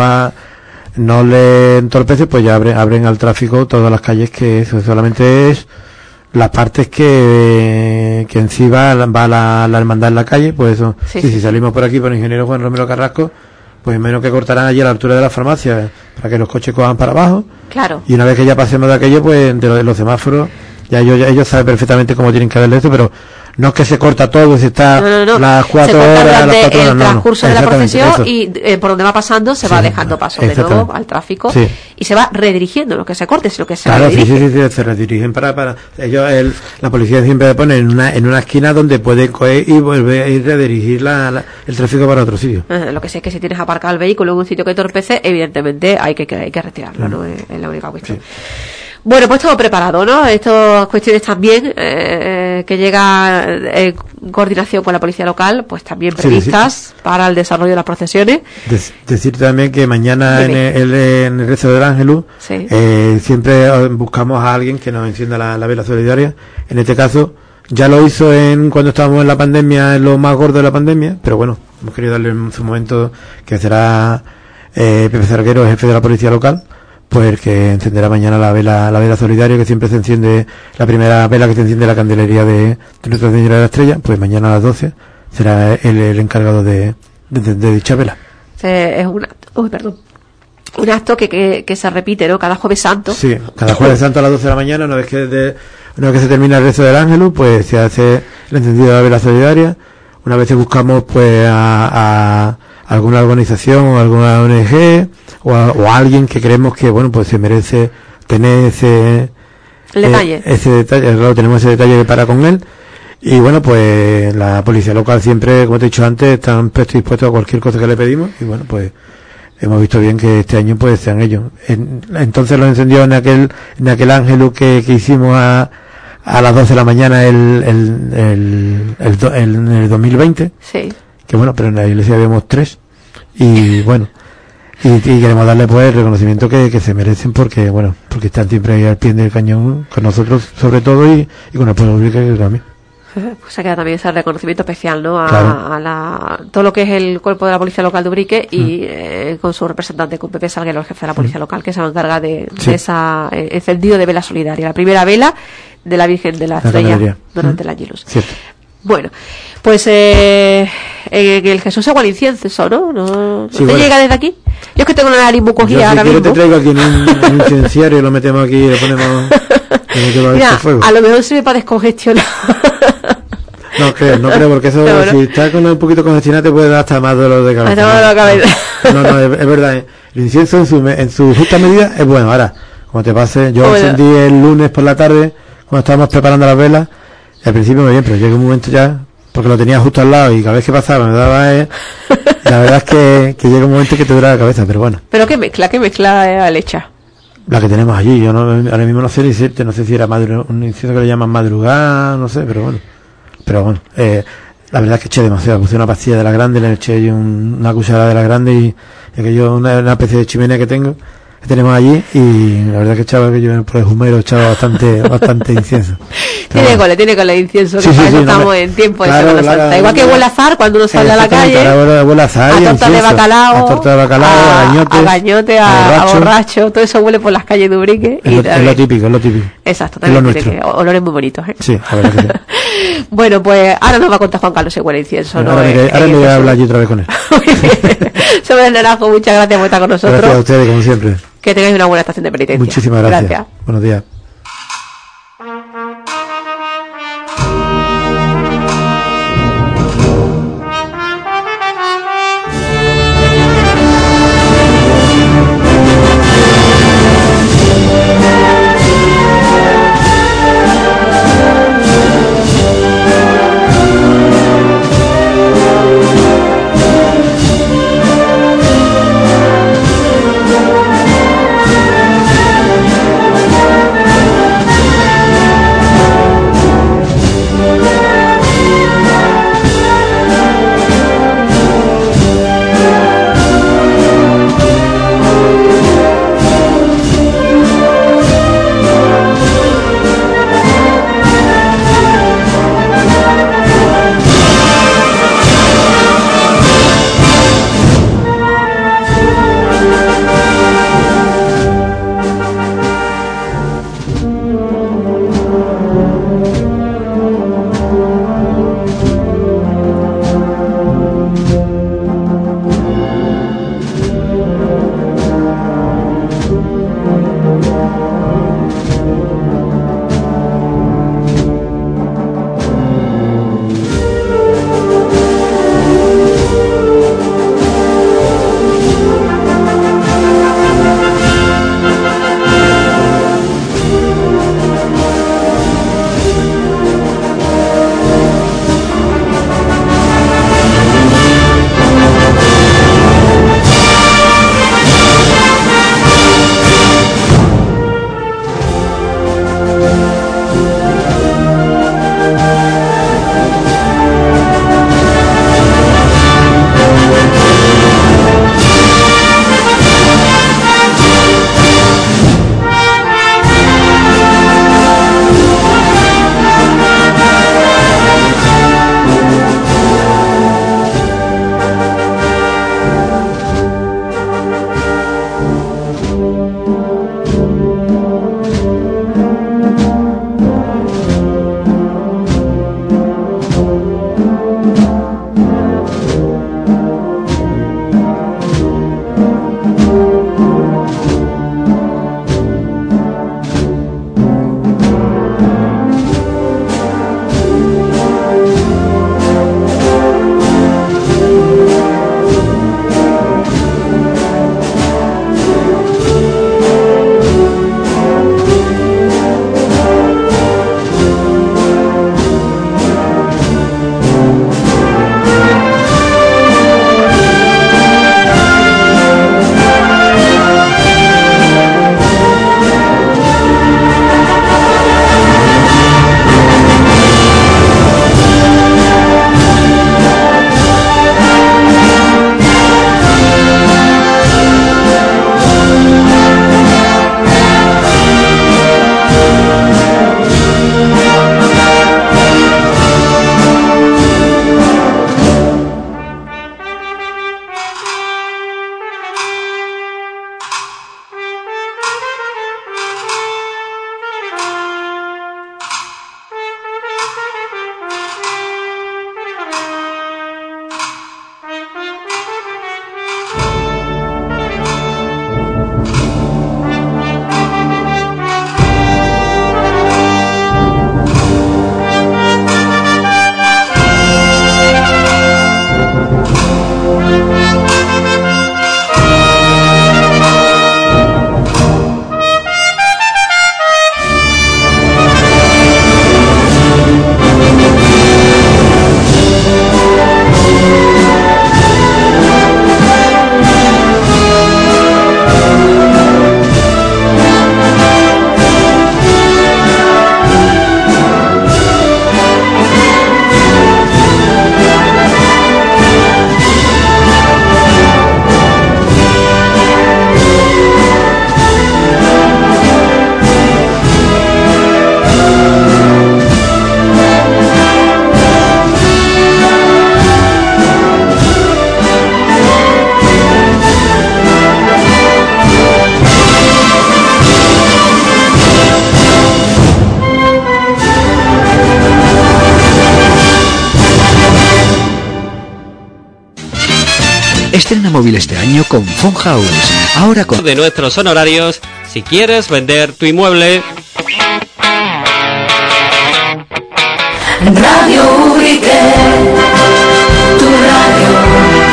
no le entorpece, pues ya abren al tráfico todas las calles, que eso solamente es las partes que en sí va la hermandad en la calle, pues eso. Si salimos por aquí por el ingeniero Juan Romero Carrasco, pues menos que cortarán allí a la altura de la farmacia para que los coches cojan para abajo. Claro. Y una vez que ya pasemos de aquello, pues de los semáforos, ya ellos saben perfectamente cómo tienen que darle esto, pero no es que se corta todo, si está las 4 horas, las 4 horas, el transcurso de la procesión, y por donde va pasando se va dejando paso de nuevo al tráfico, y se va redirigiendo, lo que se corte, sino que se redirige. Sí, se redirigen para ellos, la policía siempre pone en una esquina donde puede coger y volver a redirigir el tráfico para otro sitio. Lo que sé es que si tienes aparcado el vehículo en un sitio que entorpece, evidentemente hay que retirarlo, no es la única cuestión. Bueno, pues todo preparado, ¿no? Estas cuestiones también, que llega en coordinación con la policía local, pues también previstas para el desarrollo de las procesiones. Decir también que mañana en el rezo del Ángelus, siempre buscamos a alguien que nos encienda la vela solidaria. En este caso, ya lo hizo cuando estábamos en la pandemia, en lo más gordo de la pandemia, pero bueno, hemos querido darle en su momento, que será Pepe Zarguero, jefe de la policía local, pues el que encenderá mañana la vela solidaria, que siempre se enciende, la primera vela que se enciende la candelería de Nuestra Señora de la Estrella, pues mañana a las 12 será el encargado de dicha vela. Es un acto que se repite, ¿no? Cada Jueves Santo. Sí, cada Jueves Santo a las 12 de la mañana, una vez que se termina el rezo del Ángelus, pues se hace el encendido de la vela solidaria. Una vez buscamos pues a alguna organización o alguna ONG o a alguien que creemos que, bueno, pues se merece tener ese detalle. Claro, tenemos ese detalle para con él. Y bueno, pues la policía local siempre, como te he dicho antes, están predispuestos a cualquier cosa que le pedimos. Y bueno, pues hemos visto bien que este año pues sean ellos. Entonces lo encendió en aquel Ángelus que hicimos a las 12 de la mañana en el 2020. Sí. Que bueno, pero en la iglesia vemos 3. Y bueno, y queremos darle pues el reconocimiento que se merecen, porque bueno, porque están siempre ahí al pie del cañón con nosotros sobre todo y con el pueblo público también. Pues se queda también ese reconocimiento especial, ¿no? Claro. A todo lo que es el cuerpo de la policía local de Ubrique y con su representante, con Pepe Salguero, el jefe de la policía local, que se va a encargar de esa encendido de vela solidaria, la primera vela de la Virgen de la Estrella durante el Ángelus. Bueno, pues el Jesús agua al incienso, ¿no? ¿No te llega desde aquí? Yo es que tengo una nariz muy cogida ahora mismo. Yo te traigo aquí en un incenciario y lo metemos aquí y le ponemos mira, fuego. A lo mejor sirve para descongestionar. No creo, porque eso, no. Si estás con un poquito congestionado te puede dar hasta más dolor de cabeza. No, es verdad. El incienso en su justa medida es bueno. Ahora, como te pase, yo encendí el lunes por la tarde, cuando estábamos preparando las velas. Al principio muy bien, pero llega un momento ya, porque lo tenía justo al lado y cada vez que pasaba me daba la verdad es que llega un momento que te dura la cabeza, pero bueno. ¿Pero qué mezcla al hecha? La que tenemos allí, yo ahora mismo no sé decirte, no sé si era un incienso que le llaman madrugada, no sé, pero bueno, la verdad es que eché demasiado, puse una pastilla de la grande, le eché una cucharada de la grande y aquello, una especie de chimenea que tenemos allí, y la verdad que echaba aquello por el humero, echaba bastante incienso. Tiene cole incienso, que para eso estamos en tiempo de Semana Santa. Igual que huele a azar cuando uno sale a la calle, huele a azar, a torta de bacalao, a gañote, a borracho, todo eso huele por las calles de Ubrique. Es lo típico. Exacto, también tiene olores muy bonitos, ¿eh? Sí, a ver que sí. Bueno, pues ahora nos va a contar Juan Carlos si huele incienso, ¿no? Ahora me voy a hablar allí otra vez con él. Sobre el Naranjo, muchas gracias por estar con nosotros. Gracias a ustedes, como siempre. Que tengáis una buena estación de penitencia. Muchísimas gracias. Buenos días. Estrena móvil este año con Phone House. Ahora con de nuestros honorarios, si quieres vender tu inmueble. Radio Ubrique, tu radio.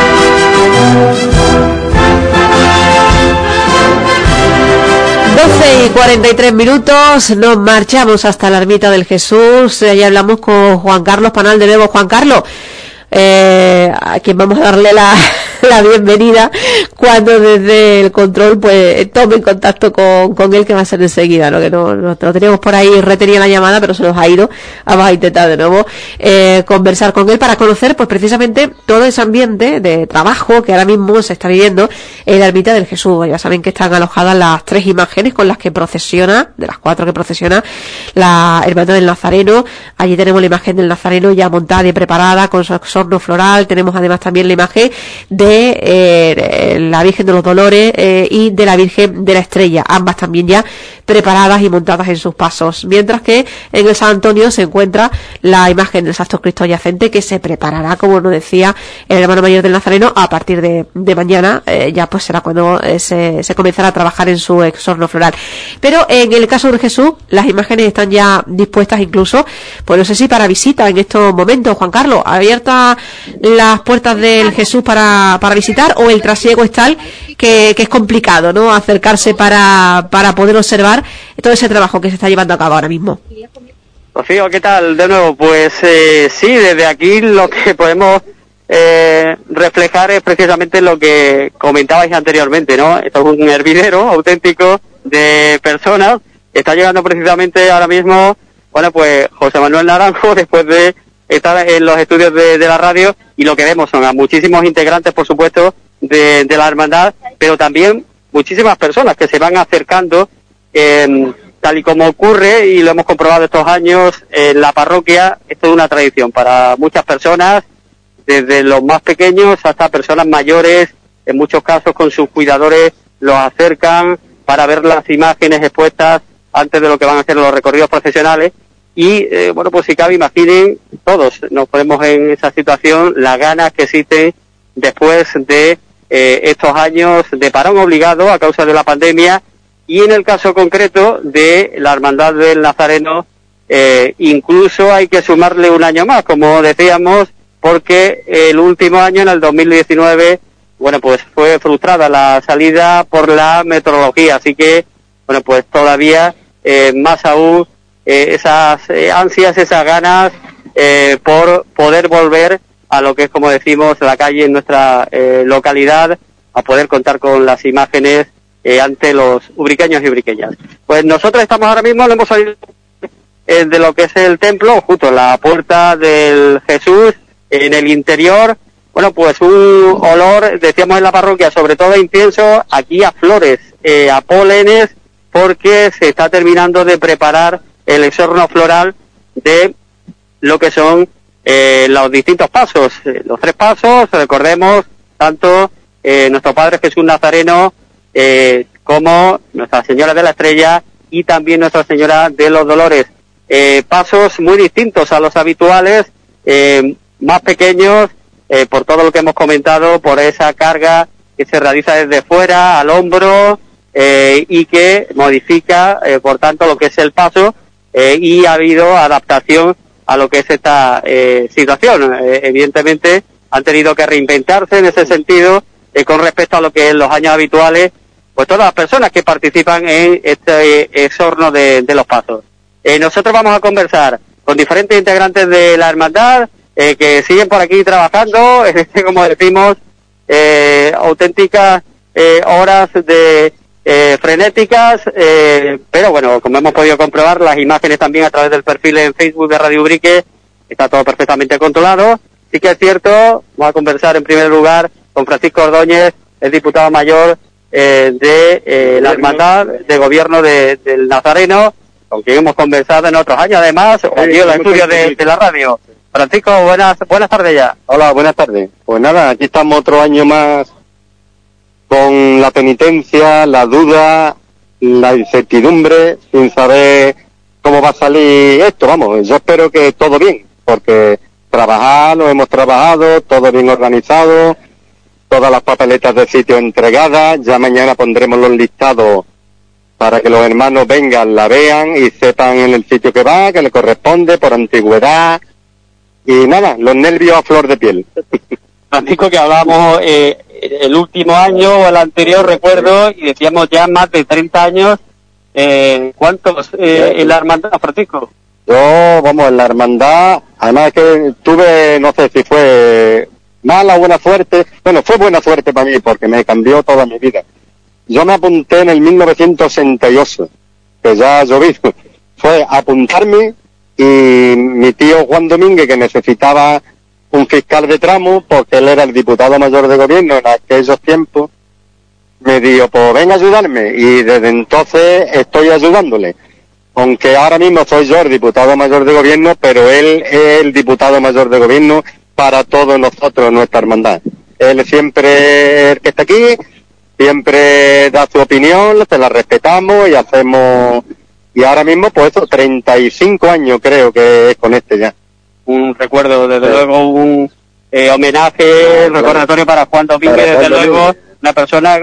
12:43, nos marchamos hasta la Ermita del Jesús. Allí hablamos con Juan Carlos Panal de nuevo. Juan Carlos, a quien vamos a darle la bienvenida cuando desde el control pues tome contacto con él, que va a ser enseguida, ¿no? Que no lo teníamos por ahí, retenía la llamada, pero se nos ha ido. Vamos a intentar de nuevo conversar con él para conocer pues precisamente todo ese ambiente de trabajo que ahora mismo se está viviendo en la Ermita del Jesús. Ya saben que están alojadas las 3 imágenes con las que procesiona, de las 4 que procesiona la Hermandad del Nazareno. Allí tenemos la imagen del Nazareno ya montada y preparada con su exorno floral. Tenemos además también la imagen de la Virgen de los Dolores y de la Virgen de la Estrella, ambas también ya preparadas y montadas en sus pasos, mientras que en el San Antonio se encuentra la imagen del Santo Cristo yacente, que se preparará, como nos decía el hermano mayor del Nazareno, a partir de mañana. Ya pues será cuando se comenzará a trabajar en su exorno floral. Pero en el caso de Jesús, las imágenes están ya dispuestas, incluso, pues no sé si para visita en estos momentos. Juan Carlos, ¿abiertas las puertas del Jesús para visitar, o el trasiego es tal que es complicado, ¿no?, acercarse para poder observar todo ese trabajo que se está llevando a cabo ahora mismo? Rocío, ¿qué tal? De nuevo, pues sí, desde aquí lo que podemos reflejar es precisamente lo que comentabais anteriormente, ¿no? Esto es un hervidero auténtico de personas. Está llegando precisamente ahora mismo, bueno, pues José Manuel Naranjo, después de estar en los estudios de la radio, y lo que vemos son a muchísimos integrantes, por supuesto, de la hermandad, pero también muchísimas personas que se van acercando, tal y como ocurre, y lo hemos comprobado estos años en la parroquia. Esto es una tradición para muchas personas, desde los más pequeños hasta personas mayores, en muchos casos con sus cuidadores los acercan para ver las imágenes expuestas antes de lo que van a ser los recorridos procesionales. Y bueno, pues si cabe, imaginen, todos nos ponemos en esa situación, las ganas que existen después de estos años de parón obligado a causa de la pandemia, y en el caso concreto de la Hermandad del Nazareno, incluso hay que sumarle un año más, como decíamos, porque el último año, en el 2019, bueno, pues fue frustrada la salida por la meteorología, así que, bueno, pues todavía más aún esas ansias, esas ganas por poder volver a lo que es, como decimos, la calle en nuestra localidad, a poder contar con las imágenes ante los ubriqueños y ubriqueñas. Pues nosotros estamos ahora mismo, le hemos salido de lo que es el templo, justo en la puerta del Jesús, en el interior. Bueno, pues un olor, decíamos en la parroquia, sobre todo a incienso, aquí a flores, a pólenes, porque se está terminando de preparar el exorno floral de lo que son los distintos pasos, los 3 pasos. Recordemos, tanto nuestro Padre Jesús Nazareno como Nuestra Señora de la Estrella y también Nuestra Señora de los Dolores. Pasos muy distintos a los habituales, más pequeños, por todo lo que hemos comentado, por esa carga que se realiza desde fuera al hombro, y que modifica, por tanto, lo que es el paso, y ha habido adaptación a lo que es esta situación. Evidentemente han tenido que reinventarse en ese sentido, con respecto a lo que en los años habituales, pues todas las personas que participan en este exorno de los pasos. Nosotros vamos a conversar con diferentes integrantes de la hermandad, que siguen por aquí trabajando, como decimos, auténticas horas de frenéticas, pero bueno, como hemos podido comprobar, las imágenes también a través del perfil en Facebook de Radio Ubrique, está todo perfectamente controlado. Sí que es cierto, vamos a conversar en primer lugar con Francisco Ordóñez, el diputado mayor de la Hermandad de Gobierno del Nazareno, con quien hemos conversado en otros años, además, aquí en los estudios de la radio. Francisco, buenas tardes ya. Hola, buenas tardes. Pues nada, aquí estamos otro año más con la penitencia, la duda, la incertidumbre, sin saber cómo va a salir esto. Vamos, yo espero que todo bien, porque trabajar, lo hemos trabajado, todo bien organizado, todas las papeletas de sitio entregadas. Ya mañana pondremos los listados para que los hermanos vengan, la vean y sepan en el sitio que va, que le corresponde por antigüedad. Y nada, los nervios a flor de piel. Francisco, que hablábamos el último año o el anterior, recuerdo, y decíamos ya más de 30 años. ¿Cuántos en la hermandad, Francisco? Yo, vamos, en la hermandad, además que tuve, no sé si fue mala o buena suerte. Bueno, fue buena suerte para mí porque me cambió toda mi vida. Yo me apunté en el 1968, que ya lloví. Fue apuntarme y mi tío Juan Domínguez, que necesitaba un fiscal de tramo, porque él era el diputado mayor de gobierno en aquellos tiempos, me dijo, pues ven a ayudarme, y desde entonces estoy ayudándole. Aunque ahora mismo soy yo el diputado mayor de gobierno, pero él es el diputado mayor de gobierno para todos nosotros, nuestra hermandad. Él siempre, el que está aquí, siempre da su opinión, se la respetamos y hacemos, y ahora mismo pues eso, 35 años creo que es con este ya. Un recuerdo, desde luego, un homenaje, recordatorio para Juan Domínguez, desde luego, una persona,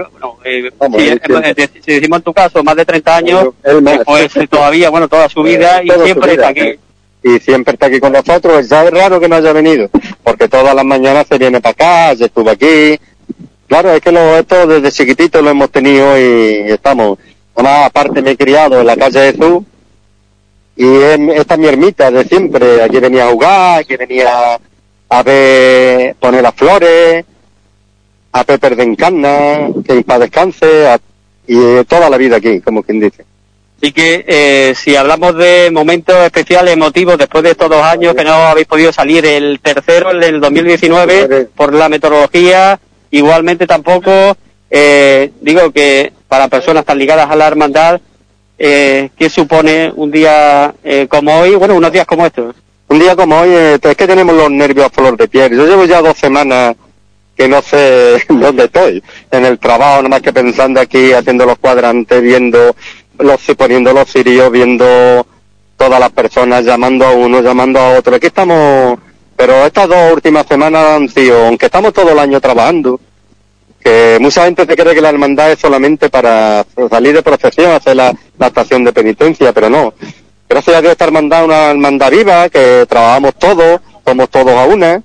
si decimos en tu caso, más de 30 años, pues todavía, bueno, toda su vida, y siempre está aquí. Y siempre está aquí con nosotros. Ya es raro que no haya venido, porque todas las mañanas se viene para acá, ya estuvo aquí. Claro, es que esto desde chiquitito lo hemos tenido y estamos. Además, aparte me he criado en la calle Jesús, y esta es mi ermita de siempre. Aquí venía a jugar, aquí venía a ver, poner las flores, a Pepe de Encarna, que en paz descanse, y toda la vida aquí, como quien dice. Así que si hablamos de momentos especiales, emotivos, después de estos 2 años que no habéis podido salir, el tercero, el del 2019, por la meteorología, igualmente tampoco, digo que para personas tan ligadas a la hermandad, ¿qué supone un día como hoy? Bueno, unos días como estos. Un día como hoy, es que tenemos los nervios a flor de piel. Yo llevo ya 2 semanas que no sé dónde estoy, en el trabajo, nada más que pensando aquí, haciendo los cuadrantes, poniendo los cirios, viendo todas las personas, llamando a uno, llamando a otro. Aquí estamos, pero estas 2 últimas semanas han sido, aunque estamos todo el año trabajando, que mucha gente se cree que la hermandad es solamente para salir de procesión, hacer la estación de penitencia, pero no. Gracias a Dios esta hermandad es una hermandad viva, que trabajamos todos, somos todos a una,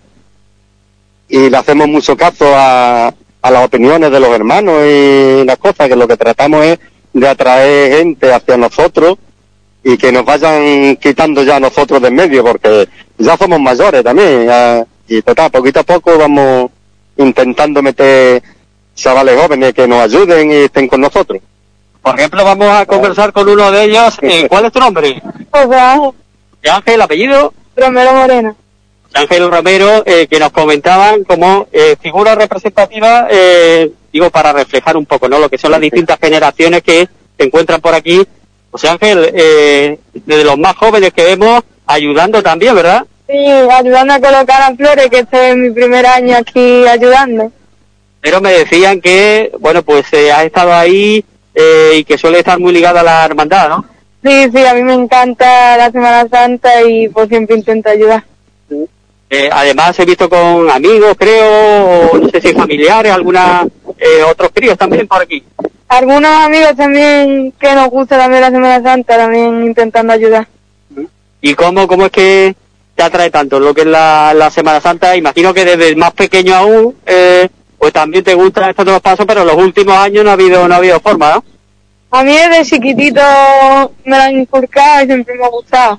y le hacemos mucho caso a las opiniones de los hermanos y las cosas, que lo que tratamos es de atraer gente hacia nosotros y que nos vayan quitando ya a nosotros de en medio, porque ya somos mayores también, y total, poquito a poco vamos intentando meter chavales jóvenes que nos ayuden y estén con nosotros. Por ejemplo, vamos a conversar con uno de ellos. ¿Cuál es tu nombre? José Ángel. ¿José Ángel, apellido? Romero Moreno. José Ángel Romero, que nos comentaban como figura representativa, digo, para reflejar un poco, ¿no?, lo que son las distintas generaciones que se encuentran por aquí. José Ángel, desde los más jóvenes que vemos, ayudando también, ¿verdad? Sí, ayudando a colocar las flores, que este es mi primer año aquí ayudando. Pero me decían que, bueno, pues has estado ahí y que suele estar muy ligada a la hermandad, ¿no? Sí, a mí me encanta la Semana Santa y pues siempre intento ayudar. Además he visto con amigos, creo, o no sé si familiares, otros críos también por aquí. Algunos amigos también que nos gusta también la Semana Santa, también intentando ayudar. ¿Y cómo es que te atrae tanto lo que es la Semana Santa? Imagino que desde más pequeño aún, pues también te gustan estos 2 pasos, pero en los últimos años no ha habido forma, ¿no? A mí desde chiquitito me lo han inculcado y siempre me ha gustado.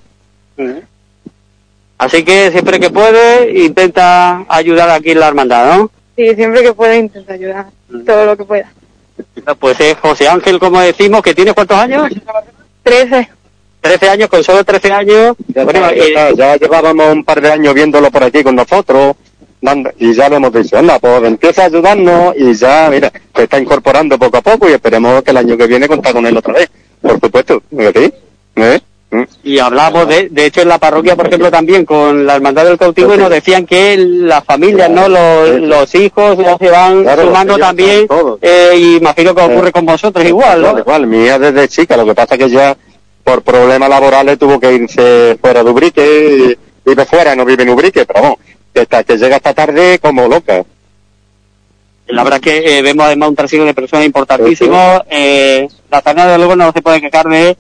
Así que siempre que puede, intenta ayudar aquí en la hermandad, ¿no? Sí, siempre que pueda intento ayudar, todo lo que pueda. Pues es José Ángel, como decimos, que tiene ¿cuántos años? 13. 13 años, con solo 13 años. Ya llevábamos un par de años viéndolo por aquí con nosotros, y ya le hemos dicho, anda, pues empieza a ayudarnos, y ya, mira, se está incorporando poco a poco, y esperemos que el año que viene contar con él otra vez, por supuesto, ¿sí? Y hablamos, de hecho, en la parroquia, por ejemplo, también con la Hermandad del Cautivo, y nos decían que las familias, ¿no?, los hijos ya se van sumando también, y imagino que ocurre con vosotros igual, ¿no? Igual, mi hija desde chica, lo que pasa es que ya por problemas laborales tuvo que irse fuera de Ubrique, vive fuera, no vive en Ubrique, pero vamos, que llega esta tarde como loca. La verdad es que vemos además un trasiego de personas importantísimos. La zona de luego no se puede quejar de,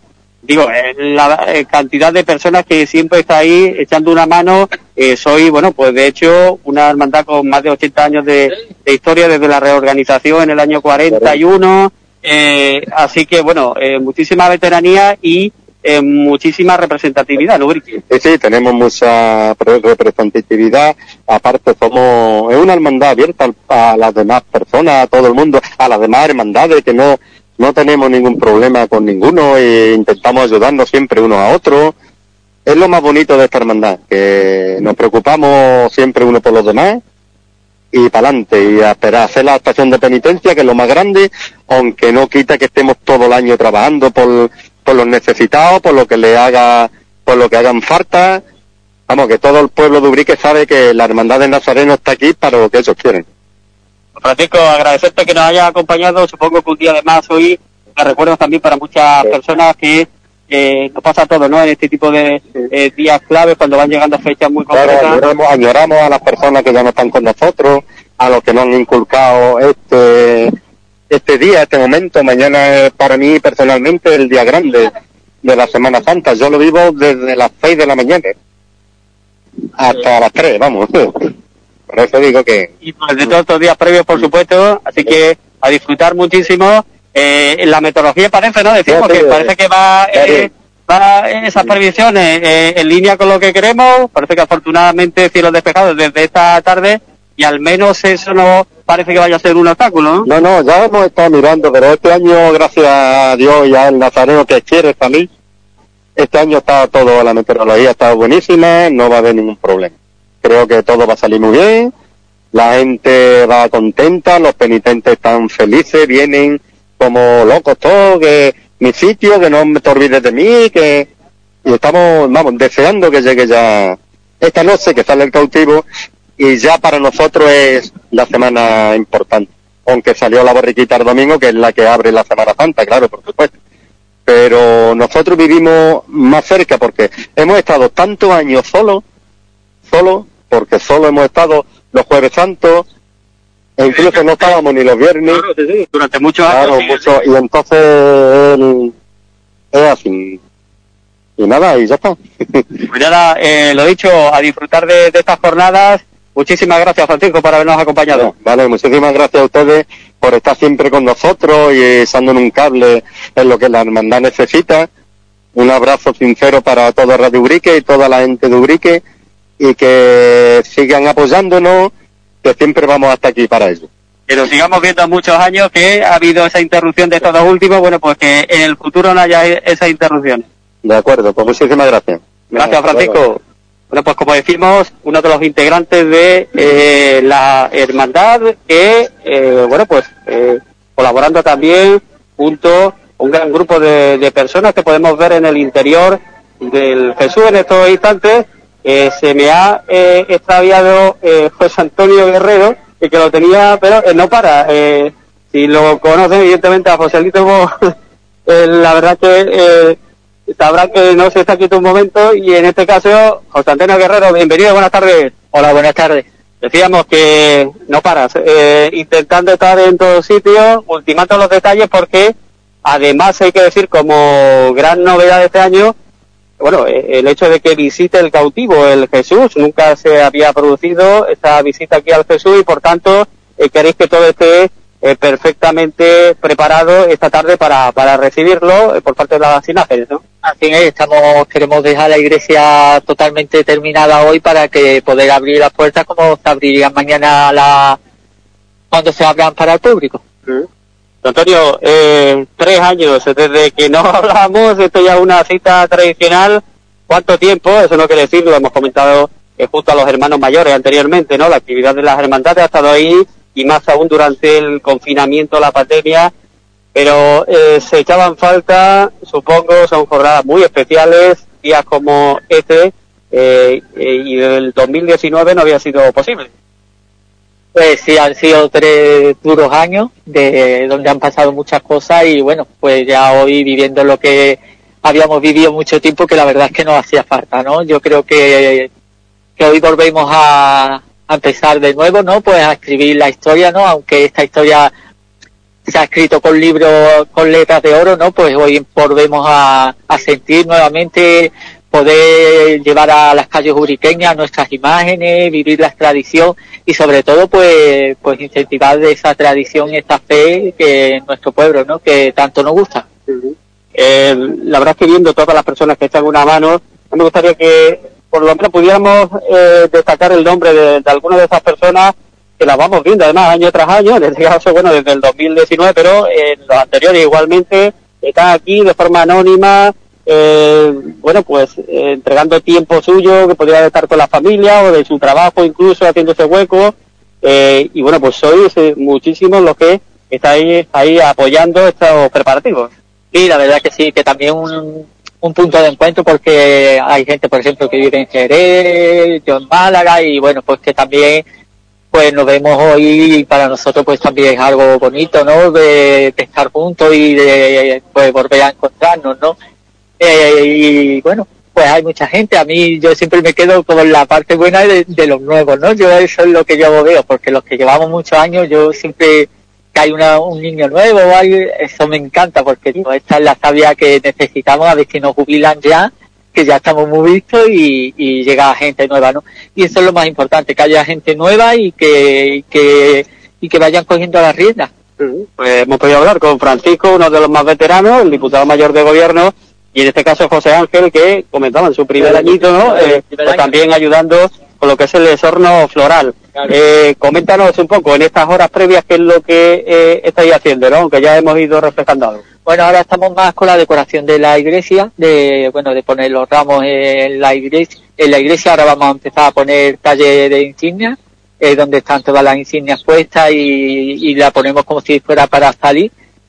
la cantidad de personas que siempre está ahí echando una mano. Soy, pues de hecho, una hermandad con más de 80 años de historia desde la reorganización en el año 41. Así que, muchísima veteranía y muchísima representatividad, ¿no, Brique? Sí, tenemos mucha representatividad. Aparte, es una hermandad abierta a las demás personas, a todo el mundo, a las demás hermandades, que no tenemos ningún problema con ninguno e intentamos ayudarnos siempre unos a otros. Es lo más bonito de esta hermandad, que nos preocupamos siempre uno por los demás y para adelante, y a esperar a hacer la estación de penitencia, que es lo más grande, aunque no quita que estemos todo el año trabajando por los necesitados, por lo que hagan falta. Vamos, que todo el pueblo de Ubrique sabe que la hermandad de Nazareno está aquí para lo que ellos quieren. Francisco, agradecerte que nos hayas acompañado. Supongo que un día de más hoy me recuerdo también para muchas personas que nos pasa todo, ¿no? En este tipo de días claves, cuando van llegando fechas muy concretas. Claro, añoramos a las personas que ya no están con nosotros, a los que nos han inculcado este día, este momento. Mañana es para mí personalmente el día grande de la Semana Santa. Yo lo vivo desde las 6 de la mañana hasta las 3, vamos. Por eso digo que... Y pues de todos estos días previos, por supuesto, así que a disfrutar muchísimo. La metodología parece, ¿no? Decimos que parece que va esas previsiones en línea con lo que queremos. Parece que afortunadamente cielos despejados desde esta tarde, y al menos eso no parece que vaya a ser un obstáculo, ¿no? No, ya hemos estado mirando, pero este año, gracias a Dios y al Nazareno que quiere salir, este año está todo, la meteorología está buenísima, no va a haber ningún problema. Creo que todo va a salir muy bien, la gente va contenta, los penitentes están felices, vienen como locos todos, que mi sitio, que no te olvides de mí, y estamos, deseando que llegue ya esta noche, que sale el cautivo, y ya para nosotros es la semana importante, aunque salió la borriquita el domingo, que es la que abre la Semana Santa, claro, por supuesto, pero nosotros vivimos más cerca, porque hemos estado tantos años solo, porque solo hemos estado los Jueves Santos, e incluso no estábamos ni los viernes. Claro, sí. Durante muchos años. Claro, y entonces es así. Y nada, y ya está. Pues nada, lo dicho, a disfrutar de estas jornadas. Muchísimas gracias, Francisco, por habernos acompañado. Vale, muchísimas gracias a ustedes por estar siempre con nosotros y echándonos un cable en lo que la hermandad necesita. Un abrazo sincero para toda Radio Ubrique y toda la gente de Ubrique, y que sigan apoyándonos, que siempre vamos hasta aquí para ello. Que nos sigamos viendo muchos años, que ha habido esa interrupción de estos dos últimos, pues que en el futuro no haya esas interrupciones. De acuerdo, pues muchísimas gracias. Gracias, Francisco. Bueno, pues como decimos, uno de los integrantes de la hermandad que, colaborando también junto a un gran grupo de personas que podemos ver en el interior del Jesús en estos instantes. Se me ha extraviado José Antonio Guerrero, que lo tenía, pero no para. Si lo conocen, evidentemente, a Joselito, la verdad que sabrá que no se está quieto un momento, y en este caso, José Antonio Guerrero, bienvenido, buenas tardes. Hola, buenas tardes. Decíamos que no paras, intentando estar en todos sitios, ultimando los detalles, porque además hay que decir, como gran novedad de este año, el hecho de que visite el cautivo, el Jesús. Nunca se había producido esta visita aquí al Jesús, y por tanto queréis que todo esté perfectamente preparado esta tarde para recibirlo por parte de las imágenes, ¿no? Así es, queremos dejar la iglesia totalmente terminada hoy para que poder abrir las puertas como se abrirían mañana cuando se abran para el público. Antonio, 3 años desde que no hablamos, esto ya es una cita tradicional. ¿Cuánto tiempo? Eso no quiere decir, lo hemos comentado justo a los hermanos mayores anteriormente, ¿no? La actividad de las hermandades ha estado ahí, y más aún durante el confinamiento, la pandemia, pero se echaban falta, supongo, son jornadas muy especiales, días como este, y el 2019 no había sido posible. Pues sí, han sido 3 duros años, donde han pasado muchas cosas, y pues ya hoy viviendo lo que habíamos vivido mucho tiempo, que la verdad es que nos hacía falta, ¿no? Yo creo que hoy volvemos a empezar de nuevo, ¿no? Pues a escribir la historia, ¿no? Aunque esta historia se ha escrito con libros, con letras de oro, ¿no? Pues hoy volvemos a sentir nuevamente, poder llevar a las calles ubriqueñas nuestras imágenes, vivir la tradición y sobre todo pues incentivar esa tradición y esta fe que en nuestro pueblo, ¿no? Que tanto nos gusta. La verdad es que viendo todas las personas que echan una mano, me gustaría que por lo menos pudiéramos destacar el nombre de algunas de esas personas que las vamos viendo además año tras año, en este caso, bueno, desde el 2019, pero en los anteriores igualmente están aquí de forma anónima, bueno, pues entregando tiempo suyo que podría estar con la familia o de su trabajo incluso haciendo ese hueco, y bueno, pues sois muchísimos los que estáis ahí apoyando estos preparativos. Sí, la verdad que sí, que también un punto de encuentro porque hay gente, por ejemplo, que vive en Jerez, yo en Málaga y bueno, pues que también pues nos vemos hoy y para nosotros pues también es algo bonito, ¿no? De estar juntos y de pues volver a encontrarnos, ¿no? Y bueno, pues hay mucha gente, a mí yo siempre me quedo con la parte buena de los nuevos, ¿no? Yo eso es lo que yo veo, porque los que llevamos muchos años, yo siempre que hay un niño nuevo o algo, eso me encanta, porque digo, esta es la savia que necesitamos, a ver si nos jubilan ya, que ya estamos muy vistos y llega gente nueva, ¿no? Y eso es lo más importante, que haya gente nueva y que vayan cogiendo las riendas. Pues hemos podido hablar con Francisco, uno de los más veteranos, el diputado mayor de gobierno, y en este caso José Ángel, que comentaba en su primer añito, ¿no? Pues también ayudando con lo que es el desorno floral. Coméntanos un poco en estas horas previas qué es lo que estáis haciendo, ¿no? Aunque ya hemos ido reflejando algo. Bueno, ahora estamos más con la decoración de la iglesia, de poner los ramos en la iglesia. Ahora vamos a empezar a poner talle de insignias, donde están todas las insignias puestas y la ponemos como si fuera para salir.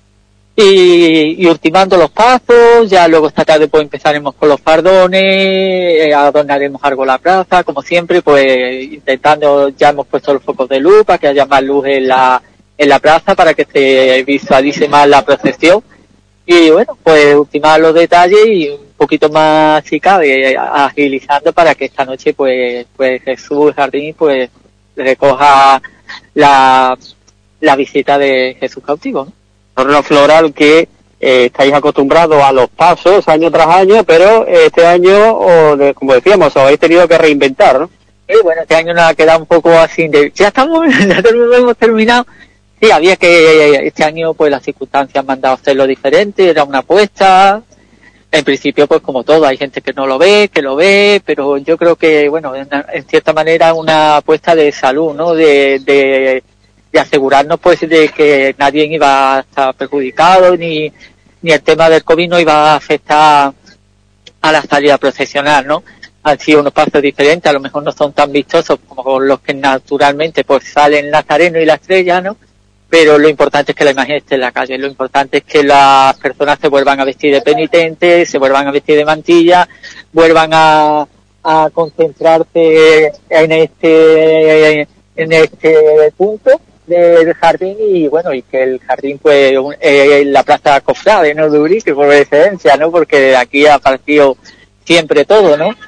Y ultimando los pasos, ya luego esta tarde pues empezaremos con los fardones, adornaremos algo la plaza, como siempre, pues intentando, ya hemos puesto los focos de luz para que haya más luz en la plaza, para que se visualice más la procesión. Y bueno, pues ultimar los detalles y un poquito más, si cabe, agilizando para que esta noche pues Jesús Jardín pues recoja la visita de Jesús cautivo, ¿no? Horno floral que estáis acostumbrados a los pasos año tras año, pero este año, como decíamos, os habéis tenido que reinventar, ¿no? Bueno, este año nos ha quedado un poco así ya hemos terminado. Sí, había que, este año pues las circunstancias me han dado a hacerlo diferente, era una apuesta. En principio pues como todo, hay gente que no lo ve, que lo ve, pero yo creo que, bueno, en cierta manera una apuesta de salud, ¿no? De asegurarnos pues de que nadie iba a estar perjudicado, ni el tema del COVID no iba a afectar a la salida procesional, ¿no? Han sido unos pasos diferentes, a lo mejor no son tan vistosos como los que naturalmente pues salen Nazareno y la Estrella, ¿no? Pero lo importante es que la imagen esté en la calle, lo importante es que las personas se vuelvan a vestir de penitentes, se vuelvan a vestir de mantilla, vuelvan a concentrarse en este punto del jardín y bueno, y que el jardín pues la plaza Cofrade, ¿no? De Urique, por excelencia, ¿no? Porque de aquí ha partido siempre todo, ¿no?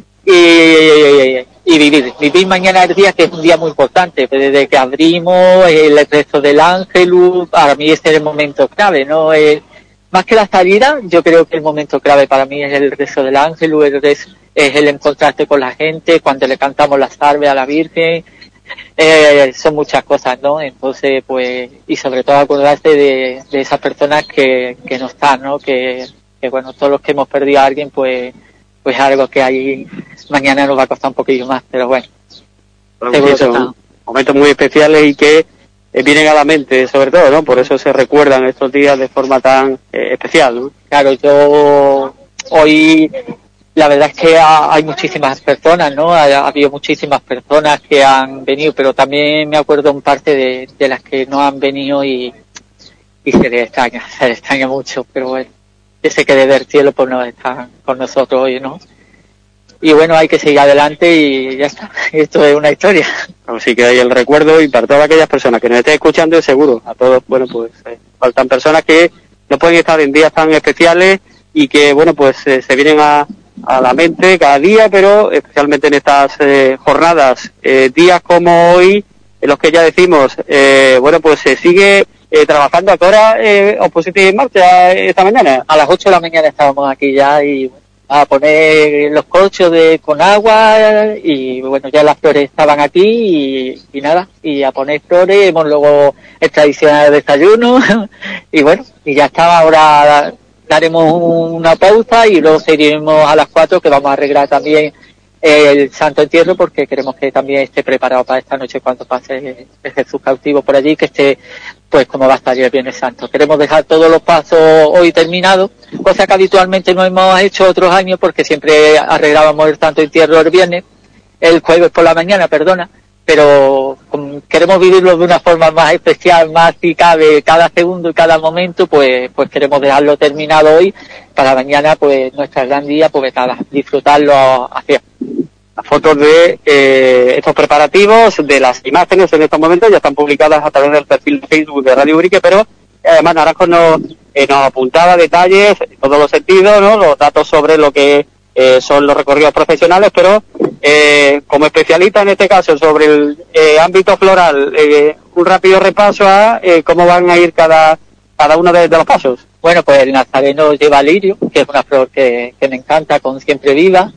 Y vivir mañana el día, que es un día muy importante, desde que abrimos el rezo del Ángelus, para mí este es el momento clave, ¿no? Más que la salida, yo creo que el momento clave para mí es el rezo del Ángelus, es el encontrarte con la gente, cuando le cantamos la salve a la Virgen, son muchas cosas, ¿no? Entonces, pues, y sobre todo acordarse de esas personas que no están, ¿no? Que bueno, todos los que hemos perdido a alguien, pues algo que ahí mañana nos va a costar un poquillo más, pero bueno. Sí, son momentos muy especiales y que vienen a la mente, sobre todo, ¿no? Por eso se recuerdan estos días de forma tan especial, ¿no? Claro, yo hoy la verdad es que hay muchísimas personas, ¿no? Ha habido muchísimas personas que han venido, pero también me acuerdo en parte de las que no han venido y se les extraña mucho, pero bueno, ese que desde el cielo pues no está con nosotros hoy, ¿no? Y bueno, hay que seguir adelante y ya está, esto es una historia. Así que hay el recuerdo, y para todas aquellas personas que nos estén escuchando, seguro, a todos, bueno, pues faltan personas que no pueden estar en días tan especiales y que, bueno, pues se vienen a a la mente cada día, pero especialmente en estas jornadas, días como hoy, en los que ya decimos, bueno, pues se sigue trabajando. ¿A qué hora os pusisteis en marcha esta mañana? A las 8 de la mañana estábamos aquí ya y a poner los corchos con agua y bueno, ya las flores estaban aquí y nada, y a poner flores. Hemos luego el tradicional desayuno y bueno, y ya está. Ahora daremos una pausa y luego seguiremos a las 4, que vamos a arreglar también el Santo Entierro, porque queremos que también esté preparado para esta noche cuando pase el Jesús cautivo por allí, que esté pues como va a estar el Viernes Santo. Queremos dejar todos los pasos hoy terminados, cosa que habitualmente no hemos hecho otros años, porque siempre arreglábamos el Santo Entierro el jueves por la mañana, pero queremos vivirlo de una forma más especial, más si cabe, cada segundo y cada momento, pues queremos dejarlo terminado hoy, para mañana, pues nuestra gran día, pues nada, disfrutarlo hacia. Las fotos de estos preparativos, de las imágenes en estos momentos ya están publicadas a través del perfil de Facebook de Radio Ubrique, pero además Naranjo nos apuntaba detalles en todos los sentidos, ¿no? Los datos sobre lo que son los recorridos profesionales, pero como especialista en este caso sobre el ámbito floral, un rápido repaso a cómo van a ir cada uno de los pasos. Bueno, pues el nazareno lleva lirio, que es una flor que me encanta, con siempre viva.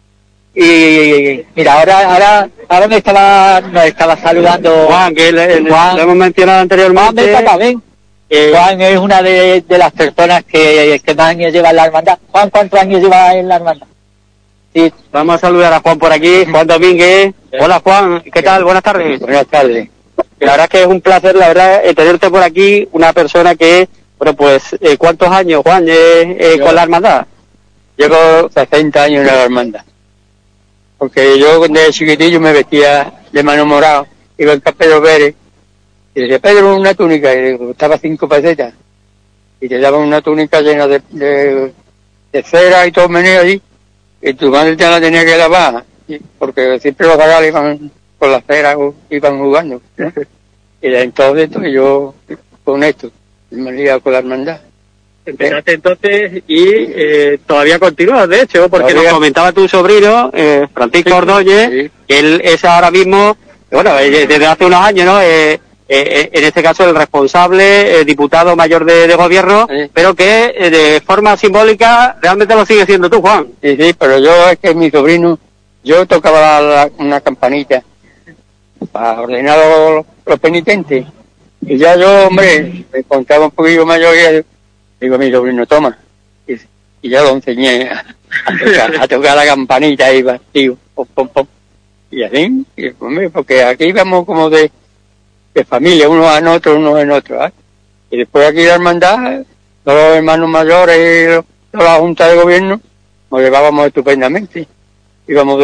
Y mira, ahora nos estaba saludando Juan, que lo hemos mencionado anteriormente. Juan es una de las personas que más años lleva en la hermandad. Juan, ¿cuántos años lleva en la hermandad? Sí. Vamos a saludar a Juan por aquí, Juan Domínguez. Hola Juan, ¿qué tal? Buenas tardes. Buenas tardes. La verdad es que es un placer, la verdad, tenerte por aquí, una persona que, bueno, pues, ¿cuántos años, Juan, con la hermandad? Llevo 60 años en la hermandad. Porque yo desde chiquitillo me vestía de mano morado, iba al Pedro Pérez, y decía, Pedro, una túnica, y le costaba 5 pesetas, y te daban una túnica llena de cera y todo meneo allí, y tu madre te la tenía que lavar, porque siempre los regalos iban con la cera, iban jugando, ¿no? Y de entonces yo con esto, me liaba con la hermandad. Empezaste entonces y todavía continúas, de hecho, porque nos comentaba tu sobrino, Francisco Ordóñez, que él es ahora mismo, bueno, desde hace unos años, ¿no? En este caso el responsable, diputado mayor de gobierno, pero que de forma simbólica realmente lo sigue siendo tú, Juan. Sí, pero yo es que mi sobrino, yo tocaba una campanita para ordenar los penitentes, y ya yo, hombre, me contaba un poquillo mayor y digo, mi sobrino, toma. Y ya lo enseñé a tocar la campanita y vacío, pom, pom, pom. Y así, porque aquí vamos como de familia, unos en otro, ¿eh? Y después aquí la hermandad, todos los hermanos mayores y toda la junta de gobierno, nos llevábamos estupendamente. Íbamos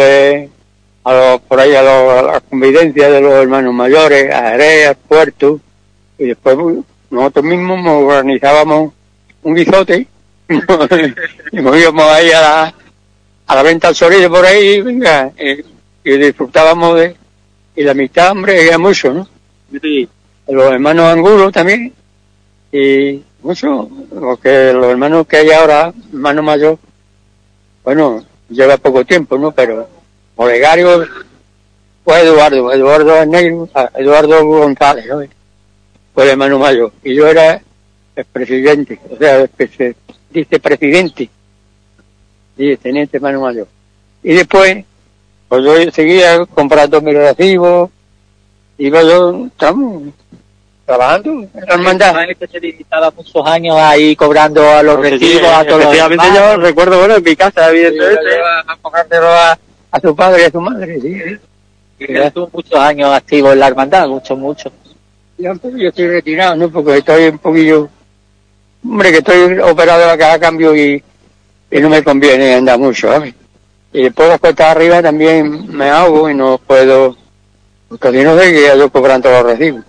por ahí a la convivencia de los hermanos mayores, a Jerez, al puerto, y después nosotros mismos nos organizábamos un guisote y nos íbamos ahí a la venta al Sorillo por ahí, venga, y disfrutábamos y la amistad, hombre, era mucho, ¿no? Sí. Los hermanos Angulo también, y mucho, porque los hermanos que hay ahora, hermano mayor, bueno, lleva poco tiempo, ¿no? Pero Olegario fue Eduardo es negro, Eduardo González, ¿no? Fue el hermano mayor, y yo era el presidente, o sea, vicepresidente, y el teniente hermano mayor. Y después, pues yo seguía comprando mis recibos, iba yo, estamos trabajando en la hermandad. Que se visitaba muchos años ahí cobrando a los recibos, a todos los efectivamente yo recuerdo, bueno, en mi casa, evidentemente. A cobrártelo a su padre y a su madre, sí. Y estuvo muchos años activo en la hermandad, mucho. Yo estoy retirado, ¿no? Porque estoy un poquillo, hombre, que estoy operado de la caja a cambio y no me conviene andar mucho, ¿sabes? Y después las cuestas arriba también me ahogo y no puedo, porque si no sé que yo cobrando los recibos.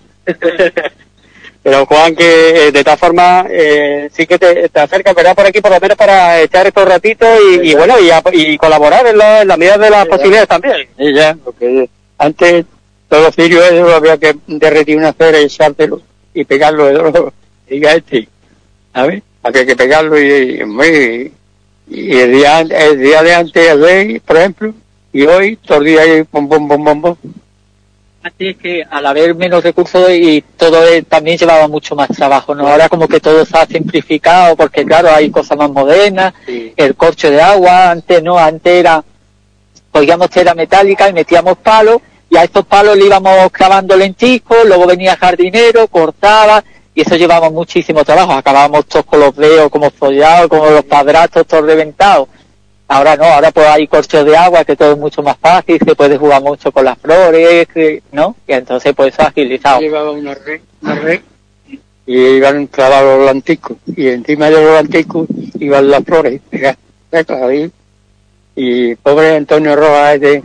Pero Juan, que de todas formas sí que te acercas, ¿verdad? Por aquí por lo menos para echar estos ratitos y bueno, y colaborar en la medida de las posibilidades también. Sí, ya, porque antes todos los cirios había que derretir una cera y echártelo y pegarlo de oro, diga ¿sabes? Había que pegarlo y Y el día de antes, por ejemplo, y hoy, todo el día ahí, bom. Así es que al haber menos recursos y todo también llevaba mucho más trabajo, ¿no? Ahora como que todo se ha simplificado porque claro, hay cosas más modernas, sí. El corcho de agua, antes era, cogíamos cera metálica y metíamos palos y a estos palos le íbamos clavando lenticos, luego venía el jardinero, cortaba y eso llevaba muchísimo trabajo, acabábamos todos con los dedos como follados, como los padrastros todos reventados. Ahora no, ahora pues hay corchos de agua que todo es mucho más fácil, se puede jugar mucho con las flores, ¿no? Y entonces pues eso ha agilizado. Llevaba una red, y iban clavados los lenticos, y encima de los lenticos iban las flores, ahí. Y pobre Antonio Rojas, el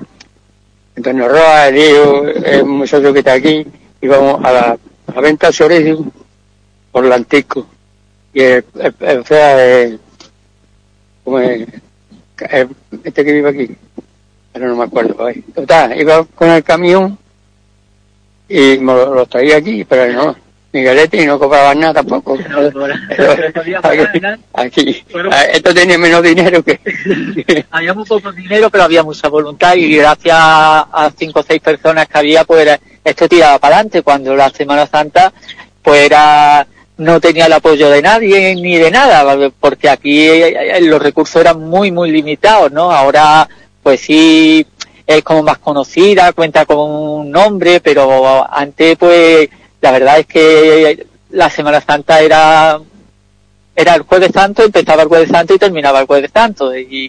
hijo, el muchacho que está aquí, íbamos a la venta de Sorecio por lenticos. Y como este que vive aquí, pero no me acuerdo. Total, iba con el camión y me lo traía aquí, pero no, Miguelete, y no cobraban nada tampoco. Aquí, esto tenía menos dinero que... Había muy poco dinero, pero había mucha voluntad y gracias a 5 o 6 personas que había, pues esto tiraba para adelante. Cuando la Semana Santa, pues no tenía el apoyo de nadie ni de nada, porque aquí los recursos eran muy, muy limitados, ¿no? Ahora, pues sí, es como más conocida, cuenta con un nombre, pero antes, pues, la verdad es que la Semana Santa era el Jueves Santo, empezaba el Jueves Santo y terminaba el Jueves Santo,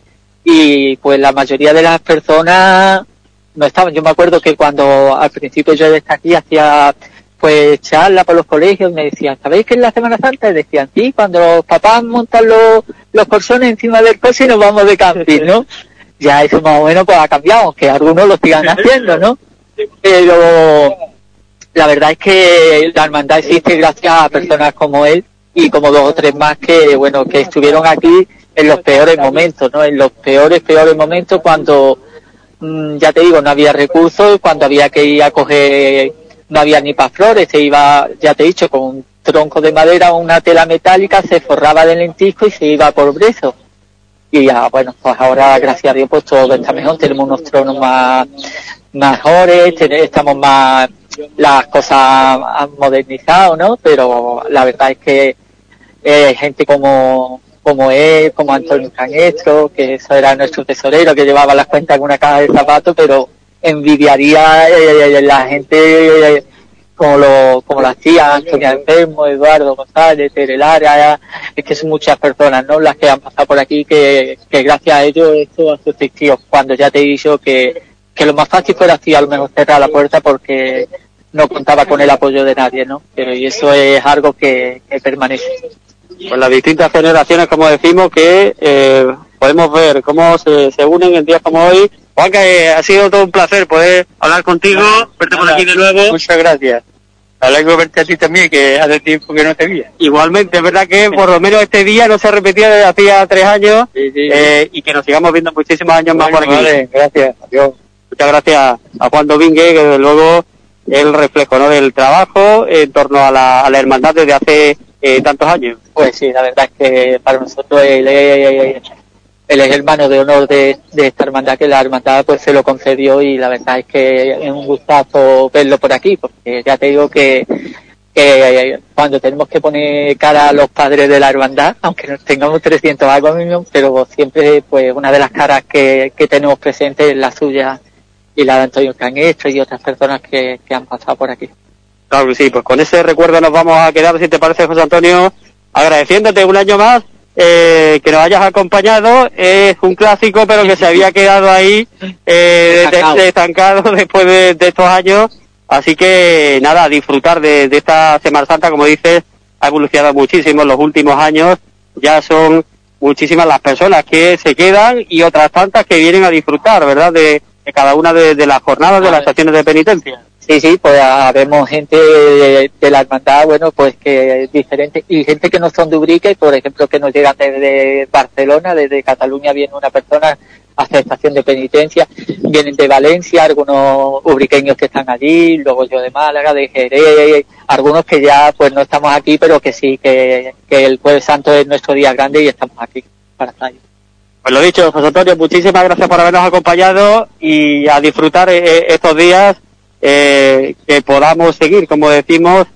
y pues la mayoría de las personas no estaban. Yo me acuerdo que cuando al principio yo desde aquí hacía pues charla por los colegios, me decían, ¿sabéis que es la Semana Santa? Y decían, sí, cuando los papás montan los colchones encima del coche y nos vamos de camping, ¿no? Ya eso más o menos pues ha cambiado, que algunos lo sigan haciendo, ¿no? Pero la verdad es que la hermandad existe gracias a personas como él y como 2 o 3 más que, bueno, que estuvieron aquí en los peores momentos, ¿no? En los peores momentos cuando, ya te digo, no había recursos, cuando había que ir a coger... No había ni para flores, se iba, ya te he dicho, con un tronco de madera o una tela metálica, se forraba de lentisco y se iba por brezo. Y ya, bueno, pues ahora, gracias a Dios, pues todo está mejor, tenemos unos tronos mejores, estamos más, las cosas han modernizado, ¿no? Pero la verdad es que hay gente como él, como Antonio Canestro, que eso era nuestro tesorero, que llevaba las cuentas en una caja de zapatos, pero envidiaría la gente como lo hacía Antonio Enfermo, Eduardo González, Terelara, es que son muchas personas, ¿no? Las que han pasado por aquí que gracias a ellos esto ha subsistido. Cuando ya te he dicho que lo más fácil fuera así, a lo mejor cerrar la puerta porque no contaba con el apoyo de nadie, ¿no? Pero y eso es algo que permanece. Pues las distintas generaciones, como decimos, que podemos ver cómo se unen en días como hoy. Juan, que ha sido todo un placer poder hablar contigo, verte por aquí de nuevo. Muchas gracias. Alegro de verte a ti también, que hace tiempo que no te veía. Igualmente, es verdad que por lo menos este día no se repetía desde hacía 3 años, sí. Y que nos sigamos viendo muchísimos años más por aquí. Vale, gracias. Adiós. Muchas gracias a Juan Domínguez, que desde luego es el reflejo, ¿no?, del trabajo en torno a la hermandad desde hace tantos años. Pues sí, la verdad es que para nosotros él es hermano de honor de esta hermandad, que la hermandad pues se lo concedió, y la verdad es que es un gustazo verlo por aquí, porque ya te digo que cuando tenemos que poner cara a los padres de la hermandad, aunque no tengamos 300 algo mismo, pero siempre pues una de las caras que tenemos presentes es la suya y la de Antonio Canestro y otras personas que han pasado por aquí. Claro que sí, pues con ese recuerdo nos vamos a quedar, si te parece, José Antonio, agradeciéndote un año más que nos hayas acompañado. Es un clásico, pero que se había quedado ahí estancado después de estos años. Así que nada, disfrutar de esta Semana Santa, como dices, ha evolucionado muchísimo en los últimos años. Ya son muchísimas las personas que se quedan y otras tantas que vienen a disfrutar, ¿verdad?, de cada una de las jornadas, de las estaciones de penitencia. Sí, pues vemos gente de la hermandad, bueno, pues que es diferente, y gente que no son de Ubrique, por ejemplo, que nos llegan desde Barcelona, desde Cataluña viene una persona a hacer estación de penitencia, vienen de Valencia, algunos ubriqueños que están allí, luego yo de Málaga, de Jerez, algunos que ya pues no estamos aquí, pero que sí, que el Jueves Santo es nuestro día grande y estamos aquí para estar ahí. Pues lo dicho, José Antonio, muchísimas gracias por habernos acompañado y a disfrutar estos días, que podamos seguir, como decimos,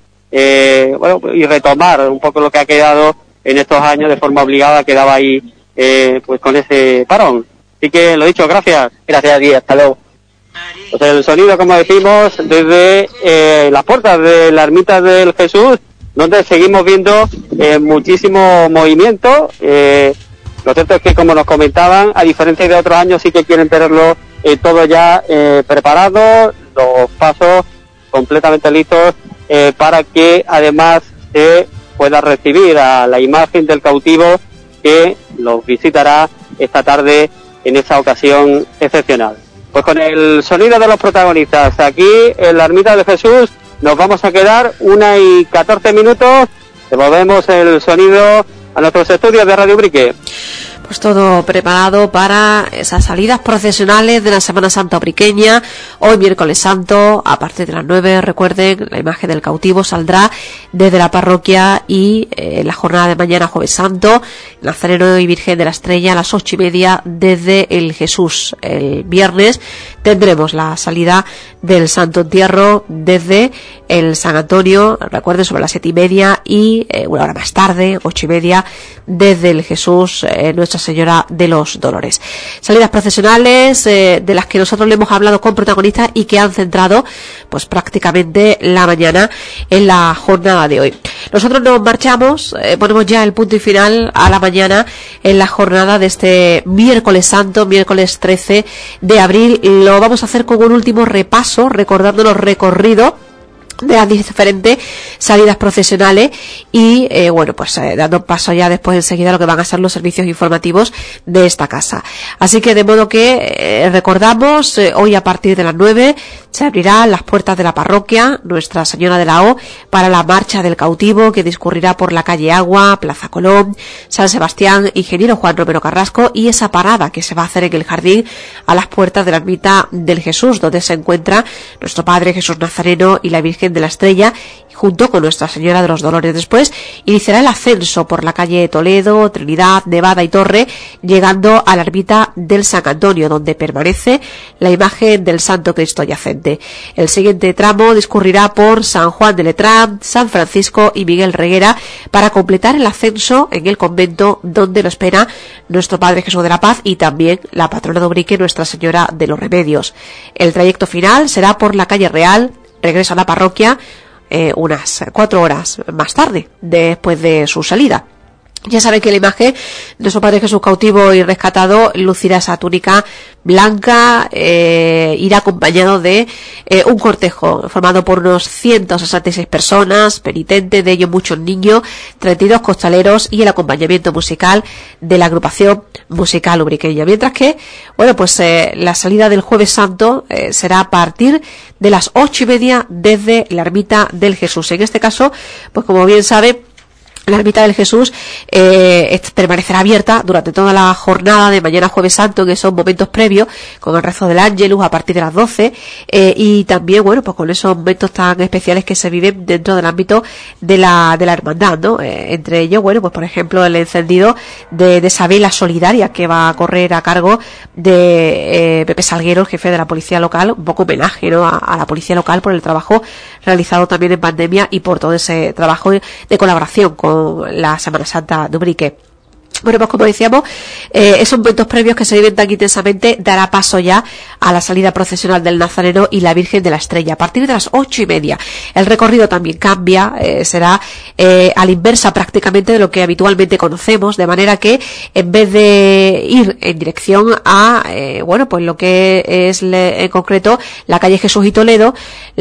y retomar un poco lo que ha quedado en estos años de forma obligada, quedaba ahí pues con ese parón. Así que lo dicho, gracias. Gracias a ti, hasta luego. Pues el sonido, como decimos, desde las puertas de la Ermita del Jesús, donde seguimos viendo muchísimo movimiento. Lo cierto es que, como nos comentaban, a diferencia de otros años, sí que quieren tenerlo todo ya preparado, los pasos completamente listos, para que además se pueda recibir a la imagen del cautivo que los visitará esta tarde en esa ocasión excepcional. Pues con el sonido de los protagonistas aquí en la Ermita de Jesús nos vamos a quedar 1:14. Devolvemos el sonido a nuestros estudios de Radio Ubrique. Pues todo preparado para esas salidas procesionales de la Semana Santa ubriqueña. Hoy miércoles santo, a partir de las 9, recuerden, la imagen del cautivo saldrá desde la parroquia y la jornada de mañana, jueves santo, Nazareno y Virgen de la Estrella a las 8:30 desde el Jesús. El viernes tendremos la salida del Santo Entierro desde el San Antonio, recuerden, sobre las 7:30 y una hora más tarde, 8:30, desde el Jesús, Nuestra Señora de los Dolores. Salidas procesionales de las que nosotros le hemos hablado con protagonistas y que han centrado pues prácticamente la mañana en la jornada de hoy. Nosotros nos marchamos, ponemos ya el punto y final a la mañana en la jornada de este miércoles santo, miércoles 13 de abril. Lo vamos a hacer con un último repaso, recordando los recorridos de las diferentes salidas procesionales y dando paso ya después enseguida a lo que van a ser los servicios informativos de esta casa. Así que de modo que recordamos, hoy a partir de las 9 se abrirán las puertas de la parroquia Nuestra Señora de la O para la marcha del cautivo, que discurrirá por la calle Agua, Plaza Colón, San Sebastián, Ingeniero Juan Romero Carrasco, y esa parada que se va a hacer en el jardín a las puertas de la Ermita del Jesús, donde se encuentra nuestro Padre Jesús Nazareno y la Virgen de la Estrella, junto con Nuestra Señora de los Dolores. Después iniciará el ascenso por la calle Toledo, Trinidad, Nevada y Torre, llegando a la ermita del San Antonio, donde permanece la imagen del Santo Cristo yacente. El siguiente tramo discurrirá por San Juan de Letrán, San Francisco y Miguel Reguera, para completar el ascenso en el convento donde lo espera nuestro Padre Jesús de la Paz y también la patrona de Ubrique, Nuestra Señora de los Remedios. El trayecto final será por la calle Real, regreso a la parroquia unas 4 horas más tarde, después de su salida. Ya saben que la imagen de nuestro Padre Jesús cautivo y rescatado lucirá esa túnica blanca, irá acompañado de un cortejo formado por unos 166 personas, penitentes, de ellos muchos niños, 32 costaleros y el acompañamiento musical de la agrupación musical ubriqueña. Mientras que, la salida del Jueves Santo será a partir de las 8:30 desde la Ermita del Jesús. En este caso, pues como bien sabe, la Ermita del Jesús permanecerá abierta durante toda la jornada de mañana jueves santo, en esos momentos previos, con el rezo del Ángelus a partir de las 12, y también, con esos momentos tan especiales que se viven dentro del ámbito de la hermandad, ¿no? Entre ellos, por ejemplo, el encendido de esa vela solidaria que va a correr a cargo de Pepe Salguero, el jefe de la policía local, un poco homenaje, ¿no?, a la policía local por el trabajo realizado también en pandemia y por todo ese trabajo de colaboración con la Semana Santa de Ubrique. Bueno, pues como decíamos, esos momentos previos que se viven tan intensamente dará paso ya a la salida procesional del Nazareno y la Virgen de la Estrella a partir de las 8:30. El recorrido también cambia, será a la inversa prácticamente de lo que habitualmente conocemos, de manera que en vez de ir en dirección a lo que es en concreto la calle Jesús y Toledo,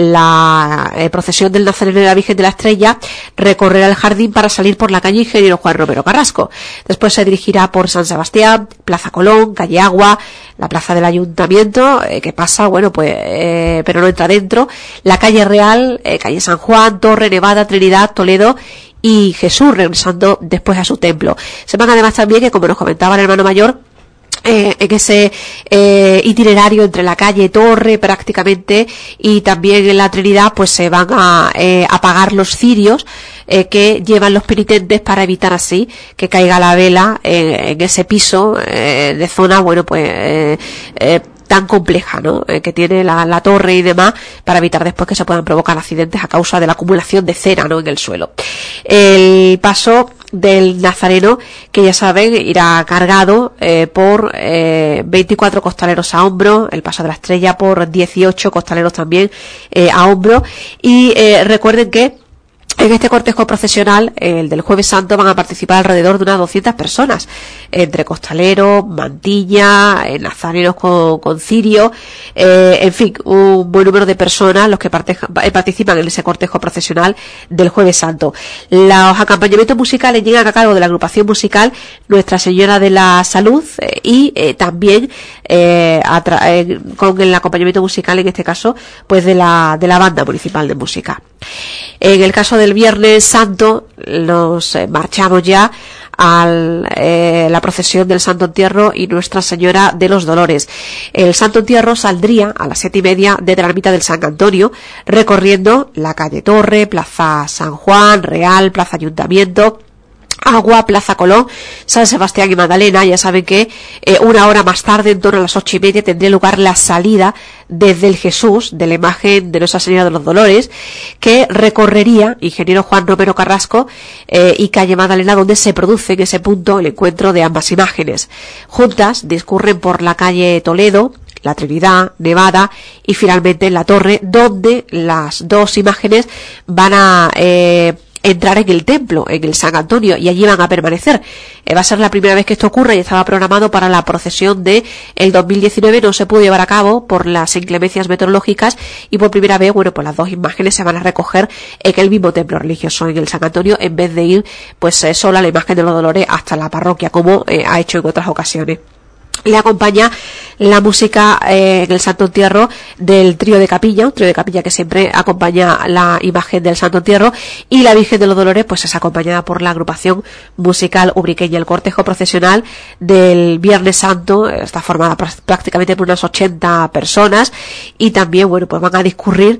la procesión del Nazareno y la Virgen de la Estrella recorrerá el jardín para salir por la calle Ingeniero Juan Romero Carrasco. Después se dirigirá por San Sebastián, Plaza Colón, calle Agua, la plaza del Ayuntamiento, que pasa, pero no entra dentro, la calle Real, calle San Juan, Torre, Nevada, Trinidad, Toledo y Jesús, regresando después a su templo. Sepan además también que, como nos comentaba el hermano mayor, en ese itinerario entre la calle Torre prácticamente y también en la Trinidad, pues se van a apagar los cirios que llevan los penitentes para evitar así que caiga la vela en ese piso de zona, bueno, pues tan compleja, ¿no? Que tiene la torre y demás, para evitar después que se puedan provocar accidentes a causa de la acumulación de cera, ¿no? En el suelo. El paso del Nazareno, que ya saben, irá cargado por 24 costaleros a hombro, el paso de la Estrella por 18 costaleros también a hombro, y recuerden que en este cortejo procesional, el del Jueves Santo, van a participar alrededor de unas 200 personas, entre costaleros, mantilla, nazarenos con cirio, en fin, un buen número de personas los que participan en ese cortejo procesional del Jueves Santo. Los acompañamientos musicales llegan a cargo de la agrupación musical Nuestra Señora de la Salud y también con el acompañamiento musical, en este caso, pues de la Banda Municipal de Música. En el caso del Viernes Santo, nos marchamos ya a la procesión del Santo Entierro y Nuestra Señora de los Dolores. El Santo Entierro saldría a las 7:30 desde la ermita del San Antonio, recorriendo la calle Torre, Plaza San Juan, Real, Plaza Ayuntamiento, Agua, Plaza Colón, San Sebastián y Magdalena. Ya saben que una hora más tarde, en torno a las 8:30, tendría lugar la salida desde el Jesús de la imagen de Nuestra Señora de los Dolores, que recorrería Ingeniero Juan Romero Carrasco y calle Magdalena, donde se produce en ese punto el encuentro de ambas imágenes. Juntas discurren por la calle Toledo, la Trinidad, Nevada y finalmente en la Torre, donde las dos imágenes van a entrar en el templo, en el San Antonio, y allí van a permanecer. Va a ser la primera vez que esto ocurre y estaba programado para la procesión de el 2019, no se pudo llevar a cabo por las inclemencias meteorológicas y por primera vez, bueno, pues las dos imágenes se van a recoger en el mismo templo religioso, en el San Antonio, en vez de ir pues sola la imagen de los Dolores hasta la parroquia, como ha hecho en otras ocasiones. Le acompaña la música en el Santo Entierro del trío de capilla, un trío de capilla que siempre acompaña la imagen del Santo Entierro, y la Virgen de los Dolores pues es acompañada por la agrupación musical ubriqueña. El cortejo procesional del Viernes Santo está formada prácticamente por unas 80 personas y también, bueno, pues van a discurrir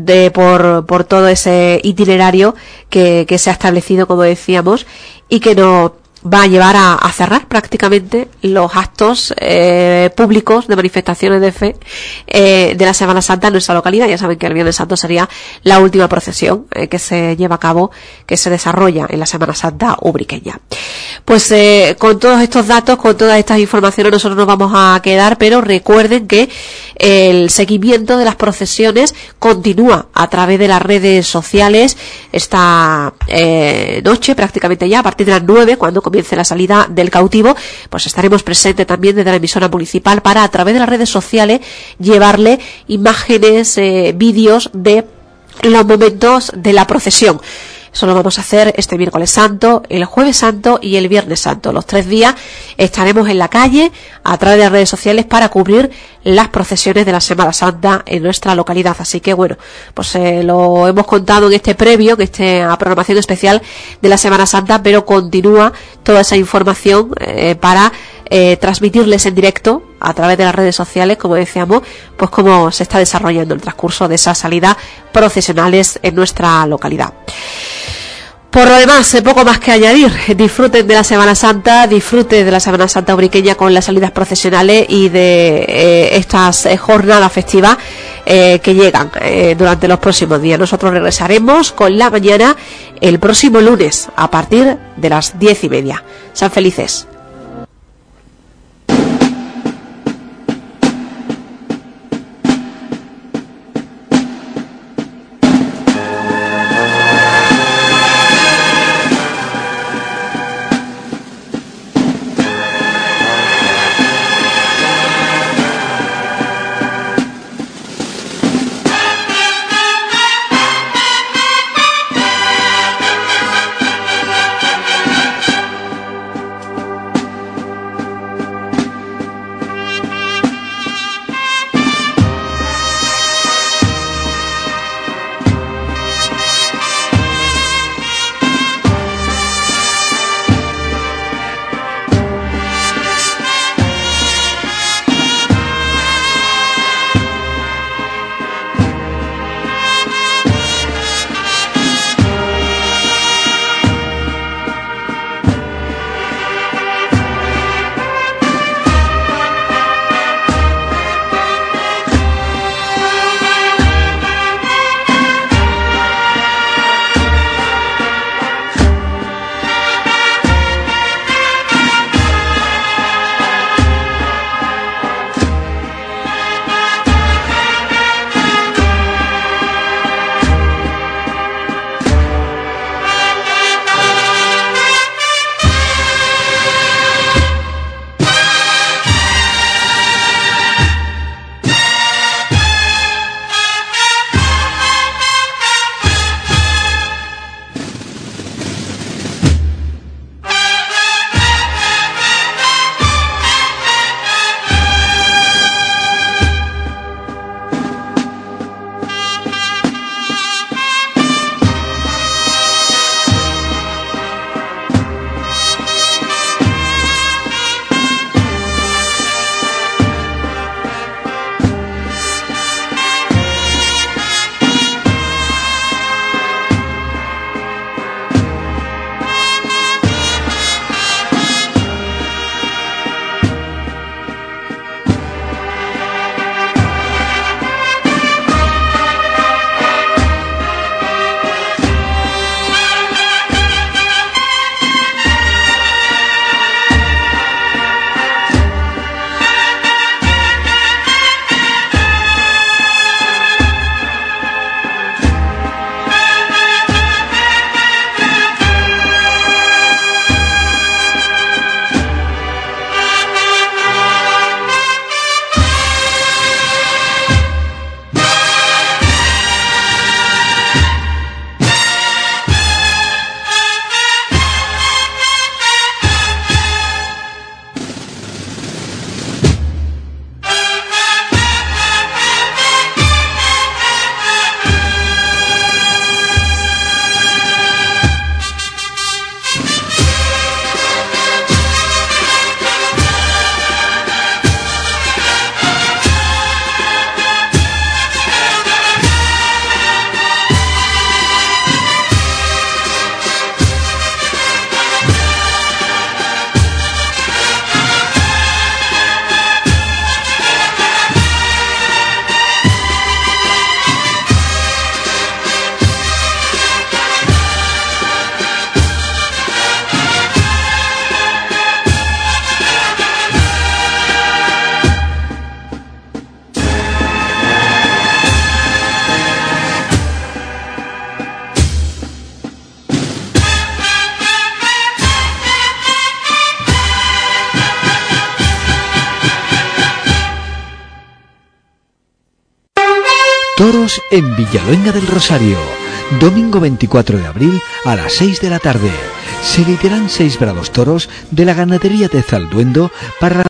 por todo ese itinerario que se ha establecido, como decíamos, y que no va a llevar a cerrar prácticamente los actos públicos de manifestaciones de fe de la Semana Santa en nuestra localidad. Ya saben que el Viernes Santo sería la última procesión que se lleva a cabo, que se desarrolla en la Semana Santa ubriqueña. Pues con todos estos datos, con todas estas informaciones, nosotros nos vamos a quedar, pero recuerden que el seguimiento de las procesiones continúa a través de las redes sociales esta noche, prácticamente ya a partir de las 9, cuando comience la salida del cautivo, pues estaremos presentes también desde la emisora municipal para, a través de las redes sociales, llevarle imágenes, vídeos de los momentos de la procesión. Eso lo vamos a hacer este miércoles santo, el jueves santo y el viernes santo. Los 3 días estaremos en la calle a través de las redes sociales para cubrir las procesiones de la Semana Santa en nuestra localidad. Así que bueno, pues lo hemos contado en este previo, en esta programación especial de la Semana Santa, pero continúa toda esa información para transmitirles en directo a través de las redes sociales, como decíamos, pues cómo se está desarrollando el transcurso de esas salidas procesionales en nuestra localidad. Por lo demás, poco más que añadir. Disfruten de la Semana Santa, disfruten de la Semana Santa ubriqueña con las salidas procesionales y de estas jornadas festivas que llegan durante los próximos días. Nosotros regresaremos con la mañana el próximo lunes a partir de las 10:30. Sean felices. Toros en Villaluenga del Rosario. Domingo 24 de abril a las 6 de la tarde. Se lidiarán 6 bravos toros de la ganadería de Zalduendo para